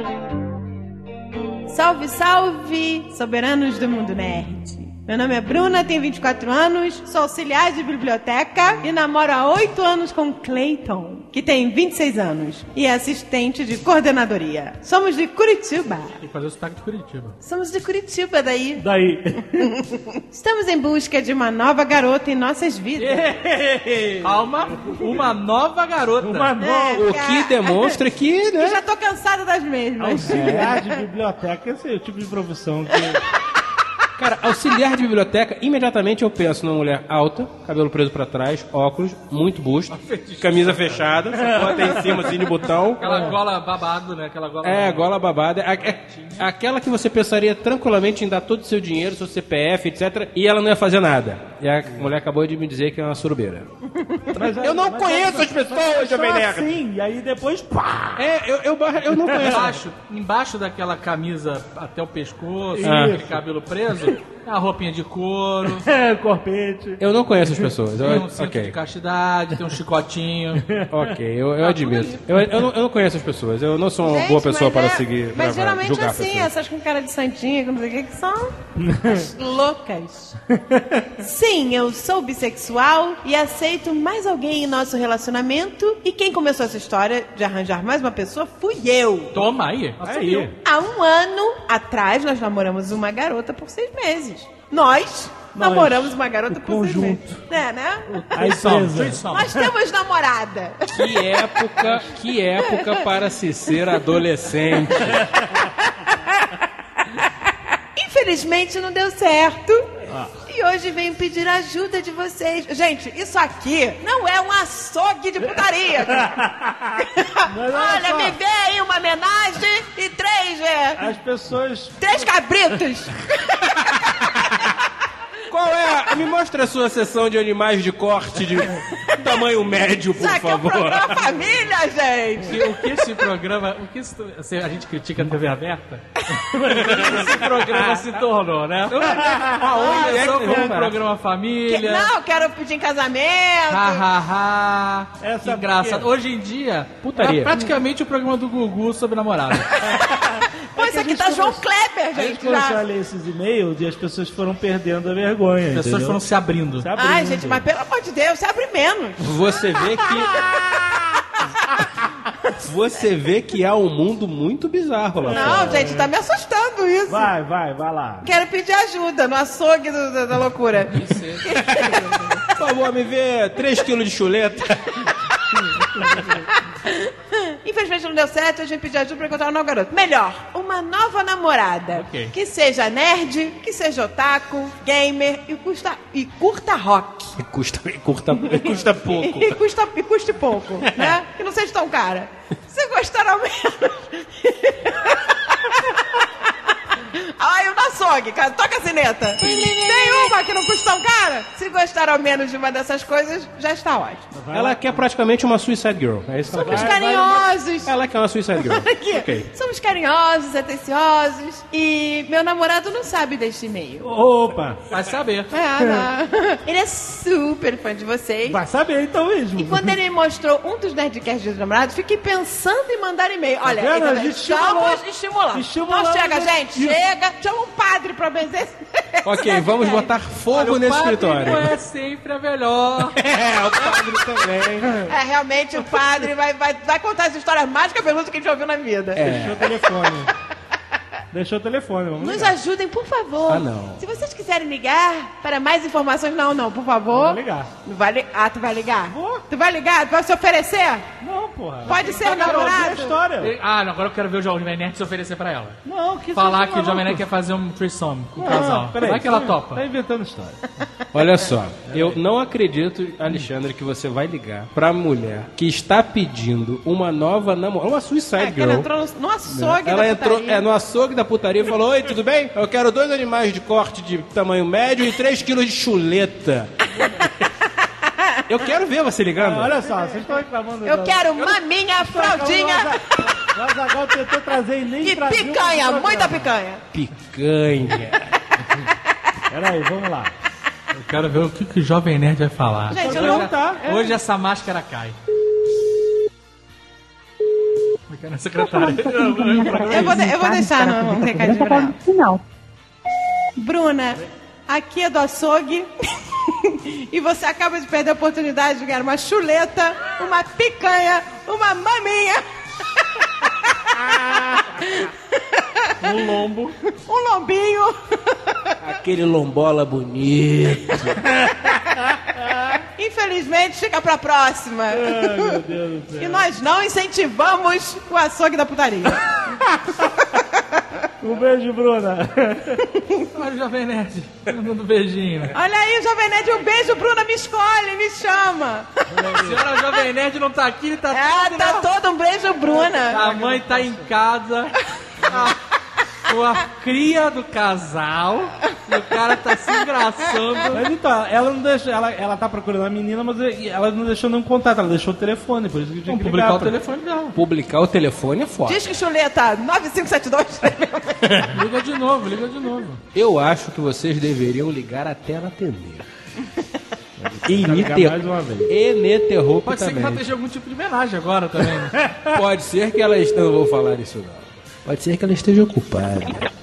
Salve, salve, soberanos do mundo nerd. Meu nome é Bruna, tenho 24 anos, sou auxiliar de biblioteca e namoro há 8 anos com Clayton, que tem 26 anos, e é assistente de coordenadoria. Somos de Curitiba. Tem que fazer o sotaque de Curitiba. Somos de Curitiba, daí. Estamos em busca de uma nova garota em nossas vidas. Calma, uma nova garota. O que demonstra que, né? Eu já tô cansada das mesmas. Auxiliar de biblioteca, esse é o tipo de profissão que... Cara, auxiliar de biblioteca, imediatamente eu penso numa mulher alta, cabelo preso pra trás, óculos, muito busto, camisa fechada, bota em cima assim de botão. Aquela gola babada, né? Aquela gola gola babada. Aquela que você pensaria tranquilamente em dar todo o seu dinheiro, seu CPF, etc. E ela não ia fazer nada. E a mulher acabou de me dizer que é uma surubeira. Eu não conheço as pessoas, Jovem Nerd. Sim, e aí depois, pá! Eu não conheço. Embaixo daquela camisa até o pescoço, aquele cabelo preso, a roupinha de couro. Corpete. Eu não conheço as pessoas. Tem um cinto de castidade, tem um chicotinho. Ok, eu admito. Eu não conheço as pessoas. Eu não sou uma boa pessoa para seguir. Mas geralmente julgar assim, pessoas. essas com cara de santinha, não sei o que são as loucas. Sim, eu sou bissexual e aceito mais alguém em nosso relacionamento. E quem começou essa história de arranjar mais uma pessoa fui eu. Toma aí. Há 1 ano atrás, nós namoramos uma garota por 6 meses. Nós namoramos uma garota por 6 meses. Né? Nós temos namorada. Que época para se ser adolescente. Infelizmente não deu certo. E hoje venho pedir ajuda de vocês. Gente, isso aqui não é um açougue de putaria. Olha, me vê aí uma homenagem e 3... As pessoas... 3 cabritos. Qual é? Me mostra a sua seção de animais de corte de tamanho médio, por favor. Isso aqui é um programa família, gente. O que esse programa... a gente critica a TV aberta? Esse programa se tornou, né? Começou como um programa família. Quero pedir em casamento. Essa engraçado. Hoje em dia, é praticamente o programa do Gugu sobre namorado. Pô, isso aqui tá João Kleber, gente. A gente começou a ler esses e-mails e as pessoas foram perdendo a vergonha. As pessoas foram se abrindo. Ai, gente, mas pelo amor de Deus, se abre menos. Você vê que há um mundo muito bizarro lá fora. Não, gente, tá me assustando isso. Vai lá. Quero pedir ajuda no açougue da loucura. Por favor, me vê 3 quilos de chuleta. Infelizmente não deu certo, a gente pediu ajuda pra encontrar um novo garoto. Melhor, uma nova namorada. Ok. Que seja nerd, que seja otaku, gamer e curta rock. E custa pouco. E custe pouco, né? Que não seja tão cara. Se gostar ao menos... Ai, o açougue, cara, toca a sineta. Tem uma que não custa tão cara? Se gostar ao menos de uma dessas coisas, já está ótimo. Ela quer praticamente uma Suicide Girl. É isso que ela Somos quer. carinhosos. Ela quer uma Suicide Girl. Aqui. Ok. Somos carinhosos, atenciosos. E meu namorado não sabe deste e-mail. Opa! Vai saber. Ele é super fã de vocês. Vai saber então mesmo. E quando ele me mostrou um dos Nerdcasts dos namorados, fiquei pensando em mandar e-mail. Olha, vendo? A ele gente estamos estimulando. Estimulando. Não chega, Isso. gente. Chega. Chama um padre pra benzer. Ok, vamos botar fogo nesse escritório. Não é sempre a melhor. É, o padre também. É, realmente o padre vai contar as histórias mais cabelosas que a gente já ouviu na vida. Deixou o telefone. Deixou o telefone, vamos Nos ligar. ajudem, por favor. Ah, não. Se vocês quiserem ligar para mais informações, não, por favor. Vou ligar. Não vai tu vai ligar? Vou. Tu vai ligar? Tu vai se oferecer? Não, porra. Pode ser Eu quero ouvir a namorado? história. Ah, não, agora eu quero ver o Jovem Nerd se oferecer pra ela. Não, que Falar você que o Jovem maluco. Nerd quer fazer um threesome com o Não, casal. peraí. Vai que ela topa. Tá inventando história. Olha só, eu não acredito, Alexandre, que você vai ligar pra mulher que está pedindo uma nova namorada, uma Suicide Que ela Girl. entrou no açougue Ela da entrou putaria. no açougue da putaria e falou: oi, tudo bem? Eu quero 2 animais de corte de tamanho médio e 3 quilos de chuleta. Eu quero ver você ligando. Olha só, vocês estão reclamando. Eu quero maminha, fraldinha O Azaghal tentou trazer e nem e traziu picanha, pro muita programa. picanha. Picanha. Peraí, vamos lá. Eu quero ver o que o Jovem Nerd vai falar. Gente, eu hoje, não- tá. hoje essa máscara cai. Eu quero a secretária. Eu vou deixar no recadinho pra ela. Não. Bruna, aqui é do açougue e você acaba de perder a oportunidade de ganhar uma chuleta, uma picanha, uma maminha, Um lombo. um lombinho. Aquele lombola bonito. Infelizmente, fica pra próxima. Ai, meu Deus do céu. E nós não incentivamos o açougue da putaria. Um beijo, Bruna. Olha o Jovem Nerd mandando beijinho. Olha aí, Jovem Nerd, um beijo, Bruna, me escolhe, me chama. A senhora Jovem Nerd não tá aqui, ele tá todo... Tá todo um beijo, Bruna. A mãe tá em casa com a cria do casal e o cara tá se engraçando. Mas então, ela não deixou, ela tá procurando a menina, mas ela não deixou nenhum contato, ela deixou o telefone, por isso que eu tinha Vamos que publicar ligar o pra- telefone dela. Publicar o telefone é foda. Diz que chuleta 9572. Liga de novo, liga de novo. Eu acho que vocês deveriam ligar até ela atender. Ligar mais uma vez. Ininterruptamente. Pode ser que ela esteja algum tipo de homenagem agora também, né? Pode ser que ela esteja... Não vou falar isso não. Pode ser que ela esteja ocupada.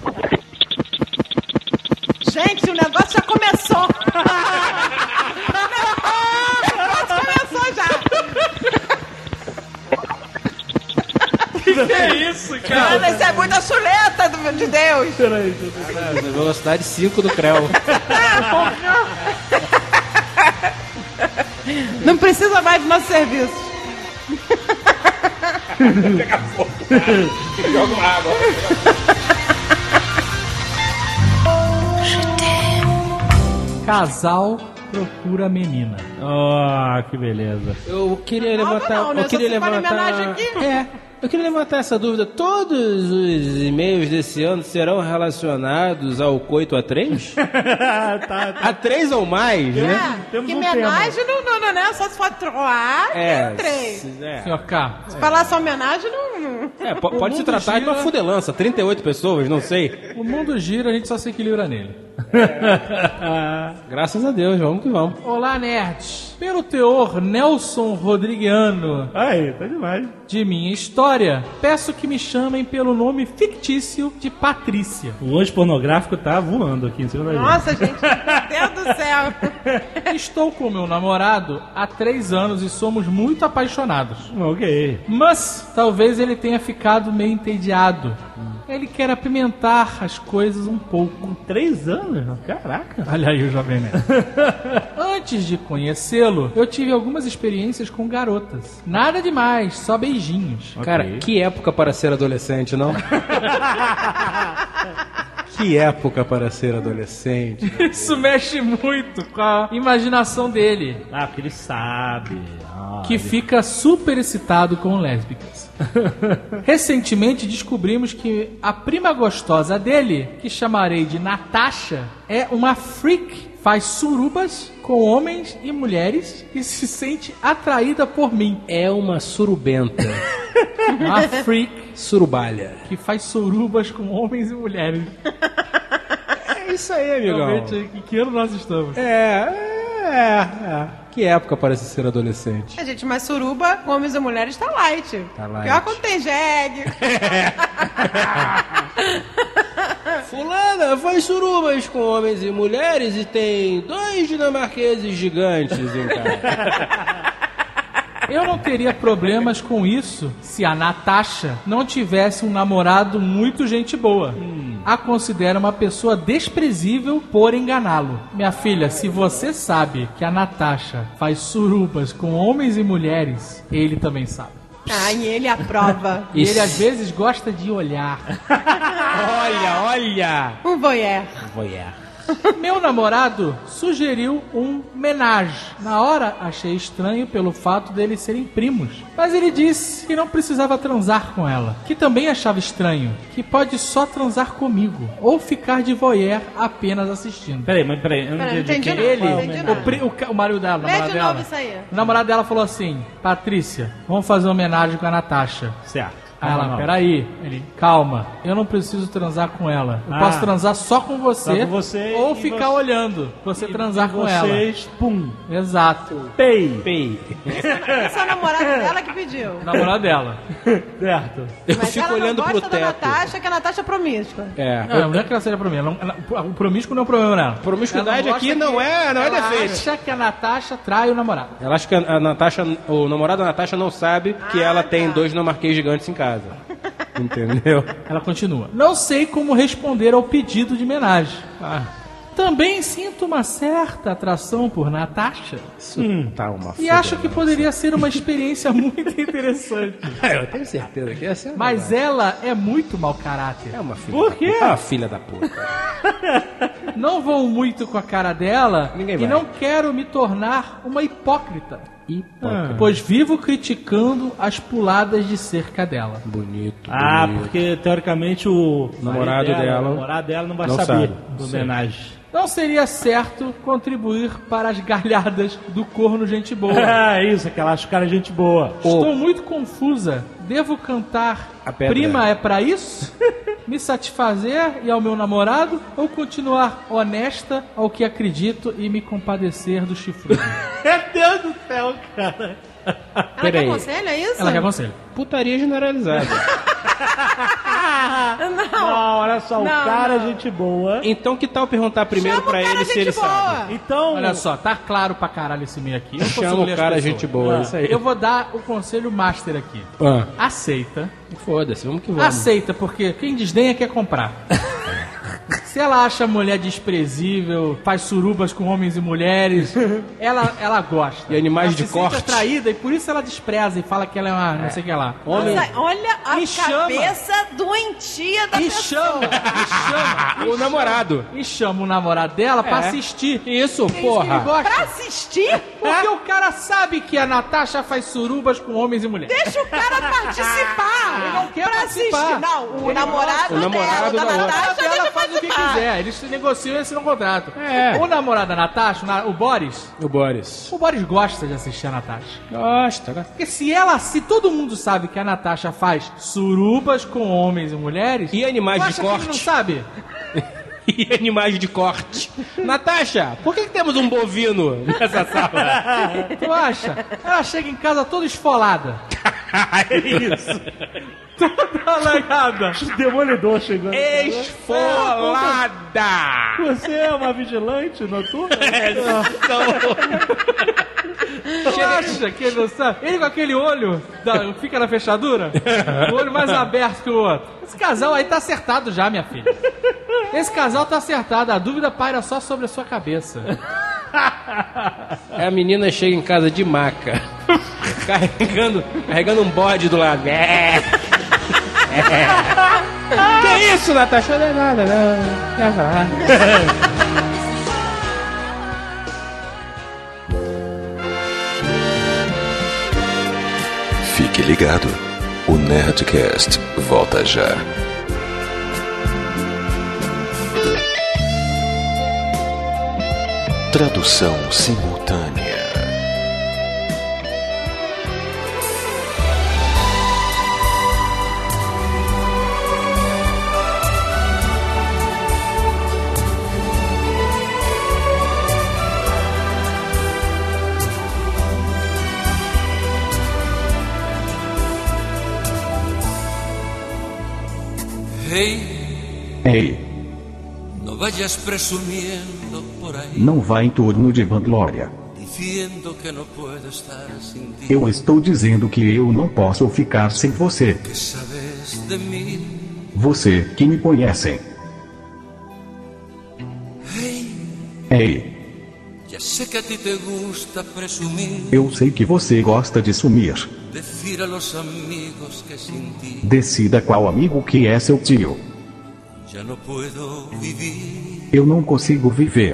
Gente, o negócio já começou. O negócio começou já. Que é isso, cara? Mano, isso é muita chuleta de Deus. Peraí, Velocidade 5 do Creu. Não precisa mais do nosso serviço. Joga uma água. Casal procura menina. Ah, que beleza. Eu queria levantar... não, né? Eu queria Só se fala em levantar... homenagem aqui. Eu queria levantar essa dúvida. Todos os e-mails desse ano serão relacionados ao coito a 3? tá. A 3 ou mais, né? Temos Que um homenagem não, né? Só se for troar, É. três. Senhor K. Se falar só homenagem, não. Pode se tratar de uma fudelança. 38 pessoas, não sei. O mundo gira, a gente só se equilibra nele. Graças a Deus, vamos que vamos. Olá, nerds. Pelo teor Nelson Rodriguiano Aí, tá demais. de minha história, peço que me chamem pelo nome fictício de Patrícia. O anjo pornográfico tá voando aqui em cima da gente. Nossa, gente, meu Deus do céu. Estou com meu namorado há 3 anos e somos muito apaixonados. Ok. Mas talvez ele tenha ficado meio entediado ele quer apimentar as coisas um pouco. 3 anos? Caraca. Olha aí o Jovem Nerd. Antes de conhecê-lo, eu tive algumas experiências com garotas. Nada demais, só beijinhos. Ok. Cara, que época para ser adolescente, não? Que época para ser adolescente. Isso mexe muito com a imaginação dele. Ah, porque ele sabe. Que fica super excitado com lésbicas. Recentemente descobrimos que a prima gostosa dele, que chamarei de Natasha, é uma freak. Faz surubas com homens e mulheres e se sente atraída por mim. É uma surubenta. Uma freak Surubalha. que faz surubas com homens e mulheres. É isso aí, amigão. Realmente, em que ano nós estamos? Que época para ser adolescente. É, gente, mas suruba com homens e mulheres tá light. Tá light. Pior quando tem jegue. Fulana faz surubas com homens e mulheres e tem 2 dinamarqueses gigantes em casa. Eu não teria problemas com isso se a Natasha não tivesse um namorado muito gente boa. A considera uma pessoa desprezível por enganá-lo. Minha filha, se você sabe que a Natasha faz surubas com homens e mulheres, ele também sabe. Ah, e ele aprova. E ele às vezes gosta de olhar. Olha! Um voyeur. Meu namorado sugeriu um menage. Na hora, achei estranho pelo fato deles serem primos. Mas ele disse que não precisava transar com ela. Que também achava estranho. Que pode só transar comigo. Ou ficar de voyeur apenas assistindo. Peraí, eu não Peraí, entendi. não entendi Quem- nada. qual é o Entendi menor? nada. O marido dela, o Lê namorado de novo dela. isso aí. O namorado dela falou assim: Patrícia, vamos fazer uma homenagem com a Natasha. Certo. Aí ela, Não. peraí. Ele, calma, eu não preciso transar com ela. Eu posso transar só com você, Só com você ou e ficar você- olhando você transar com ela. Vocês, pum. Exato. Pei. Esse é o namorado dela que pediu. O namorado dela. Certo. Eu Mas fico ela olhando não pro gosta da teto. Natasha, que a Natasha é promíscua. Não é que ela seja promíscua. O promíscuo não é um problema nela. Promiscuidade Ela aqui gosta não que- é ela defeito. acha que a Natasha trai o namorado. Ela acha que a Natasha, o namorado da Natasha não sabe que ela tem tá. 2 dinamarqueses gigantes em casa. Entendeu? Ela continua. Não sei como responder ao pedido de homenagem. Também sinto uma certa atração por Natasha. Isso tá uma E acho que poderia ser uma experiência muito interessante. Eu tenho certeza que essa é Mas ela é muito mau caráter. é uma filha Por da quê? puta. É uma filha da puta. Não vou muito com a cara dela Ninguém e vai. não quero me tornar uma hipócrita. Hipócrita. Pois vivo criticando as puladas de cerca dela. Bonito. Ah, bonito. porque teoricamente o Namorado marido dela- o namorado dela não vai não saber sabe. do Sei. homenagem. Não seria certo contribuir para as gargalhadas do corno gente boa. Ah, isso, que ela acha o cara gente boa. Estou muito confusa. Devo cantar A pedra. Prima é pra isso? Me satisfazer e ao meu namorado? Ou continuar honesta ao que acredito e me compadecer do chifrudo? Meu Deus do céu, cara. Ela quer Peraí. conselho, é isso? Ela quer conselho. Putaria generalizada. Não, olha só, o Não, cara não. é gente boa. Então que tal perguntar primeiro Chama o pra cara ele se ele gente boa. sabe? Então, Olha só, tá claro pra caralho esse meio aqui. Eu não consigo Chama ler o as cara pessoas. gente boa, Ah. isso aí. Eu vou dar o conselho master aqui. Ah, Aceita. foda-se, vamos que vamos. Aceita, porque quem desdenha quer comprar. Se ela acha a mulher desprezível, faz surubas com homens e mulheres, ela gosta. E animais ela de se corte. sente atraída e por isso ela despreza e fala que ela é uma não sei o que lá. Nossa, olha a Me chama. cabeça doentia da E pessoa. chama, O namorado. e chama o namorado dela pra É. assistir. Isso, É isso que ele porra. gosta. Pra assistir? Porque o cara sabe que a Natasha faz surubas com homens e mulheres. Deixa o cara participar. Ele não quer pra participar. assistir. Não, o Ele namorado, gosta. O namorado dela, da da outra. Natasha, Ela deve faz o que participar. quiser, eles negociam e assinam um contrato. É. O namorado da Natasha, o Boris O Boris. gosta de assistir a Natasha. Gosta. Porque se todo mundo sabe que a Natasha faz surubas com homens e mulheres, E animais tu de acha que ele não corte? sabe? E animais de corte. Natasha, por que temos um bovino nessa sala? Tu acha? Ela chega em casa toda esfolada. é isso. Toda alagada. Demolidor chegando. Esfolada! Você é uma vigilante noturna? Tu acha que ele não sabe? Ele com aquele olho, fica na fechadura, o olho mais aberto que o outro. Esse casal aí tá acertado já, minha filha. Esse casal tá acertado, a dúvida paira só sobre a sua cabeça. A menina chega em casa de maca, carregando um bode do lado. Que isso, Natasha? Não é nada, não. Fique ligado, o Nerdcast volta já. Tradução simultânea. Ei, no vayas presumiendo por ahí, não vá em torno de vanglória. diciendo que no puedo estar sin ti. Eu estou dizendo que eu não posso ficar sem você. Que sabes de mí. Você que me conhece. Ei, Ya sé que a ti te gusta presumir, eu sei que você gosta de sumir. decir a los amigos que sin ti Decida qual amigo que é seu tio. ya no puedo vivir. Eu não consigo viver.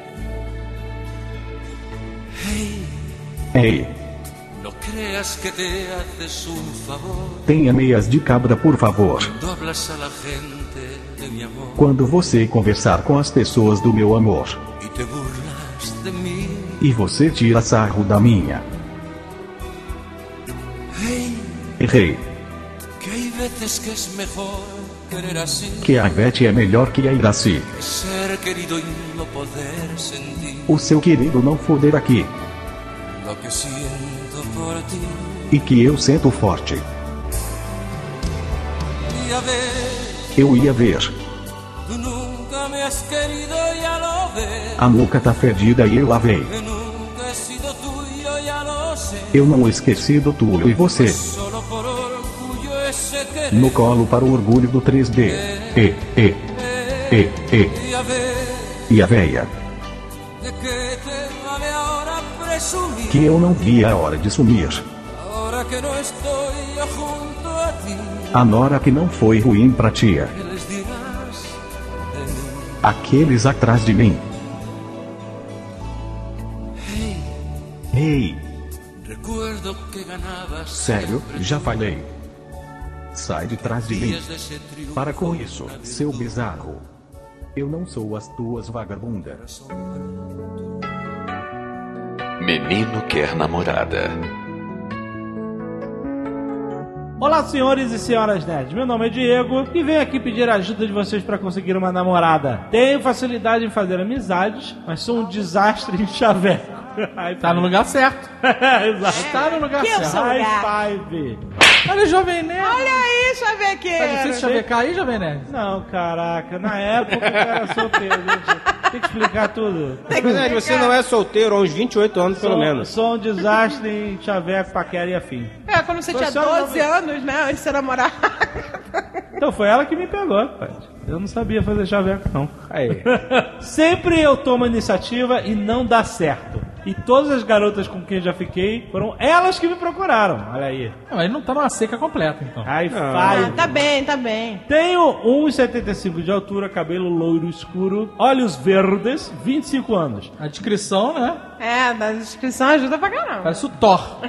Ei, No creas que te haces un favor tenha meias de cabra, por favor. cuando hablas a la gente de mi amor Quando você conversar com as pessoas do meu amor. y te burlas de mí. E você tira sarro da minha. Errei. Que hay veces que es mejor querer así Que a Ivete é melhor que a Iraci. que ser querido y no poder sentir O seu querido não foder aqui. lo que siento por ti. E que eu sinto forte. Y a ver, Eu ia ver. tú nunca me has querido, ya lo ves. A nuca tá fedida e eu lavei. Que nunca he sido tuyo, ya lo sé. Eu não esqueci do Túlio e você. Solo por orgullo ese querer. No colo para o orgulho do 3D. E Y a ver, a véia. de que te vale ahora presumir. Que eu não via a hora de sumir. Ahora que no estoy yo junto a ti. A nora que não foi ruim pra tia. ¿Qué les dirás de mí? Aqueles atrás de mim. Ei, Recuerdo que ganabas. sério, já falei. Sai de trás de mim. Días de ese triunfo. Para com isso, seu bizarro. Eu não sou as tuas vagabundas. Menino quer namorada. Olá, senhores e senhoras nerds. Meu nome é Diego e venho aqui pedir a ajuda de vocês para conseguir uma namorada. Tenho facilidade em fazer amizades, mas sou um desastre em chaveco. Tá no lugar certo. Exato. Tá no lugar Que é o certo. seu lugar? High five. Olha o Jovem Nerd. Olha aí, Tá chavequeiro. difícil chavecar aí, Jovem Nerd? Não, caraca. Na época eu era solteiro, gente. Tem que explicar tudo. Nerd, você não é solteiro há uns 28 anos, pelo menos. Sou um desastre em chaveco, paquera e afim. É, quando você tinha 12 anos, né? Antes de você namorar. Então foi ela que me pegou, rapaz. Eu não sabia fazer chaveco, não. Aí. Sempre eu tomo a iniciativa e não dá certo. E todas as garotas com quem já fiquei foram elas que me procuraram. Olha aí. Não, ele não tá numa seca completa, então. High Ah, five. tá bem, tá bem. Tenho 1,75 de altura, cabelo loiro escuro, olhos verdes, 25 anos. A descrição, né? É, da descrição ajuda pra caramba. Parece o Thor.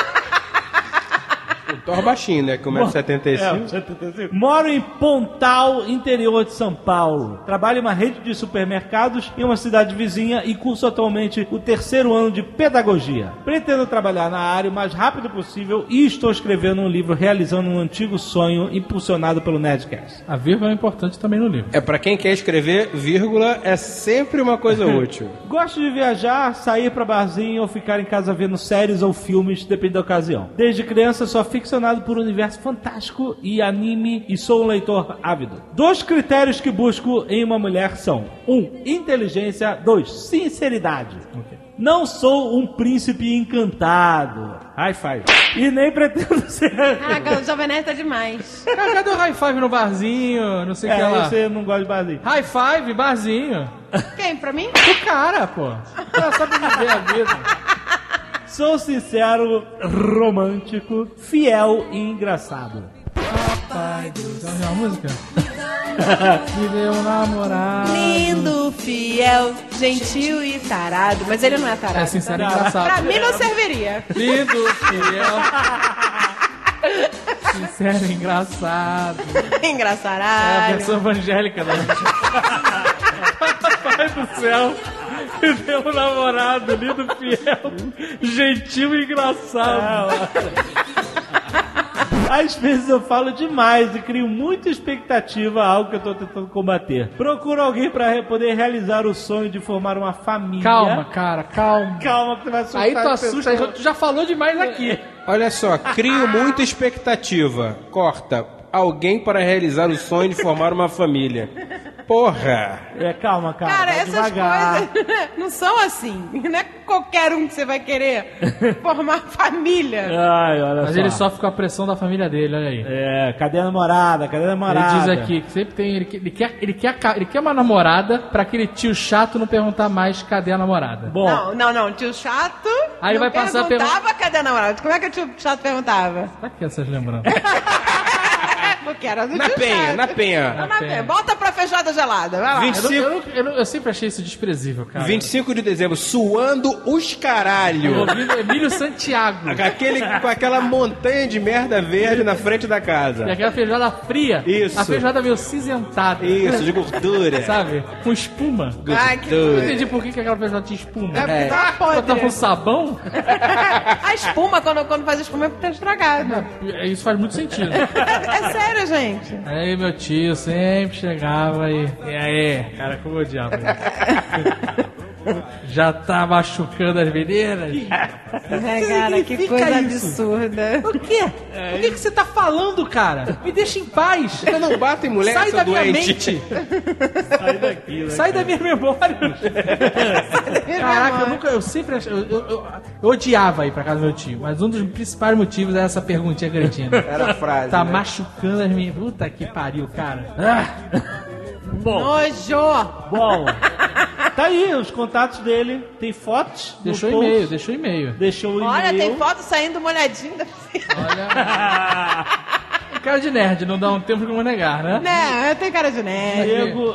O Thor baixinho, né? Com 1,75m. 1,75. Moro em Pontal, interior de São Paulo. Trabalho em uma rede de supermercados em uma cidade vizinha e curso atualmente o 3º ano de pedagogia. Pretendo trabalhar na área o mais rápido possível e estou escrevendo um livro realizando um antigo sonho impulsionado pelo Nerdcast. A vírgula é importante também no livro. É pra quem quer escrever, vírgula é sempre uma coisa útil. Gosto de viajar, sair pra barzinho ou ficar em casa vendo séries ou filmes, depende da ocasião. Desde criança sou aficionado por um universo fantástico e anime e sou um leitor ávido. 2 critérios que busco em uma mulher são: 1. Inteligência. 2. Sinceridade. Não sou um príncipe encantado. High five. E nem pretendo ser. Ah, o Jovem Nerd tá demais. Cadê o high five no barzinho? Não sei o que lá. Você não gosta de barzinho. High five, barzinho. Quem, pra mim? O cara, pô. Ela sabe viver a vida. Sou sincero, romântico, fiel e engraçado. Pai do céu, é uma música? Me deu um namorado. Lindo, fiel, gentil e tarado. Mas ele não é tarado. É sincero e tá? engraçado. Pra mim não serviria. Lindo, fiel. Sincero e engraçado. Engraçaralho. É a versão evangélica da gente. Pai do céu. Me deu um namorado, lindo, fiel, gentil e engraçado. Às vezes eu falo demais e crio muita expectativa a algo que eu tô tentando combater. Procuro alguém pra poder realizar o sonho de formar uma família. Calma, cara, calma. Calma que tu vai assustar. Aí tu assusta, aí tu já falou demais aqui. Olha só, crio muita expectativa. Corta. Alguém para realizar o sonho de formar uma família. Porra! Calma, Cara, vai essas devagar. coisas não são assim. Não é qualquer um que você vai querer formar família. Ai, olha Mas só. ele sofre com a pressão da família dele, olha aí. Cadê a namorada? Cadê a namorada? Ele diz aqui que sempre tem. Ele quer uma namorada pra aquele tio chato não perguntar mais cadê a namorada. Bom, Não, tio chato. Aí ele vai passar a perguntava cadê a namorada. Como é que o tio chato perguntava? Pra que essas lembranças? Porque era do Na tio penha, chato. na penha. Na penha. Bota pra feijoada gelada, vai lá. 25 Eu sempre achei isso desprezível, cara. 25 de dezembro, suando os caralho. Ouvindo Emílio Santiago. Com aquela montanha de merda verde na frente da E casa. aquela feijoada fria. Isso. A feijoada meio cinzentada. Isso, de gordura. Sabe? Com espuma. Ai, que Não Gordura. entendi por que aquela feijoada tinha espuma. É, tá Botar com podre. sabão? A espuma, quando faz espuma, é porque tá estragada. Isso faz muito sentido. É sério, gente. Aí meu tio sempre chegava aí. E aí, cara, como eu odiava isso. Já tá machucando as meninas? Cara, que coisa absurda. O quê? O que você tá falando, cara? Me deixa em paz. Você não bate em mulher, Sai seu da minha doente. mente. sai daqui, né? Sai da minha memória. Caraca, eu sempre achei, eu odiava ir pra casa do meu tio, mas um dos principais motivos era essa perguntinha cretina. Era a frase, Tá né? machucando as minhas. Puta que pariu, cara. Bom, Nojo. tá aí os contatos dele. Tem fotos? Deixou no post. e-mail, deixou e-mail. Deixou o e-mail. Olha, tem foto saindo molhadinho da Olha. Cara de nerd, não dá um tempo como negar, né? Não, eu tenho cara de nerd.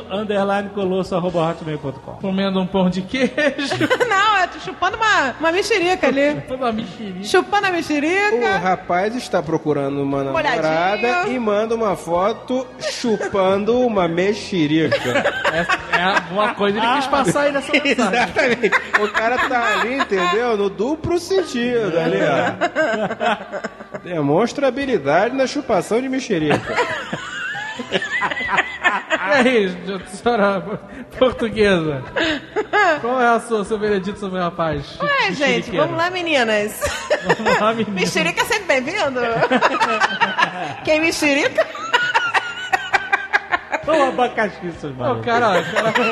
Diego_Colosso@hotmail.com. Comendo um pão de queijo. Não, eu tô chupando uma mexerica ali. Toda uma mexerica. Chupando a O mexerica. rapaz está procurando uma namorada Molhadinho. e manda uma foto chupando uma mexerica. É uma coisa que ele quis passar aí nessa mensagem. Exatamente. O cara tá ali, entendeu? No duplo sentido ali, ó. Demonstra habilidade na chupação de mexerica. E aí, senhora portuguesa? Qual é seu veredito sobre o rapaz? Ué, gente, Mexeriqueiro? vamos lá, meninas. Vamos lá, menino. Mexerica é sempre bem-vindo. Quem mexerica? Ô, abacaxi, seus Ô, malucos. cara,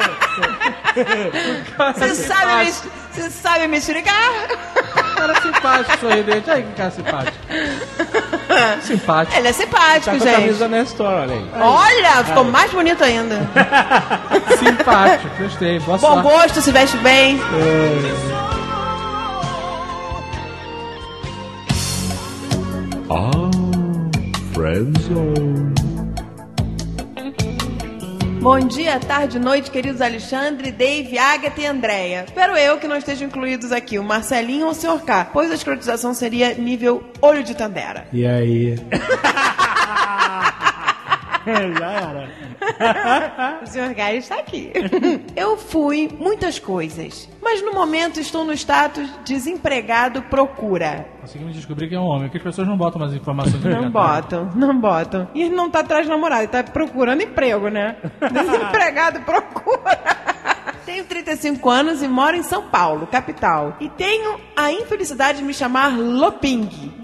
Você sabe mexericar? cara simpático, sorridente. Aí, que cara simpático. Simpático. Ele é simpático, Tá com a gente. camisa da Nestor, olha aí. Olha, ficou mais bonito ainda. Simpático, gostei. Boa Bom sorte. gosto, se veste bem. Friendzone. Bom dia, tarde, noite, queridos Alexandre, Dave, Agatha e Andréia. Espero eu que não estejam incluídos aqui o Marcelinho ou o Sr. K, pois a escrotização seria nível olho de Tandera. E aí? Já era. O Sr. K está aqui. Eu fui muitas coisas, mas no momento estou no status desempregado procura. Conseguimos descobrir que é um homem, porque as pessoas não botam mais informações. Não botam. E ele não tá atrás de namorado, ele tá procurando emprego, né? Desempregado procura. Tenho 35 anos e moro em São Paulo, capital. E tenho a infelicidade de me chamar Loping.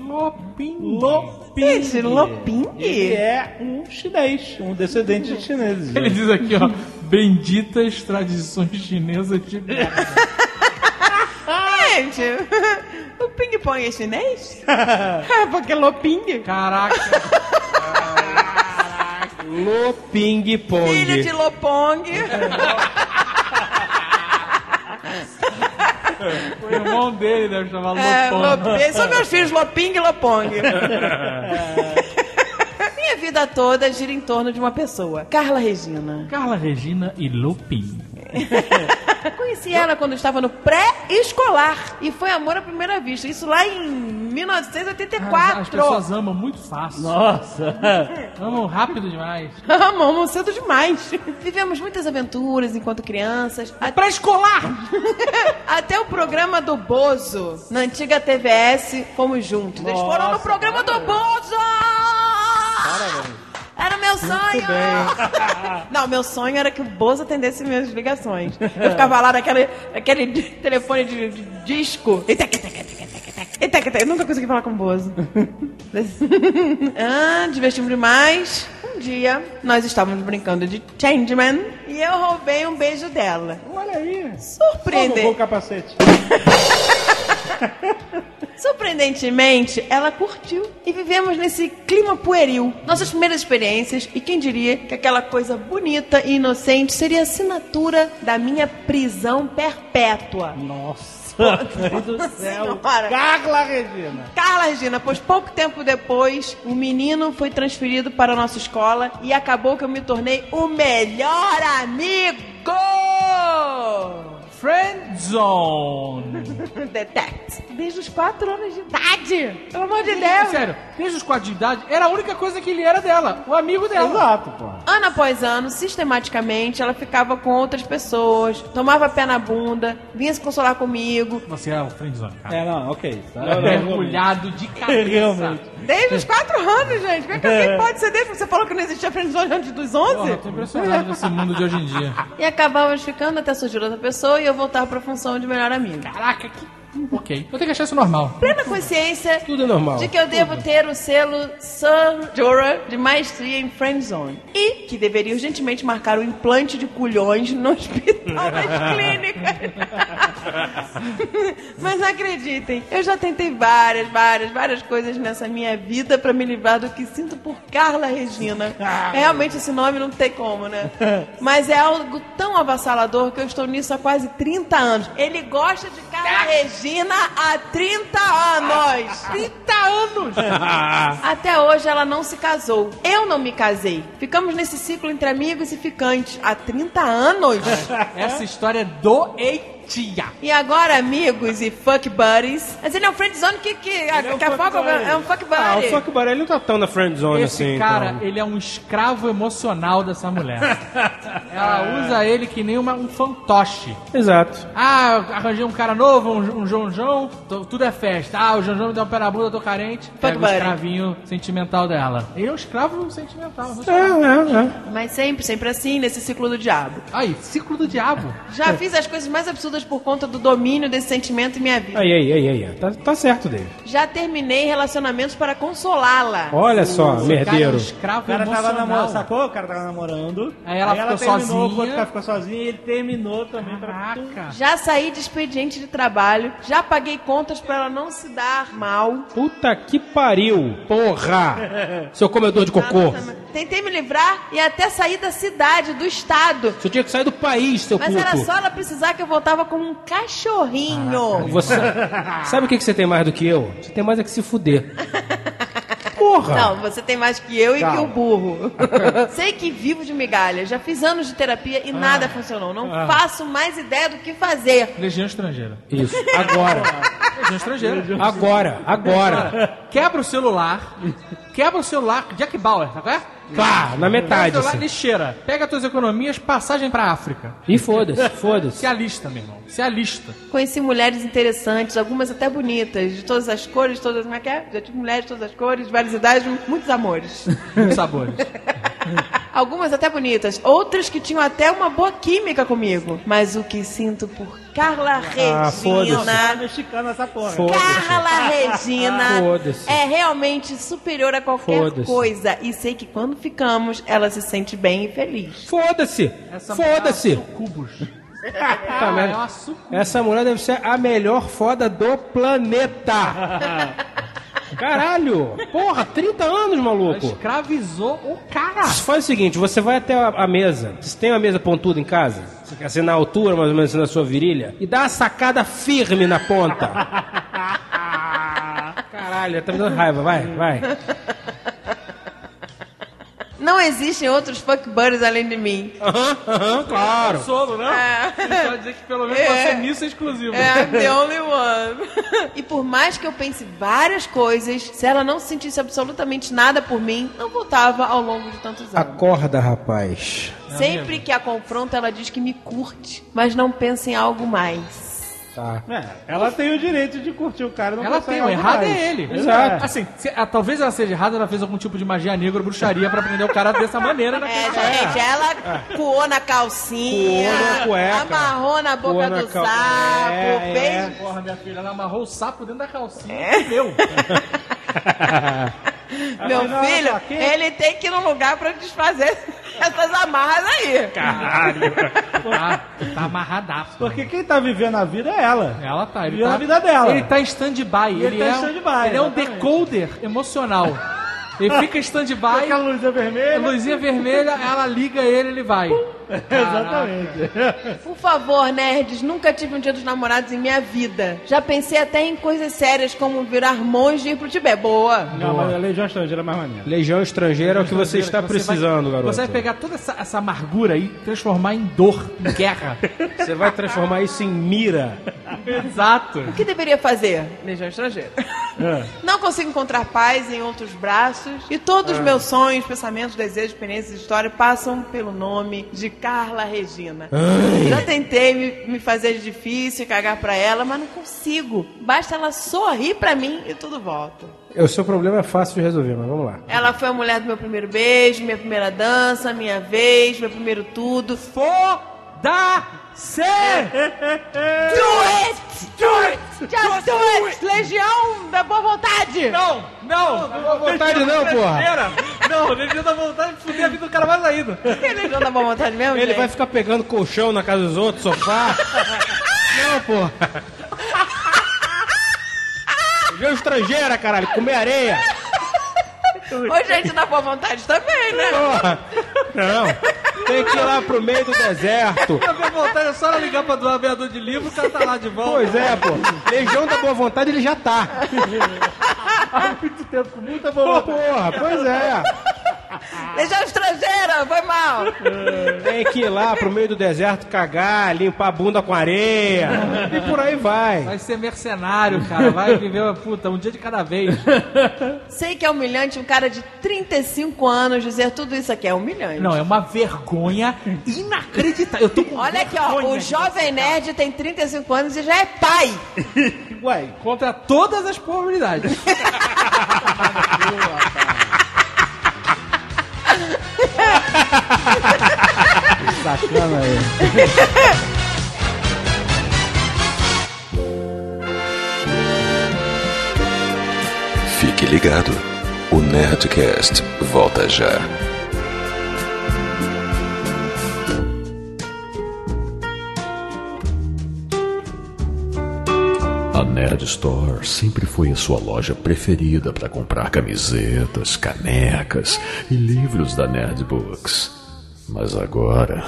Gente, Loping? Ele é um chinês, um descendente de chineses. Ele diz aqui, ó, benditas tradições chinesas de merda. Gente, o ping-pong é chinês? Porque Loping. Caraca. Loping Pong. Filho de Lopong. O irmão dele deve chamar Lopong. São meus filhos Loping e Lopong. Minha vida toda gira em torno de uma pessoa, Carla Regina. Carla Regina e Loping. Conheci ela quando estava no pré-escolar e foi amor à primeira vista. Isso lá em 1984. As pessoas amam muito fácil. Nossa. Amam rápido demais. Amam cedo demais. Vivemos muitas aventuras enquanto crianças. Pré-escolar! Até o programa do Bozo, na antiga TVS, fomos juntos. Eles foram no programa do Bozo! Parabéns. Era meu sonho! Não, meu sonho era que o Bozo atendesse minhas ligações. Eu ficava lá naquele telefone de disco. Eu nunca consegui falar com o Bozo. Divertimos demais. Um dia, nós estávamos brincando de Changeman e eu roubei um beijo dela. Olha aí. Surpreendente. Roubou o capacete. Surpreendentemente, ela curtiu e vivemos nesse clima pueril. Nossas primeiras experiências, e quem diria que aquela coisa bonita e inocente seria a assinatura da minha prisão perpétua. Nossa. Meu Deus do céu. Carla Regina. Carla Regina, pois pouco tempo depois, o menino foi transferido para a nossa escola e acabou que eu me tornei o melhor amigo! Friendzone. Detect. Desde os 4 anos de idade. Pelo amor de Deus. Sério, desde os 4 de idade, era a única coisa que ele era dela. O amigo dela. Exato, pô. Ano após ano, sistematicamente, ela ficava com outras pessoas, tomava pé na bunda, vinha se consolar comigo. Você é o friendzone, cara. Não, ok. Tá. Mergulhado de cabeça. Realmente. Desde os 4 anos, gente. Como é que alguém pode ser desde? Você falou que não existia friendzone antes dos 11? Porra, tô impressionado nesse mundo de hoje em dia. E acabávamos ficando até surgir outra pessoa e eu voltava pra função de melhor amigo. Caraca, que... Ok. Eu tenho que achar isso normal. Plena consciência Tudo é normal. de que eu devo ter o selo Sir Jorah de maestria em Friendzone. E que deveria urgentemente marcar o implante de culhões no hospital das clínicas. Mas acreditem, eu já tentei várias coisas nessa minha vida pra me livrar do que sinto por Carla Regina. Realmente esse nome não tem como, né? Mas é algo tão avassalador que eu estou nisso há quase 30 anos. Ele gosta de Carla Regina há 30 anos. 30 anos! Até hoje ela não se casou. Eu não me casei. Ficamos nesse ciclo entre amigos e ficantes há 30 anos. Essa história é doentia. E agora, amigos e fuck buddies. Mas ele é um friendzone que é um fuck buddy. Ah, o fuck buddy, ele não tá tão na friendzone assim. Esse cara, então. ele é um escravo emocional dessa mulher. Ela usa ele que nem um fantoche. Exato. Ah, arranjei um cara novo, um João, tudo é festa. Ah, o João me deu um pé na bunda, eu tô carente. Pega o escravinho sentimental dela. Ele é um escravo sentimental. Mas sempre assim, nesse ciclo do diabo. Aí, ciclo do diabo. Já fiz as coisas mais absurdas por conta do domínio desse sentimento em minha vida. Aí. Tá certo, David. Já terminei relacionamentos para consolá-la. Olha só, merdeiro. Escravo O cara tava emocional. namorando, sacou? O cara tava namorando. Aí ela ficou terminou, sozinha. o outro cara ficou sozinho e ele terminou também. Caraca. Já saí de expediente de trabalho, já paguei contas para ela não se dar mal. Puta que pariu. Porra. Seu comedor de cocô. Tentei me livrar e até sair da cidade, do estado. Você tinha que sair do país, seu Mas puto. era só ela precisar que eu voltava como um cachorrinho. Você... Sabe o que você tem mais do que eu? Você tem mais é que se fuder. Porra. Não, você tem mais que eu e que o burro. Sei que vivo de migalha. Já fiz anos de terapia e nada funcionou. Não faço mais ideia do que fazer. Legião estrangeira. Isso, agora. Legião estrangeira. Agora. Quebra o celular. Jack Bauer, tá certo? Claro, na metade. Celular, Assim. lixeira. Pega tuas economias, passagem pra África. E foda-se. Se alista, meu irmão. Se alista. Conheci mulheres interessantes, algumas até bonitas, de todas as cores, todas... Como é que é? Já tive mulheres de todas as cores, de várias idades, muitos amores. Muitos sabores. Algumas até bonitas, outras que tinham até uma boa química comigo. Mas o que sinto por Carla Regina... mexicana essa porra. Carla Regina Foda-se. é realmente superior a qualquer Foda-se. coisa. E sei que quando ficamos, ela se sente bem e feliz. Foda-se. Essa Foda-se. mulher, cubos. Tá, mas essa mulher deve ser a melhor foda do planeta. Caralho! Porra, 30 anos, maluco! Ela escravizou o cara! Faz o seguinte, você vai até a mesa. Você tem uma mesa pontuda em casa? Você quer ser na altura, mais ou menos, na sua virilha? E dá uma sacada firme na ponta. Caralho, tá me dando raiva. Vai. Não existem outros fuck buddies além de mim. Claro. Solo, né? Só dizer que pelo menos você nisso é exclusivo. I'm the only one. E por mais que eu pense várias coisas, se ela não sentisse absolutamente nada por mim, não voltava ao longo de tantos anos. Acorda, rapaz. Sempre que a confronto, ela diz que me curte, mas não pensa em algo mais. Tá. Ela tem o direito de curtir o cara. Não ela tem, o errado é ele. Exato. Assim, talvez ela seja errada, ela fez algum tipo de magia negra ou bruxaria pra prender o cara dessa maneira. Gente, ela coou na calcinha, coou na cueca, amarrou na boca do sapo, fez... Porra, minha filha, ela amarrou o sapo dentro da calcinha. Meu. Meu filho, ele tem que ir num lugar pra desfazer essas amarras aí. Caralho. Tá amarradaço. Porque quem tá vivendo a vida é ela. Ela tá. Vivendo a vida dela. Ele tá em stand-by. Ele é um decoder emocional. Ele fica em stand-by. Com aquela luzinha vermelha. Luzinha vermelha, ela liga ele vai. Exatamente. Por favor, nerds, nunca tive um dia dos namorados em minha vida. Já pensei até em coisas sérias como virar monge e ir pro Tibete. Boa. Não, mas a Legião Estrangeira é mais maneira. Legião Estrangeira é o que você está precisando, garoto. Você vai pegar toda essa amargura e transformar em dor, em guerra. Você vai transformar isso em mira. Exato. O que deveria fazer, Legião Estrangeira? Não consigo encontrar paz em outros braços e todos os meus sonhos, pensamentos, desejos, experiências e histórias passam pelo nome de Carla Regina. Já tentei me fazer de difícil, cagar pra ela, mas não consigo. Basta ela sorrir pra mim e tudo volta. O seu problema é fácil de resolver, mas vamos lá. Ela foi a mulher do meu primeiro beijo, minha primeira dança, minha vez, meu primeiro tudo. Foda-se! Do it! Just do it! Legião da boa vontade! Não! Boa vontade não, porra! Não, Legião da vontade de fuder a vida do cara mais ainda. Que Legião da boa vontade mesmo, Ele gente? vai ficar pegando colchão na casa dos outros, sofá. Não, porra! Legião Estrangeira, caralho, comer areia! Ô, gente da boa vontade também, né? Porra! Não! Tem que ir lá pro meio do deserto. A minha vontade é só ela ligar pra do aviador de livro, o cara tá lá de volta. Pois é, pô. Legião da boa vontade ele já tá. Há muito tempo, com muita boa vontade. Porra, pois é. Legião Estrangeira, foi mal. Tem que ir lá pro meio do deserto cagar, limpar a bunda com areia. E por aí vai. Vai ser mercenário, cara. Vai viver, um dia de cada vez. Sei que é humilhante um cara de 35 anos dizer tudo isso aqui. É humilhante. Não, é uma vergonha inacreditável. Eu tô com Olha aqui, ó. O jovem nerd tem 35 anos e já é pai. Ué, contra todas as probabilidades. Sacana aí. Fique ligado, o Nerdcast volta já. A Nerd Store sempre foi a sua loja preferida para comprar camisetas, canecas e livros da Nerd Books. Mas agora,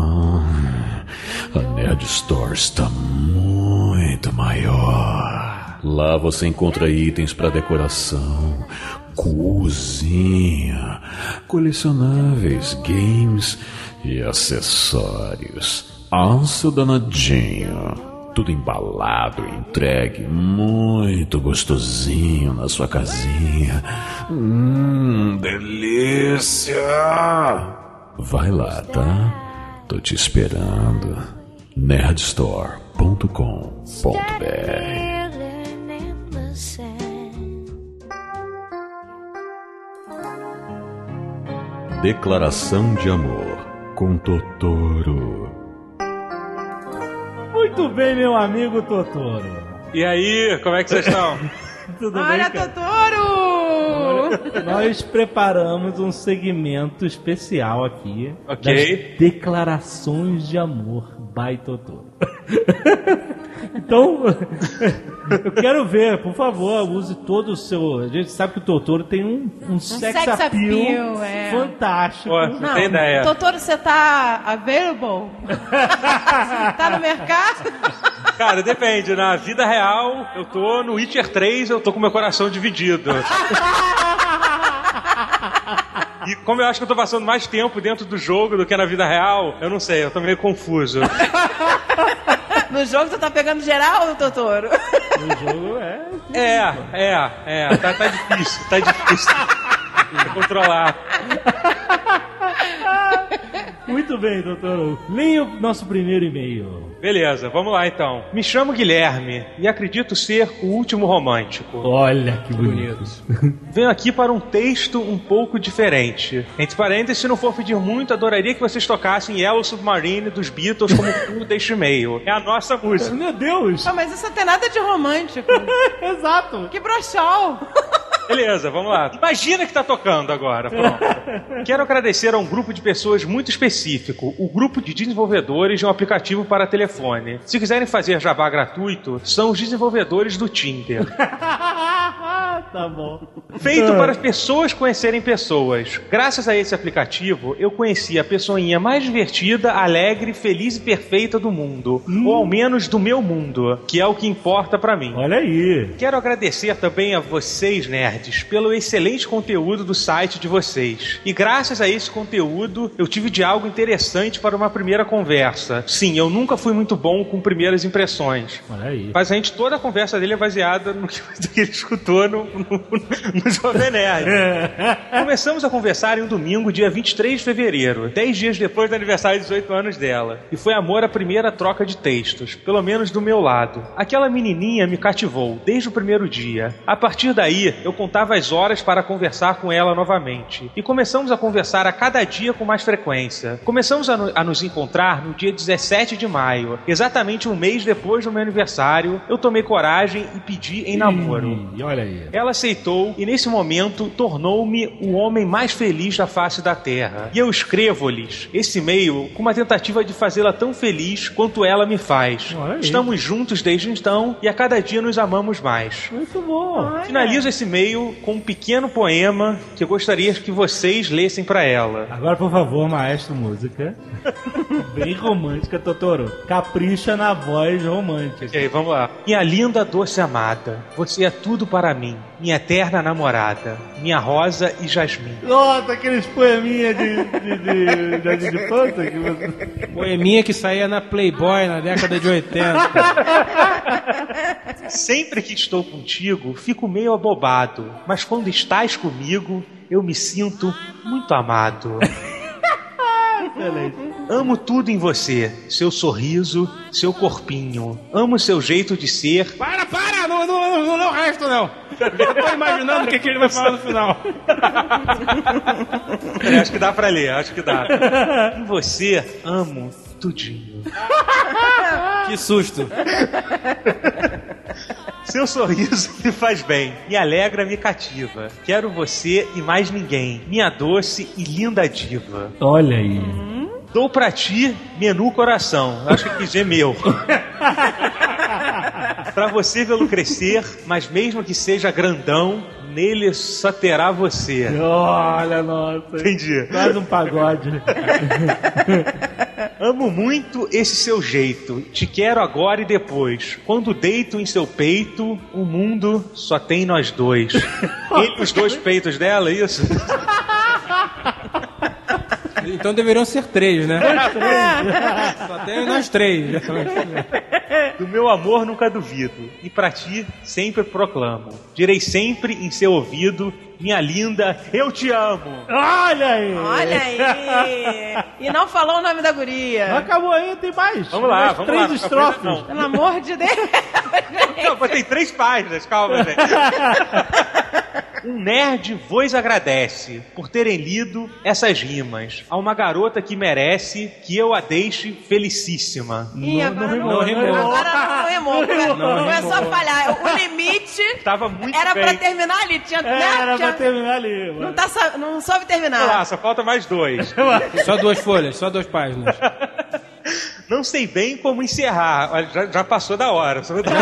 a Nerd Store está muito maior. Lá você encontra itens para decoração, cozinha, colecionáveis, games e acessórios. Seu danadinho. Tudo embalado e entregue muito gostosinho na sua casinha. Delícia! Vai lá, tá? Tô te esperando. nerdstore.com.br. Declaração de amor com Totoro. Muito bem, meu amigo Totoro. E aí, como é que vocês estão? Tudo Olha, bem, cara? Totoro! Nós preparamos um segmento especial aqui. Ok. Das declarações de amor by Totoro. Então, eu quero ver, por favor, use todo o seu... A gente sabe que o Totoro tem um sex appeal fantástico. Pô, não tem ideia. Totoro, você tá available? Tá no mercado? Cara, depende. Na vida real, eu tô no Witcher 3, eu tô com meu coração dividido. E como eu acho que eu tô passando mais tempo dentro do jogo do que na vida real, eu não sei, eu tô meio confuso. No jogo você tá pegando geral, Totoro? No jogo Tá difícil de controlar. Muito bem, Totoro. Leia o nosso primeiro e-mail. Beleza, vamos lá então. Me chamo Guilherme e acredito ser o último romântico. Olha que bonito. Venho aqui para um texto um pouco diferente. Entre parênteses, se não for pedir muito, adoraria que vocês tocassem Yellow Submarine dos Beatles como fundo deste e-mail. É a nossa música. Meu Deus! Ah, mas isso não tem nada de romântico. Exato. Que broxol. Beleza, vamos lá. Imagina que tá tocando agora. Pronto. Quero agradecer a um grupo de pessoas muito específico, o grupo de desenvolvedores de um aplicativo para telefone. Se quiserem fazer jabá gratuito, são os desenvolvedores do Tinder. Tá bom. Feito para as pessoas conhecerem pessoas. Graças a esse aplicativo, eu conheci a pessoinha mais divertida, alegre, feliz e perfeita do mundo. Ou ao menos do meu mundo, que é o que importa pra mim. Olha aí. Quero agradecer também a vocês, nerds, pelo excelente conteúdo do site de vocês. E graças a esse conteúdo, eu tive de algo interessante para uma primeira conversa. Sim, eu nunca fui muito bom com primeiras impressões. Olha aí. Mas a gente, toda a conversa dele é baseada no que ele escutou no Jovem Nerd. Começamos a conversar em um domingo, dia 23 de fevereiro, 10 dias depois do aniversário de 18 anos dela. E foi amor à primeira troca de textos, pelo menos do meu lado. Aquela menininha me cativou, desde o primeiro dia. A partir daí, eu contava as horas para conversar com ela novamente. E começamos a conversar a cada dia com mais frequência. Começamos a nos encontrar no dia 17 de maio, exatamente um mês depois do meu aniversário. Eu tomei coragem e pedi em namoro. Olha aí. Ela aceitou e nesse momento tornou-me o homem mais feliz da face da terra. E eu escrevo-lhes esse e-mail com uma tentativa de fazê-la tão feliz quanto ela me faz. Estamos juntos desde então e a cada dia nos amamos mais. Muito bom. Finalizo esse e-mail com um pequeno poema que eu gostaria que vocês lessem pra ela. Agora, por favor, maestro, música. Bem romântica, Totoro. Capricha na voz romântica. Ok, vamos lá. Minha linda, doce amada, você é tudo para mim. Minha eterna namorada, minha rosa e jasmim. Nossa, aqueles poeminha de Jardim de Infância que você... Poeminha que saía na Playboy na década de 80. Sempre que estou contigo, fico meio abobado, mas quando estás comigo, eu me sinto muito amado. Excelente. Amo tudo em você, seu sorriso, seu corpinho. Amo seu jeito de ser. Para! Não lê o resto, não. Eu tô imaginando o que ele vai falar no final. Acho que dá pra ler, acho que dá. Em você, amo tudinho. Que susto. Seu sorriso me faz bem, me alegra, me cativa. Quero você e mais ninguém, minha doce e linda diva. Olha aí. Dou pra ti menu coração, acho que quis dizer meu. Pra você vê-lo crescer, mas mesmo que seja grandão, nele só terá você. Olha, nossa. Entendi. Quase um pagode. Amo muito esse seu jeito. Te quero agora e depois. Quando deito em seu peito, o mundo só tem nós dois. Entre os dois peitos dela, isso? Então deveriam ser 3, né? Só tem nós 3. Do meu amor nunca duvido, e pra ti sempre proclamo. Direi sempre em seu ouvido, minha linda, eu te amo. Olha aí. Olha aí. E não falou o nome da guria. Não acabou aí, tem mais. Vamos lá, vamos 3 lá. estrofes. Pelo amor de Deus. Não, tem 3 páginas, calma, gente. Um nerd vos agradece por terem lido essas rimas. A uma garota que merece que eu a deixe felicíssima. Ih, agora não rimou. Começou a falhar. O limite tava muito era bem. pra terminar ali. Pra terminar ali. Mano. Não soube terminar. Olha lá, só falta mais 2. Só 2 folhas, só 2 páginas. Não sei bem como encerrar. Olha, já passou da hora.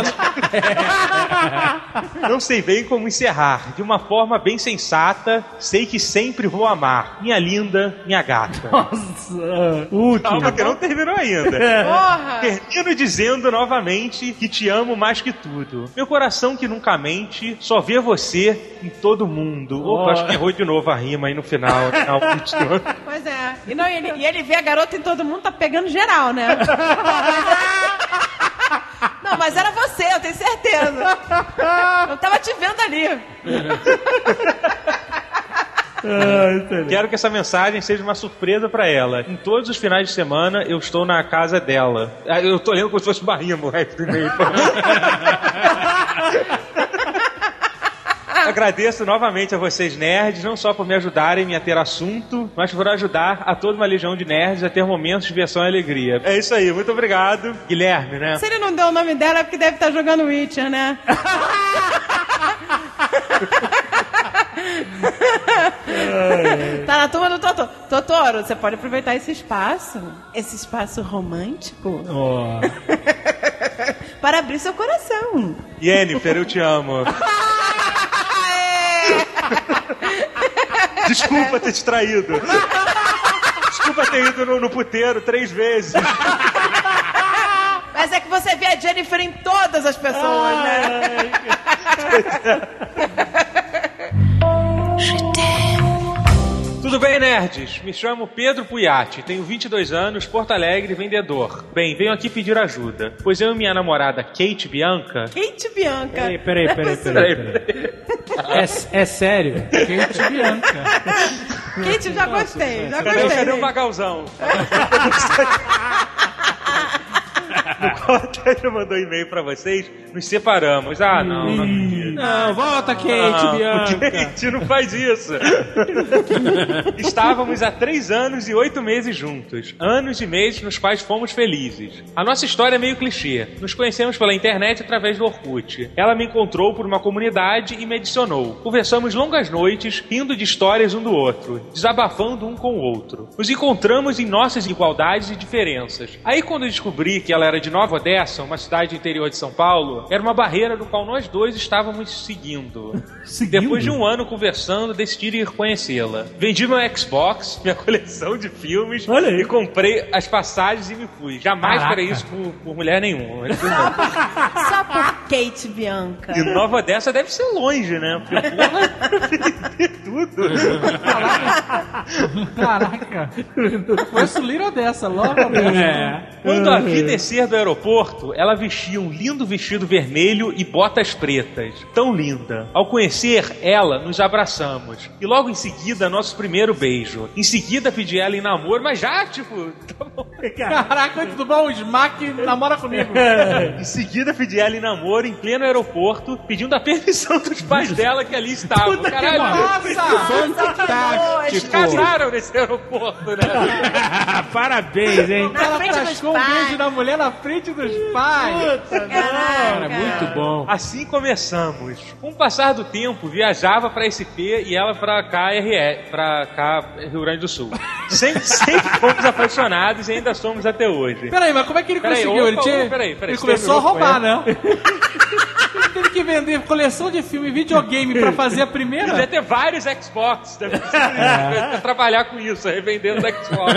Não sei bem como encerrar. De uma forma bem sensata, sei que sempre vou amar. Minha linda, minha gata. Nossa, último. Calma que não terminou ainda. Porra! Termino dizendo novamente que te amo mais que tudo. Meu coração que nunca mente, só vê você em todo mundo. Opa, acho que errou de novo a rima aí no final. Pois é. E ele vê a garota em todo mundo, tá pegando geral, né? Não, mas era você, eu tenho certeza. Eu tava te vendo ali. Quero que essa mensagem seja uma surpresa pra ela. Em todos os finais de semana eu estou na casa dela. Eu tô lendo como se fosse uma rima, o resto do e-mail. Agradeço novamente a vocês nerds, não só por me ajudarem a ter assunto, mas por ajudar a toda uma legião de nerds a ter momentos de diversão e alegria. É isso aí, muito obrigado. Guilherme, né? Se ele não deu o nome dela é porque deve estar jogando Witcher, né? Tá na turma do Totoro. Totoro, você pode aproveitar esse espaço romântico, para abrir seu coração. Yennefer, eu te amo. Desculpa ter te traído. Desculpa ter ido no puteiro 3 vezes. Mas é que você vê a Jennifer em todas as pessoas, né? Tudo bem, nerds? Me chamo Pedro Puiati, tenho 22 anos, Porto Alegre, vendedor. Bem, venho aqui pedir ajuda, pois eu e minha namorada Kate Bianca... Kate Bianca? Peraí. É sério? Kate Bianca. Kate, já gostei. Cadê o Magalzão? No qual até já mandou e-mail pra vocês, nos separamos. Ah, não acredito. Não, volta, Kate, Bianca. Kate, não faz isso. Estávamos há 3 anos e 8 meses juntos. Anos e meses nos quais fomos felizes. A nossa história é meio clichê. Nos conhecemos pela internet através do Orkut. Ela me encontrou por uma comunidade e me adicionou. Conversamos longas noites, rindo de histórias um do outro, desabafando um com o outro. Nos encontramos em nossas igualdades e diferenças. Aí quando eu descobri que ela era de Nova Odessa, uma cidade interior de São Paulo, era uma barreira no qual nós dois estávamos seguindo. Depois de 1 ano conversando, decidi ir conhecê-la. Vendi meu Xbox, minha coleção de filmes, e comprei as passagens e me fui. Jamais farei isso por mulher nenhuma. Só por Kate Bianca. E Nova Odessa deve ser longe, né? Porque, porra, tudo. Caraca. Conheço Little Odessa, logo. Quando a vi descer do aeroporto, ela vestia um lindo vestido vermelho e botas pretas. Tão linda. Ao conhecer ela, nos abraçamos. E logo em seguida, nosso primeiro beijo. Em seguida, pedi ela em namoro, mas já, tipo... Tá bom. Caraca, tudo bom? O Smack namora comigo. Em seguida, pedi ela em namoro, em pleno aeroporto, pedindo a permissão dos pais dela que ali estavam. Caralho, fantástico. Casaram nesse aeroporto, né? Parabéns, hein? Ela tascou um beijo da mulher na frente dos pais. Cara, muito bom. Assim começamos. Com o passar do tempo, viajava pra SP e ela pra KRE, pra cá, Rio Grande do Sul. Sempre fomos apaixonados e ainda somos até hoje. Peraí, mas como é que ele conseguiu? Ele começou a roubar, né? Ele teve que vender coleção de filme e videogame pra fazer a primeira. Deve ter vários Xbox. Deve trabalhar com isso, revendendo Xbox.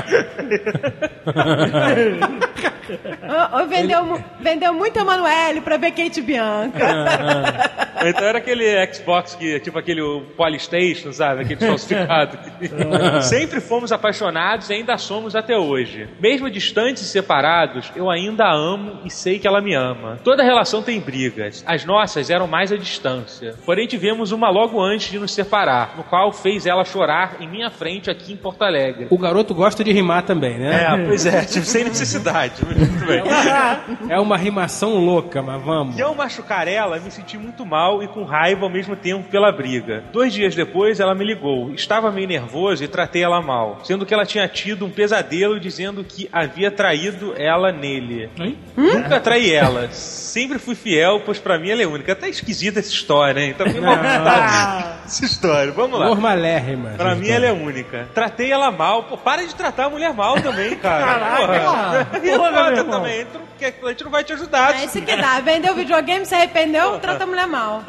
Vendeu muito Emanuele pra ver Kate Bianca. Então era aquele Xbox que, tipo aquele Polystation, sabe? Aquele falsificado. Sempre fomos apaixonados e ainda somos até hoje. Mesmo distantes e separados, eu ainda a amo e sei que ela me ama. Toda relação tem brigas. As nossas eram mais à distância. Porém tivemos uma logo antes de nos separar, no qual fez ela chorar em minha frente aqui em Porto Alegre. O garoto gosta de rimar também, né? Pois é, tipo, sem necessidade. Muito bem. É uma rimação louca, mas vamos. E ao machucar ela, me senti muito mal mal e com raiva ao mesmo tempo pela briga. 2 dias depois, ela me ligou. Estava meio nervoso e tratei ela mal, sendo que ela tinha tido um pesadelo dizendo que havia traído ela nele. Nunca traí ela. Sempre fui fiel, pois pra mim ela é única. Tá esquisita essa história, hein? Tá meio mal contada essa história. Vamos lá. Normalérrima. Pra mim ela é única. Tratei ela mal. Pô, para de tratar a mulher mal também, cara. Porra, também. A gente não vai te ajudar. É isso que dá. Vendeu o videogame, se arrependeu, trata a mulher mal.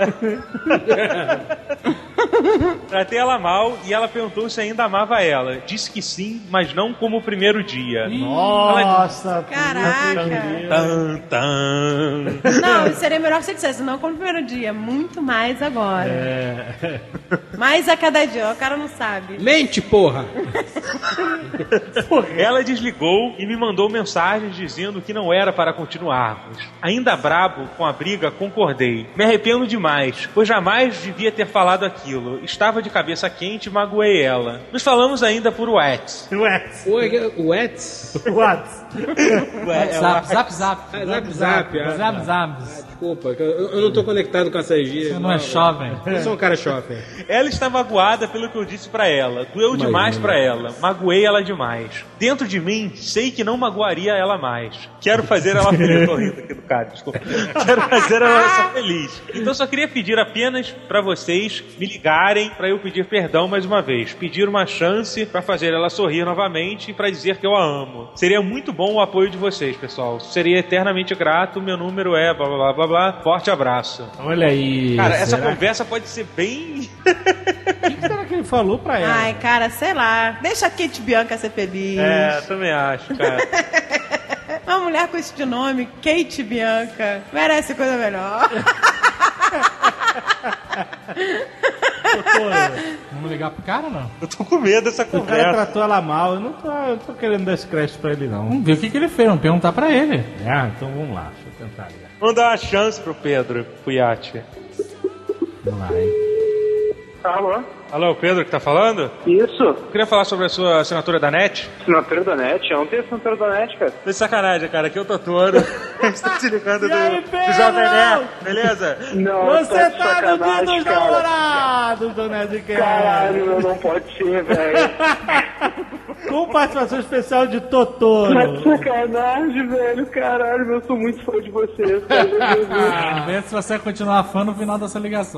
Tratei ela mal e ela perguntou se ainda amava ela. Disse que sim, mas não como o primeiro dia. Nossa, caraca. Não, seria melhor se você dissesse não como o primeiro dia, muito mais agora. Mais a cada dia, o cara não sabe. Mente, porra! Ela desligou e me mandou mensagens dizendo que não era para continuarmos. Ainda brabo com a briga, concordei. Me arrependo demais, pois jamais devia ter falado aquilo. Estava de cabeça quente e magoei ela. Nos falamos ainda por Whats. Zap. Desculpa, eu não tô conectado com essas dias. Você não é jovem. Eu sou um cara jovem. Ela está magoada pelo que eu disse pra ela. Doeu demais pra ela. Magoei ela demais. Dentro de mim, sei que não magoaria ela mais. Quero fazer ela feliz. Tô rindo aqui do cara, desculpa. Quero fazer ela feliz. Então só queria pedir apenas pra vocês me ligarem pra eu pedir perdão mais uma vez. Pedir uma chance pra fazer ela sorrir novamente e pra dizer que eu a amo. Seria muito bom o apoio de vocês, pessoal. Seria eternamente grato. Meu número é blá blá blá blá. Forte abraço. Olha aí. Cara, essa conversa pode ser bem... O que será que ele falou pra ela? Ai, cara, sei lá. Deixa a Kate Bianca ser feliz. Também acho, cara. Uma mulher com esse nome, Kate Bianca, merece coisa melhor. Vamos ligar pro cara ou não? Eu tô com medo dessa conversa. O cara tratou ela mal. Eu não tô querendo dar esse crédito pra ele, não. Vamos ver o que ele fez. Vamos perguntar pra ele. Então vamos lá. Deixa eu tentar ligar. Vamos dar uma chance pro Pedro Puiati. Vamos lá, hein? Alô, Pedro que tá falando? Isso. Eu queria falar sobre a sua assinatura da NET. Assinatura da NET? Eu não tenho assinatura da NET, cara. Tô de sacanagem, cara. Aqui é o Totoro. A gente tá te ligando do Jovem Nerd, beleza? Não, você tá no dia dos namorados, do Nerdcast. Caralho, não pode ser, velho. Com participação especial de Totoro. Tá de sacanagem, velho. Caralho, eu sou muito fã de vocês. Vê se você vai continuar fã no final dessa ligação.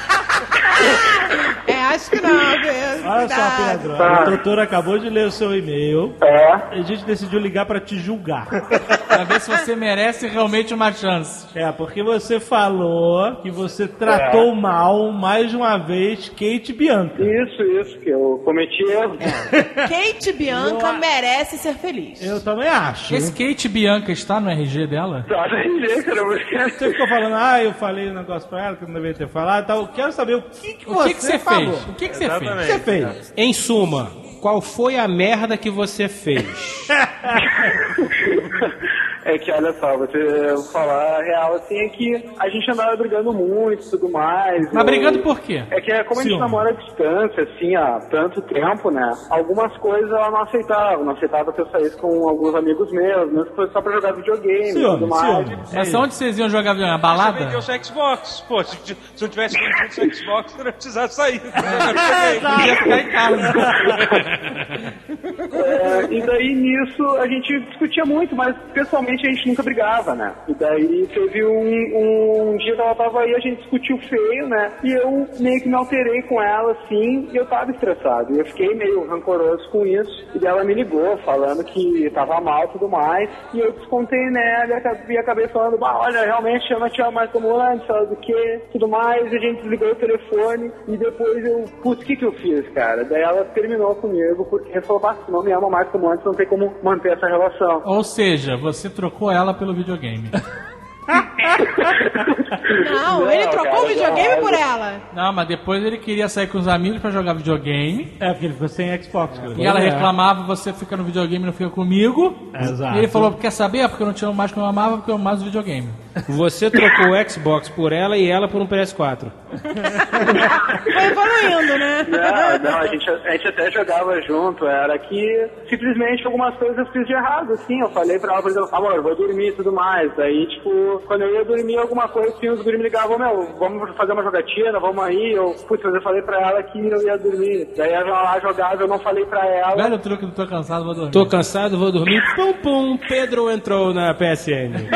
Acho que não, mesmo. Olha só, Pedro. Tá. O Totoro acabou de ler o seu e-mail. E a gente decidiu ligar pra te julgar. Pra ver se você merece realmente uma chance. Porque você falou que você tratou mal mais de uma vez Kate Bianca. Isso, que eu cometi erro. Kate Bianca merece ser feliz. Eu também acho. Esse Kate Bianca está no RG dela? Tá no RG, cara. Você ficou falando, eu falei um negócio pra ela que eu não deveria ter falado. Então eu quero saber o que você falou. O que você fez? Em suma, qual foi a merda que você fez? É que, olha só, você falar a real, assim, é que a gente andava brigando muito e tudo mais. Mas brigando por quê? É que como a gente namora à distância, assim, há tanto tempo, né? Algumas coisas ela não aceitava. Não aceitava que eu saísse com alguns amigos meus, mesmo que fosse só pra jogar videogame e tudo mais. Mas onde vocês iam jogar videogame? Na balada? Você vendeu o seu Xbox. Pô, se eu tivesse vendido o seu Xbox, eu não precisava sair. Ia ficar em casa. E daí, nisso, a gente discutia muito, mas pessoalmente a gente nunca brigava, né? E daí teve um dia que ela tava aí, a gente discutiu feio, né? E eu meio que me alterei com ela, assim, e eu tava estressado. E eu fiquei meio rancoroso com isso. E daí ela me ligou, falando que tava mal e tudo mais. E eu descontei nela e acabei falando, olha, realmente eu não te amo mais como antes, sabe do que, tudo mais. E a gente desligou o telefone. E depois o que eu fiz, cara? Daí ela terminou comigo, porque falou, se não me ama mais como antes, não tem como manter essa relação. Ou seja, você trocou ela pelo videogame. Não, ele trocou o videogame por ela. Não, mas depois ele queria sair com os amigos pra jogar videogame. Porque ele ficou sem Xbox. E ela reclamava, você fica no videogame e não fica comigo. Exato. E ele falou, quer saber? Porque eu não te amo mais que eu amava, porque eu amo mais o videogame. Você trocou o Xbox por ela e ela por um PS4. Foi evoluindo, né? Não, a gente até jogava junto. Era que simplesmente algumas coisas eu fiz de errado, assim. Eu falei pra ela, por exemplo, amor, eu vou dormir e tudo mais. Daí, tipo, quando eu ia dormir alguma coisa, assim, os guris me ligavam, vamos fazer uma jogatina, vamos aí. Putz, eu falei pra ela que eu ia dormir. Daí ela lá jogava, eu não falei pra ela. Velho truque do tô cansado, vou dormir. Tô cansado, vou dormir. Pum, pum, Pedro entrou na PSN.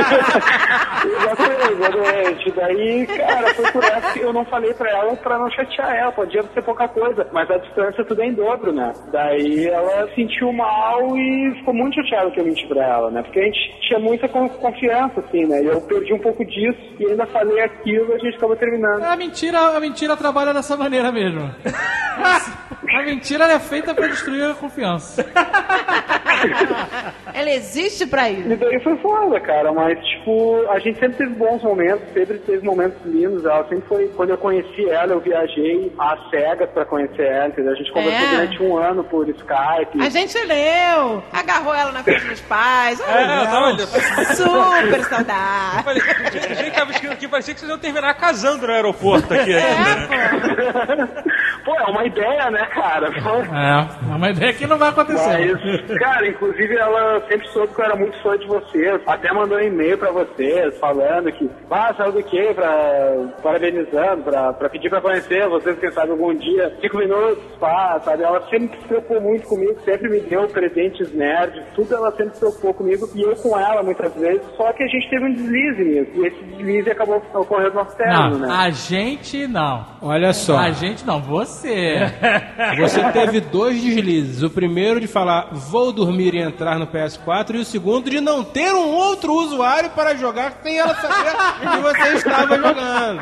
Exatamente. Daí, cara, foi por essa que eu não falei pra ela pra não chatear ela. Podia ser pouca coisa, mas a distância tudo é em dobro, né? Daí ela sentiu mal e ficou muito chateada que eu menti pra ela, né? Porque a gente tinha muita confiança, assim, né? E eu perdi um pouco disso e ainda falei aquilo e a gente acabou terminando. A mentira trabalha dessa maneira mesmo. A mentira é feita pra destruir a confiança. Ela existe pra isso. E daí foi foda, cara, mas tipo, a gente sempre teve bons momentos, sempre teve momentos lindos. Ela sempre foi, quando eu conheci ela, eu viajei às cegas pra conhecer ela, entendeu? A gente conversou durante 1 ano por Skype. A gente leu, agarrou ela na frente dos pais. Super saudável. O jeito que tava escrito aqui, parecia que vocês iam terminar casando no aeroporto aqui. Pô, é uma ideia, né, cara? É uma ideia que não vai acontecer. Mas, cara, inclusive ela sempre soube que eu era muito fã de vocês. Até mandou um e-mail pra vocês, falando que, sabe do quê? Parabenizando, pra pedir pra conhecer vocês, quem sabe algum dia, 5 minutos, sabe? Ela sempre se preocupou muito comigo, sempre me deu presentes nerds, tudo ela sempre se preocupou comigo, e eu com ela muitas vezes, só que a gente teve um deslize nisso, e esse deslize acabou ocorrendo no nosso término, né? A gente não. Olha só. A gente não, você. Você teve 2 deslizes. O primeiro de falar, vou dormir e entrar no PS4, e o segundo de não ter um outro usuário para jogar sem ela saber que você estava jogando.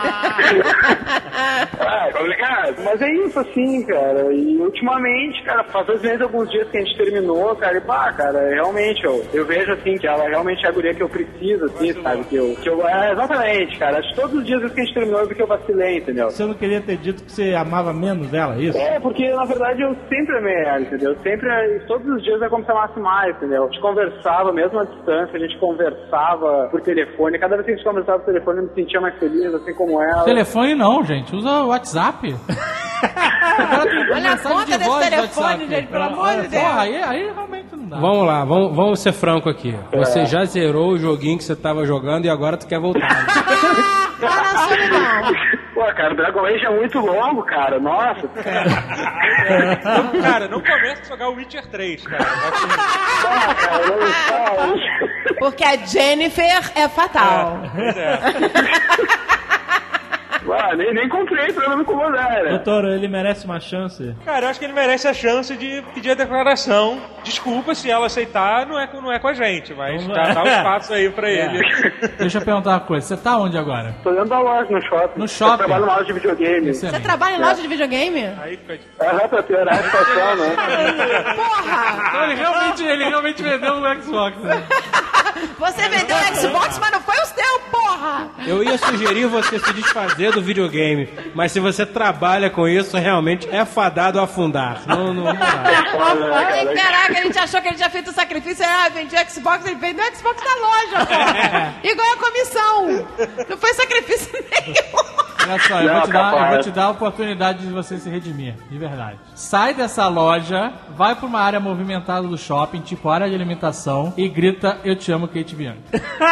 É complicado. Mas é isso, assim, cara. E ultimamente, cara, faz às vezes alguns dias que a gente terminou, cara, e cara, realmente, eu vejo, assim, que ela realmente é a guria que eu preciso, assim, sabe? Exatamente, cara. Acho que todos os dias que a gente terminou, que eu vacilei, entendeu? Você não queria ter dito que você amava menos dela, isso? Porque, na verdade, eu sempre amei ela, entendeu? Todos os dias é como se amasse mais, entendeu? A gente conversava, mesmo à distância, a gente conversava por telefone. Cada vez que a gente conversava por telefone, eu me sentia mais feliz, assim como ela. Telefone não, gente. Usa o WhatsApp. Olha a conta desse telefone, gente, pelo amor de Deus. Porra, aí realmente não dá. Vamos lá, vamos ser franco aqui. Você já zerou o joguinho que você tava jogando e agora tu quer voltar. Pô, cara, o Dragon Age é muito longo, cara. Nossa. Cara, não comece a jogar o Witcher 3, cara. Porque a Jennifer é fatal. Pois é. Nem comprei pra não me incomodar, né? Doutor, ele merece uma chance. Cara, eu acho que ele merece a chance de pedir a declaração. Desculpa, se ela aceitar, não é com a gente, mas dá um espaço aí pra ele. Deixa eu perguntar uma coisa, você tá onde agora? Tô dentro da loja, no shopping. No shopping? Eu trabalho na loja de videogame. Você trabalha em loja de videogame? Aí fica... pra piorar a situação, né? Porra! Então ele realmente vendeu um Xbox, né? Você vendeu o Xbox, mas não foi o seu, porra! Eu ia sugerir você se desfazer do videogame, mas se você trabalha com isso, realmente é fadado a afundar. Não Ai, caraca, a gente achou que ele tinha feito o sacrifício, vendia o Xbox, ele vendeu o Xbox na loja, porra! Igual a comissão! Não foi sacrifício nenhum! Olha só, eu vou te dar a oportunidade de você se redimir, de verdade. Sai dessa loja, vai pra uma área movimentada do shopping, tipo área de alimentação, e grita, eu te amo, Kate Bianchi.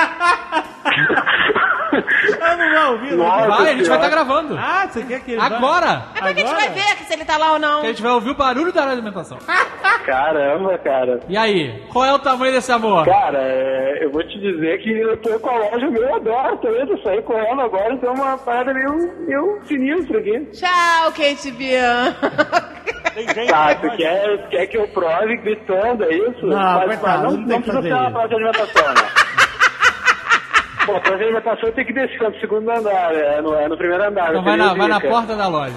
Eu não vou ouvir, Vai, a gente vai estar gravando. Você quer que ele agora? É pra que a gente vai ver se ele tá lá ou não. Que a gente vai ouvir o barulho da área de alimentação. Caramba, cara. E aí, qual é o tamanho desse amor? Cara, eu vou te dizer que eu tô com a loja meio adoro também, eu saí correndo agora, então é uma parada meio sinistra aqui. Tchau, Kate Bianchi. Tá, tu quer que eu prove gritando, é isso? Não precisa ser uma praça de alimentação, né? Pô, pra alimentação tem que descer no segundo andar, é no primeiro andar. Então vai na porta da loja.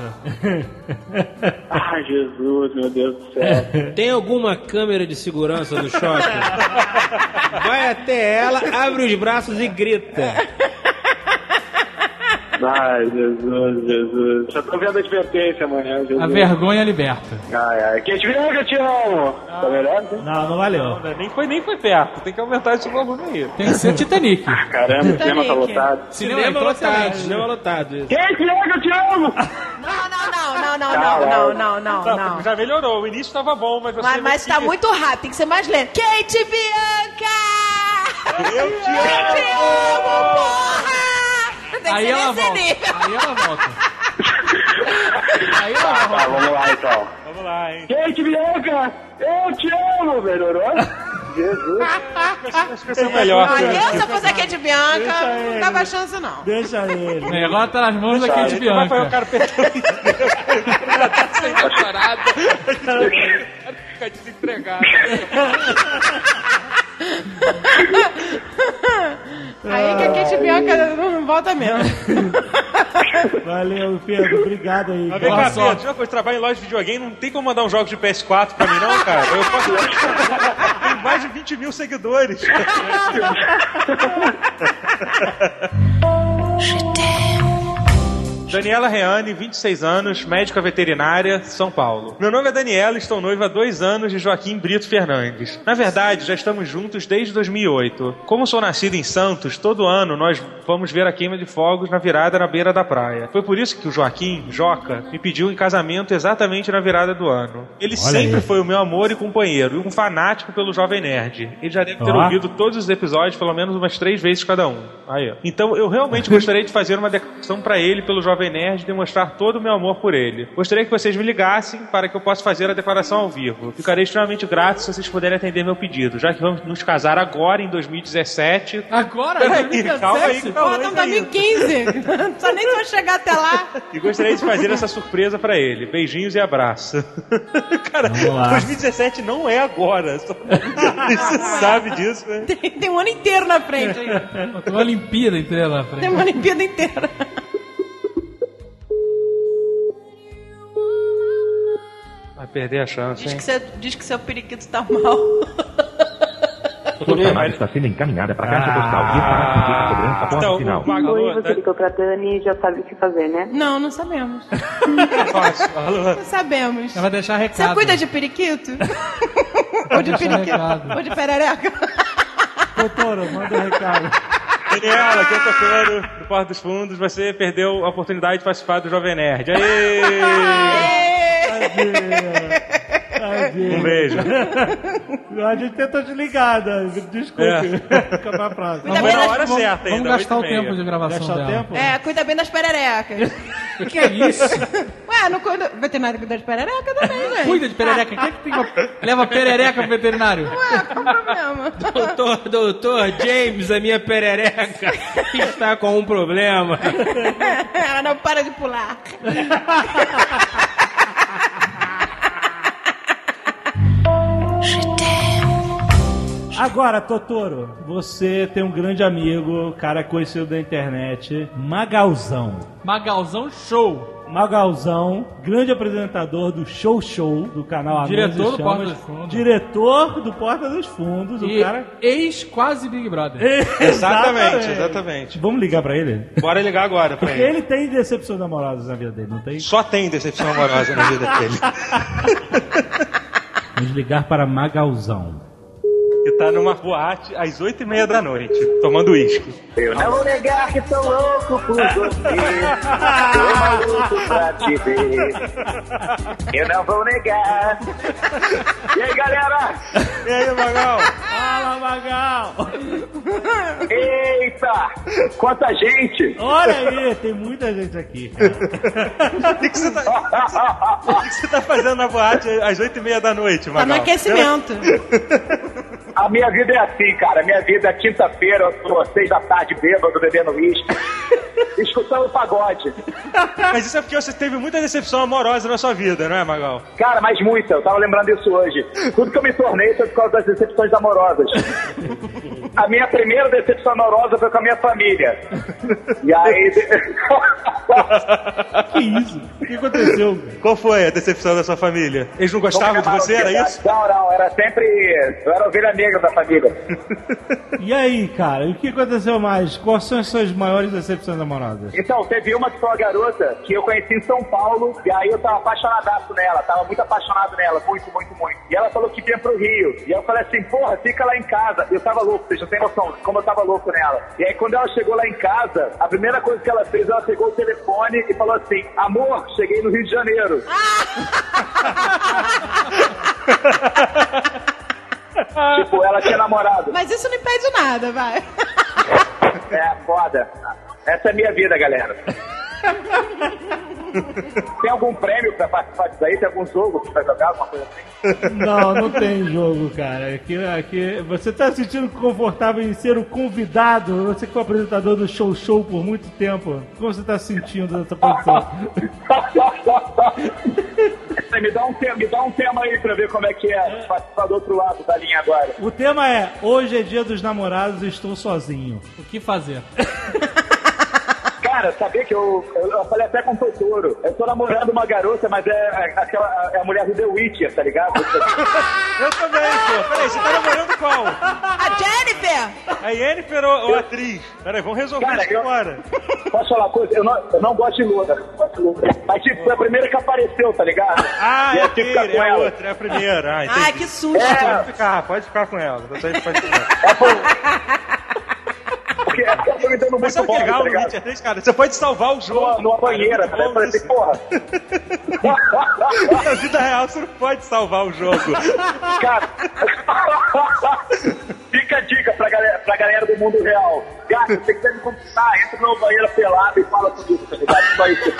Ai, Jesus, meu Deus do céu. Tem alguma câmera de segurança no shopping? Vai até ela, abre os braços e grita. Ai, Jesus. Já tô vendo a advertência amanhã, Jesus. A vergonha liberta. Ai. Quem te viu, eu te amo. Tá melhor? Não valeu. Nem foi perto. Tem que aumentar esse volume aí. Tem que ser Titanic. Caramba, o cinema tá lotado. Cinema lotado. Quem te viu, eu te amo. Não. Já melhorou. O início tava bom, mas você... Mas tá muito rápido. Tem que ser mais lento. Kate Bianchi! Eu te amo! tem que ser nesse nível. Aí ela volta. Tá, vamos lá então. Vamos lá, hein? Kate Bianca, eu te amo, melhorou? Jesus. Acho que vai ser melhor. Eu, se eu fosse a Kate Bianca, não dava chance, não. Deixa ele. O negócio tá nas mãos da Kate Vai o Bianca. cara apertando. Ela tá sem parada. Fica desempregado. Aí que a Kate Bianca não volta mesmo. Valeu, Pedro. Obrigado aí. Mas vem cá, Pedro, já que eu trabalho em loja de videogame, não tem como mandar um jogo de PS4 pra mim, não, cara? Eu posso... Tem mais de 20 mil seguidores. Daniela Reane, 26 anos, médica veterinária, São Paulo. Meu nome é Daniela e estou noiva há 2 anos de Joaquim Brito Fernandes. Na verdade, já estamos juntos desde 2008. Como sou nascido em Santos, todo ano nós vamos ver a queima de fogos na virada na beira da praia. Foi por isso que o Joaquim, Joca, me pediu em casamento exatamente na virada do ano. Ele sempre foi o meu amor e companheiro, e um fanático pelo Jovem Nerd. Ele já deve ter ouvido todos os episódios pelo menos umas 3 vezes cada um. Aí, ó. Então eu realmente gostaria de fazer uma declaração pra ele pelo Jovem Nerd e demonstrar todo o meu amor por ele. Gostaria que vocês me ligassem para que eu possa fazer a declaração ao vivo. Ficarei extremamente grato se vocês puderem atender meu pedido, já que vamos nos casar agora, em 2017. Agora? Calma aí, Porra, estamos em 2015. Não precisa nem se chegar até lá. E gostaria de fazer essa surpresa pra ele. Beijinhos e abraço. Cara, 2017 não é agora. Você sabe disso, né? Tem um ano inteiro na frente aí. Tem uma Olimpíada inteira na frente. Tem uma Olimpíada inteira. Vai perder a chance, hein? Diz que seu periquito tá mal. Sua chamada está sendo encaminhada para a caixa postal e estará sujeita a cobrança após o final. Oi, você ligou pra Dani e já sabe o que fazer, né? Não sabemos. Não sabemos. Ela vai deixar recado. Você cuida de periquito? Ou de periquito? Recado. Ou de perereca? Doutora, manda um recado. Daniela, quinta-feira, no Porta dos Fundos, você perdeu a oportunidade de participar do Jovem Nerd. Aê! Um beijo. A gente tentou desligar, desculpe. Fica pra próxima. Não foi na hora certa ainda. Vamos gastar o tempo de gravação Gastar dela. o tempo? Cuida bem das pererecas. Que é isso? Ué, não cuida... Veterinário cuida de perereca também, né? Cuida de perereca. Quem é que tem uma... leva perereca pro veterinário? Ué, qual o problema? Doutor James, a minha perereca está com um problema. Ela não para de pular. Agora, Totoro, você tem um grande amigo, cara conhecido da internet, Magalzão. Magalzão Show. Magalzão, grande apresentador do Show do canal Diretor do Porta dos Fundos. Diretor do Porta dos Fundos, E o cara... ex-quase Big Brother. Exatamente. Vamos ligar pra ele? Bora ligar agora pra Porque ele tem decepções amorosas na vida dele, não tem? Só tem decepção amorosa na vida dele. Vamos ligar para Magalzão. Que tá numa boate às 8h30 da noite, tomando uísque. Eu não vou negar que tô louco por você. Tô maluco pra te ver. Eu não vou negar. E aí, galera? E aí, Magal? Fala, Magal! Eita! Quanta gente! Olha aí, tem muita gente aqui, cara. O que você tá fazendo na boate às 8h30 da noite, Magal? Tá no aquecimento. A minha vida é assim, cara. Minha vida é quinta-feira, eu tô 6 da tarde bêbado, bebendo uísque, escutando pagode. Mas isso é porque você teve muita decepção amorosa na sua vida, não é, Magal? Cara, mas muita. Eu tava lembrando disso hoje. Tudo que eu me tornei foi por causa das decepções amorosas. A minha primeira decepção amorosa foi com a minha família. E aí... Que isso? O que aconteceu? Qual foi a decepção da sua família? Eles não gostavam de você, era isso? Não. Era sempre... Eu era a ovelha negra da família. E aí, cara? O que aconteceu mais? Quais são as suas maiores decepções amorosas? Então, teve uma que foi uma garota que eu conheci em São Paulo, e aí eu tava apaixonadaço nela, tava muito apaixonado nela, muito. E ela falou que vinha pro Rio, e aí eu falei assim, porra, fica lá em casa. E eu tava louco, vocês não tem noção como eu tava louco nela. E aí quando ela chegou lá em casa, a primeira coisa que ela fez, ela pegou o telefone e falou assim, amor, cheguei no Rio de Janeiro. Tipo, ela tinha namorado. Mas isso não impede nada, vai. É, foda. Essa é a minha vida, galera. Tem algum prêmio pra participar disso aí? Tem algum jogo que vai jogar, alguma coisa assim? Não tem jogo, cara. Aqui, você tá se sentindo confortável em ser o convidado? Você que foi apresentador do Show por muito tempo. Como você tá se sentindo nessa posição? Me dá um tema aí pra ver como é que é participar do outro lado da linha agora. O tema é: hoje é dia dos namorados e estou sozinho. O que fazer? Cara, sabia que eu falei até com o Totoro. Eu tô namorando uma garota, mas é a mulher do The Witcher, tá ligado? Eu também, pô. Peraí, você tá namorando qual? A Jennifer! A Yennefer ou a atriz? Peraí, vamos resolver isso agora. Posso falar uma coisa? Eu não gosto de Luna. Mas tipo, foi a primeira que apareceu, tá ligado? Ah, é a outra, é a primeira. Ah, entendi. Ai, que susto! Pode ficar com ela. Porque eu tô me dando Mas muito sabe o que é legal tá no Witcher 3, cara? Você pode salvar o jogo. Numa banheira, tá ligado? Parece, porra. Na vida real, você não pode salvar o jogo. Cara, fica a dica pra galera do mundo real. Cara, você quiser me conquistar, entra numa banheira pelada e fala tudo, tá ligado? Só isso.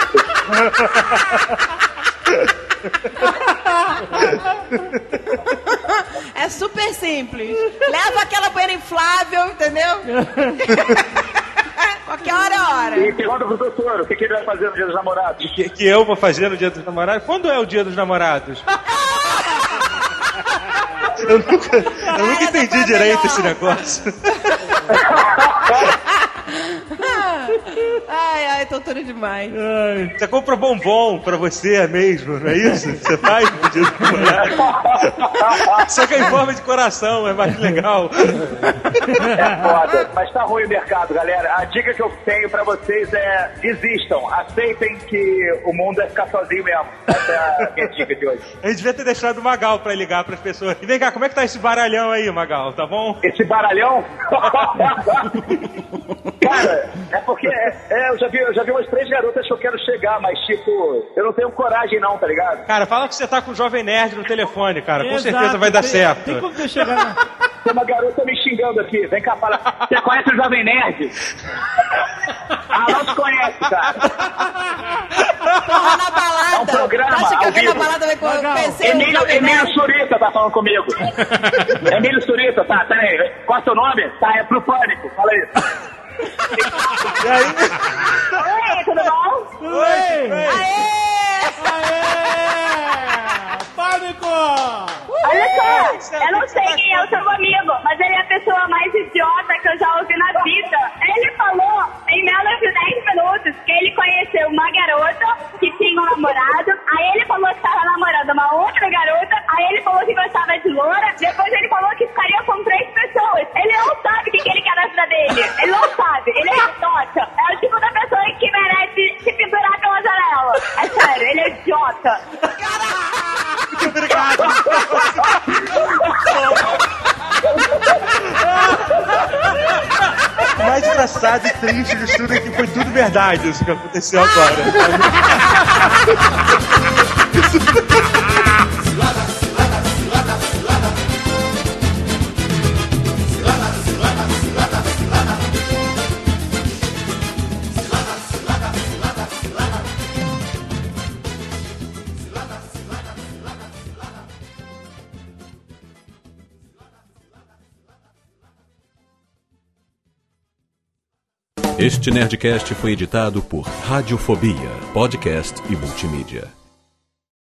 É super simples. Leva aquela banheira inflável, entendeu? Qualquer hora é hora. E pergunta pro doutor, o que ele vai fazer no dia dos namorados? Que eu vou fazer no dia dos namorados? Quando é o dia dos namorados? Eu nunca entendi direito esse negócio. Ai, Totoro demais. Você compra bombom pra você mesmo, não é isso? Você faz no dia dos namorados. Só que é em forma de coração, é mais legal. É foda, mas tá ruim o mercado, galera. A dica que eu tenho pra vocês é: desistam, aceitem que o mundo é ficar sozinho mesmo. Essa é a minha dica de hoje. A gente devia ter deixado o Magal pra ligar pras pessoas. E vem cá, como é que tá esse baralhão aí, Magal? Tá bom? Esse baralhão? Cara, é porque eu já vi umas 3 garotas que eu quero chegar, mas tipo, eu não tenho coragem não, tá ligado? Cara, fala que você tá com o Jovem Nerd no telefone, cara. Com certeza vai dar certo. Tem como você chegar? Tem uma garota me xingando aqui. Vem cá, fala. Você conhece o Jovem Nerd? Ah, não te conhece, cara. Porra, na balada. É um programa. Acha que ao alguém vivo. na balada vai conhecer o Jovem Emílio Nerd? Surita tá falando comigo. Emílio Surita, tá, peraí. Qual é o seu nome? Tá, é pro Pânico. Fala aí. E aí? Oi, tudo bom? Oi! Aê! Pânico! Olha só, eu não sei quem é o seu amigo, mas ele é a pessoa mais idiota que eu já ouvi na vida. Ele falou em menos de 10 minutos que ele conheceu uma garota que tinha um namorado, aí ele falou que estava namorando uma outra garota, aí ele falou que gostava de loura, depois ele falou que ficaria com 3 pessoas. Ele não sabe o que ele quer na vida dele. Ele não sabe, ele é idiota. É o tipo da pessoa que merece se pendurar pela janela. É sério, ele é idiota. Muito obrigado. O mais engraçado e triste de tudo é que foi tudo verdade isso que aconteceu agora. Este Nerdcast foi editado por Radiofobia, podcast e multimídia.